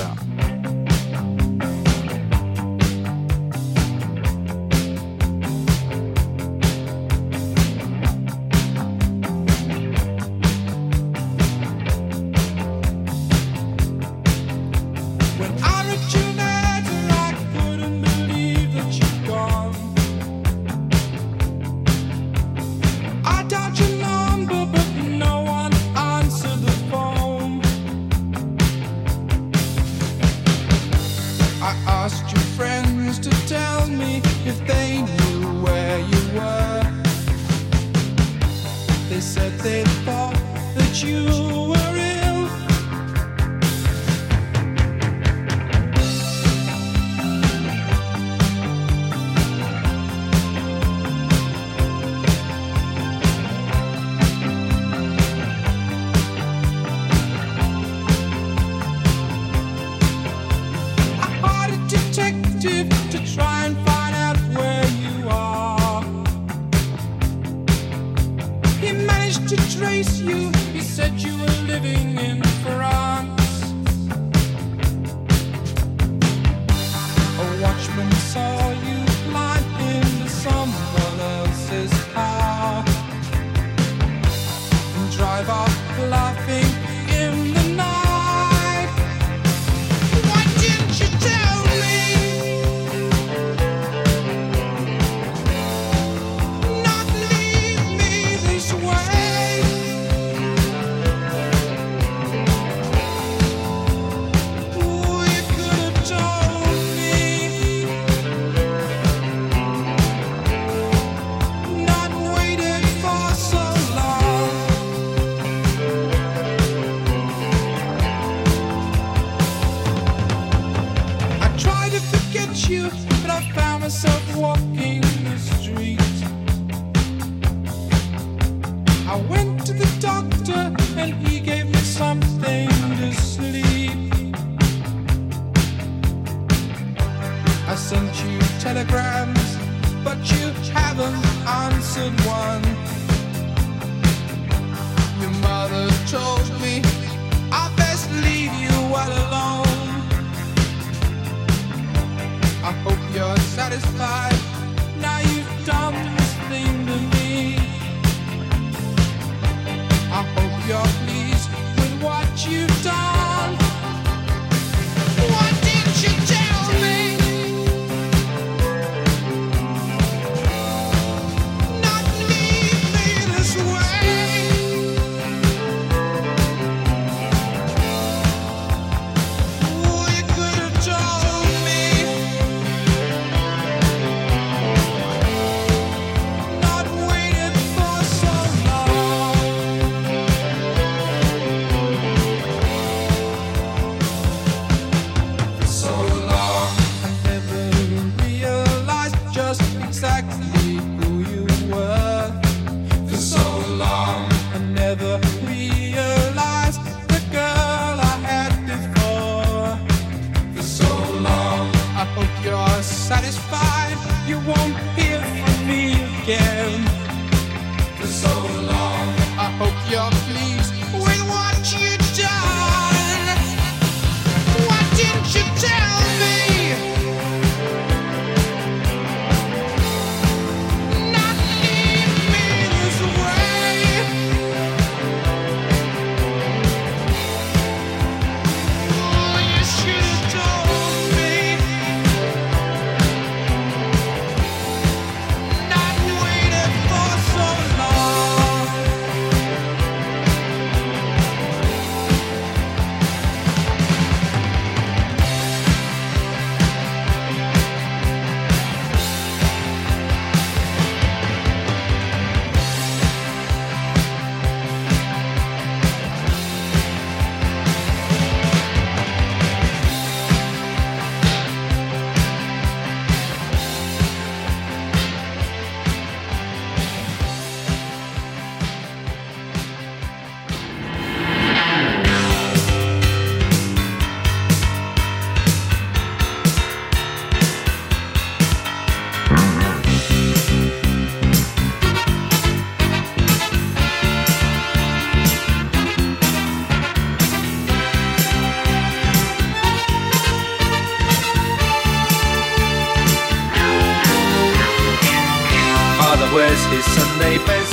wears his Sunday best.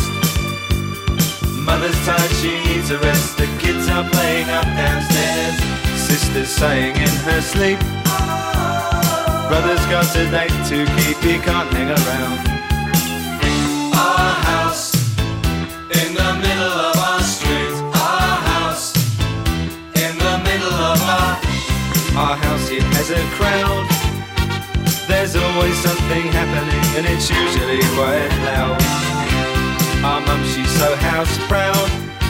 Mother's tired, she needs a rest. The kids are playing up downstairs. Sister's sighing in her sleep. Brother's got a date to keep, he can't hang around. Our house in the middle of our street. Our house in the middle of our Our house, it has a crowd. There's always something happening and it's usually quite loud. Our mum, she's so house proud.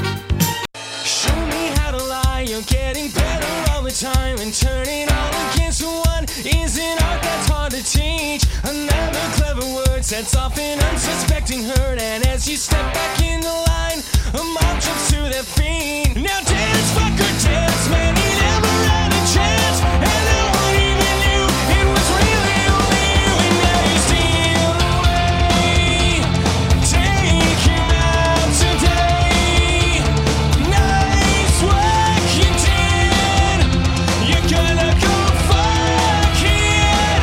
Show me how to lie, you're getting better all the time. And turning all against one is an art that's hard to teach. Another clever word sets off an unsuspecting hurt. And as you step back in the line, a mob jumps to their feet. Now dance, fucker, dance, man, he never had a chance. And no one even knew it was really only you. And now you steal away. Take him out today. Nice work you did. You're gonna go fuck it.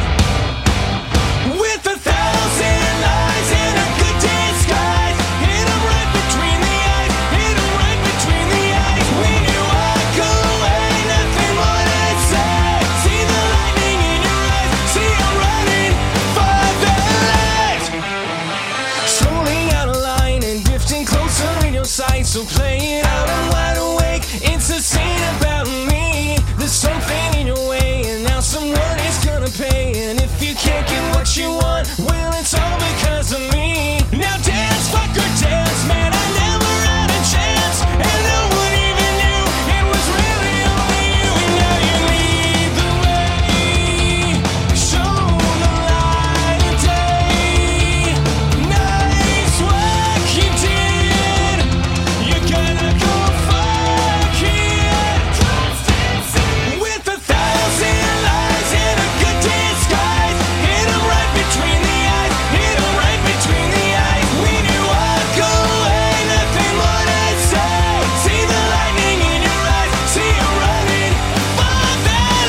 With a thousand lies and a good disguise. Hit him right between the eyes. Hit him right between the eyes. When you walk away, nothing more to say. See the lightning in your eyes. See you running for the light. Strolling out of line and drifting closer in your sight. So play it out, I'm wide awake. It's a scene about me. There's something in your way, and now someone is gonna pay. And if you can't get what you want, well, it's all because of me. Now dance, fucker, dance, man, I never had a chance. And no one even knew it was really only you. And now you lead the way. Show the light of day. Nice work you did. You're gonna go fuck it. With a thousand lies and a good disguise. Hit 'em right between the eyes. Hit 'em right between the eyes. When you walk away, nothing more to say. See the lightning in your eyes. See you running for that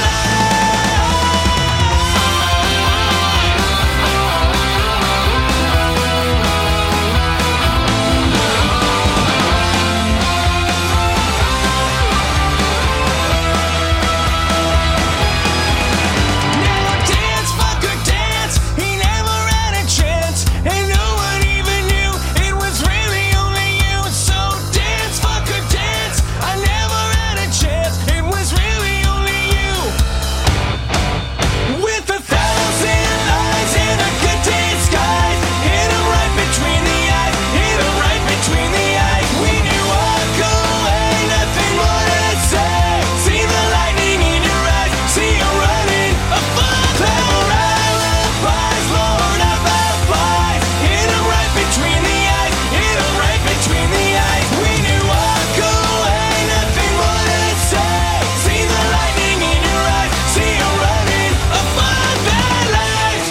Now dance, fucker, dance. He never had a chance, and no one even knew it was really only you. So dance, fucker, dance. I never had a chance. It was really only you. With a thousand lies and a good disguise. Hit 'em right between the eyes. Hit 'em right between the eyes. When you walk away, nothing more to say. See the lightning in your eyes. See you running a fuck clever alibis. Lord of our flies. Hit 'em right between the eyes. Hit 'em right between the eyes. When you walk away, nothing more to say. See the lightning in your eyes. See you running a fuck that life.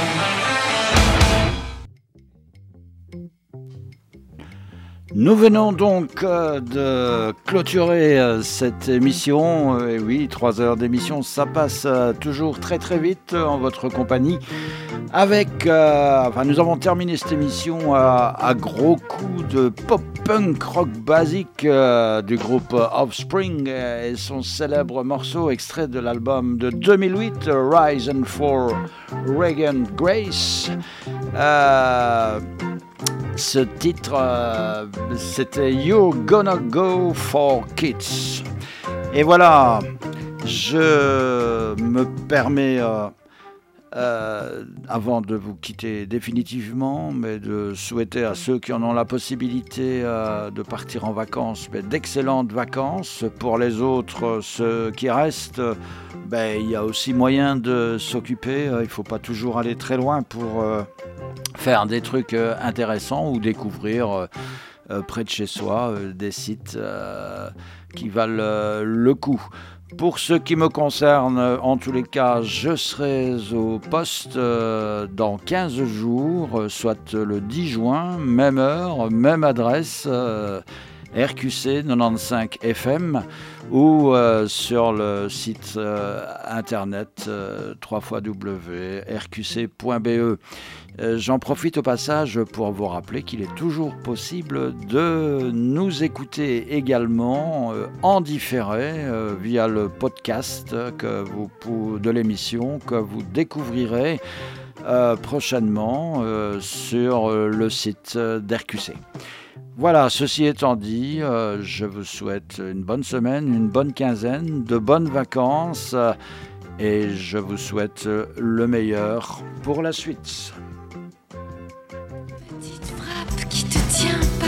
Nous venons donc euh, de clôturer euh, cette émission. Euh, et oui, trois heures d'émission, ça passe euh, toujours très très vite euh, en votre compagnie. Avec, euh, enfin, nous avons terminé cette émission à, à gros coups de pop-punk rock basique euh, du groupe Offspring euh, et son célèbre morceau extrait de l'album de deux mille huit, Rise and Fall, Reagan Grace. Euh, Ce titre, euh, c'était You're Gonna Go for Kids. Et voilà, je me permets, euh, euh, avant de vous quitter définitivement, mais de souhaiter à ceux qui en ont la possibilité euh, de partir en vacances, mais d'excellentes vacances. Pour les autres, ceux qui restent, ben, il y a aussi moyen de s'occuper. Il ne faut pas toujours aller très loin pour euh, faire des trucs euh, intéressants ou découvrir euh, euh, près de chez soi euh, des sites euh, qui valent euh, le coup. Pour ce qui me concerne, en tous les cas, je serai au poste euh, dans quinze jours, soit le dix juin, même heure, même adresse. Euh, R Q C quatre-vingt-quinze F M ou euh, sur le site euh, internet euh, w w w point r q c point b e. Euh, j'en profite au passage pour vous rappeler qu'il est toujours possible de nous écouter également euh, en différé euh, via le podcast que vous, de l'émission que vous découvrirez euh, prochainement euh, sur euh, le site d'R Q C. Voilà, ceci étant dit, euh, je vous souhaite une bonne semaine, une bonne quinzaine, de bonnes vacances euh, et je vous souhaite le meilleur pour la suite. Petite frappe qui te tient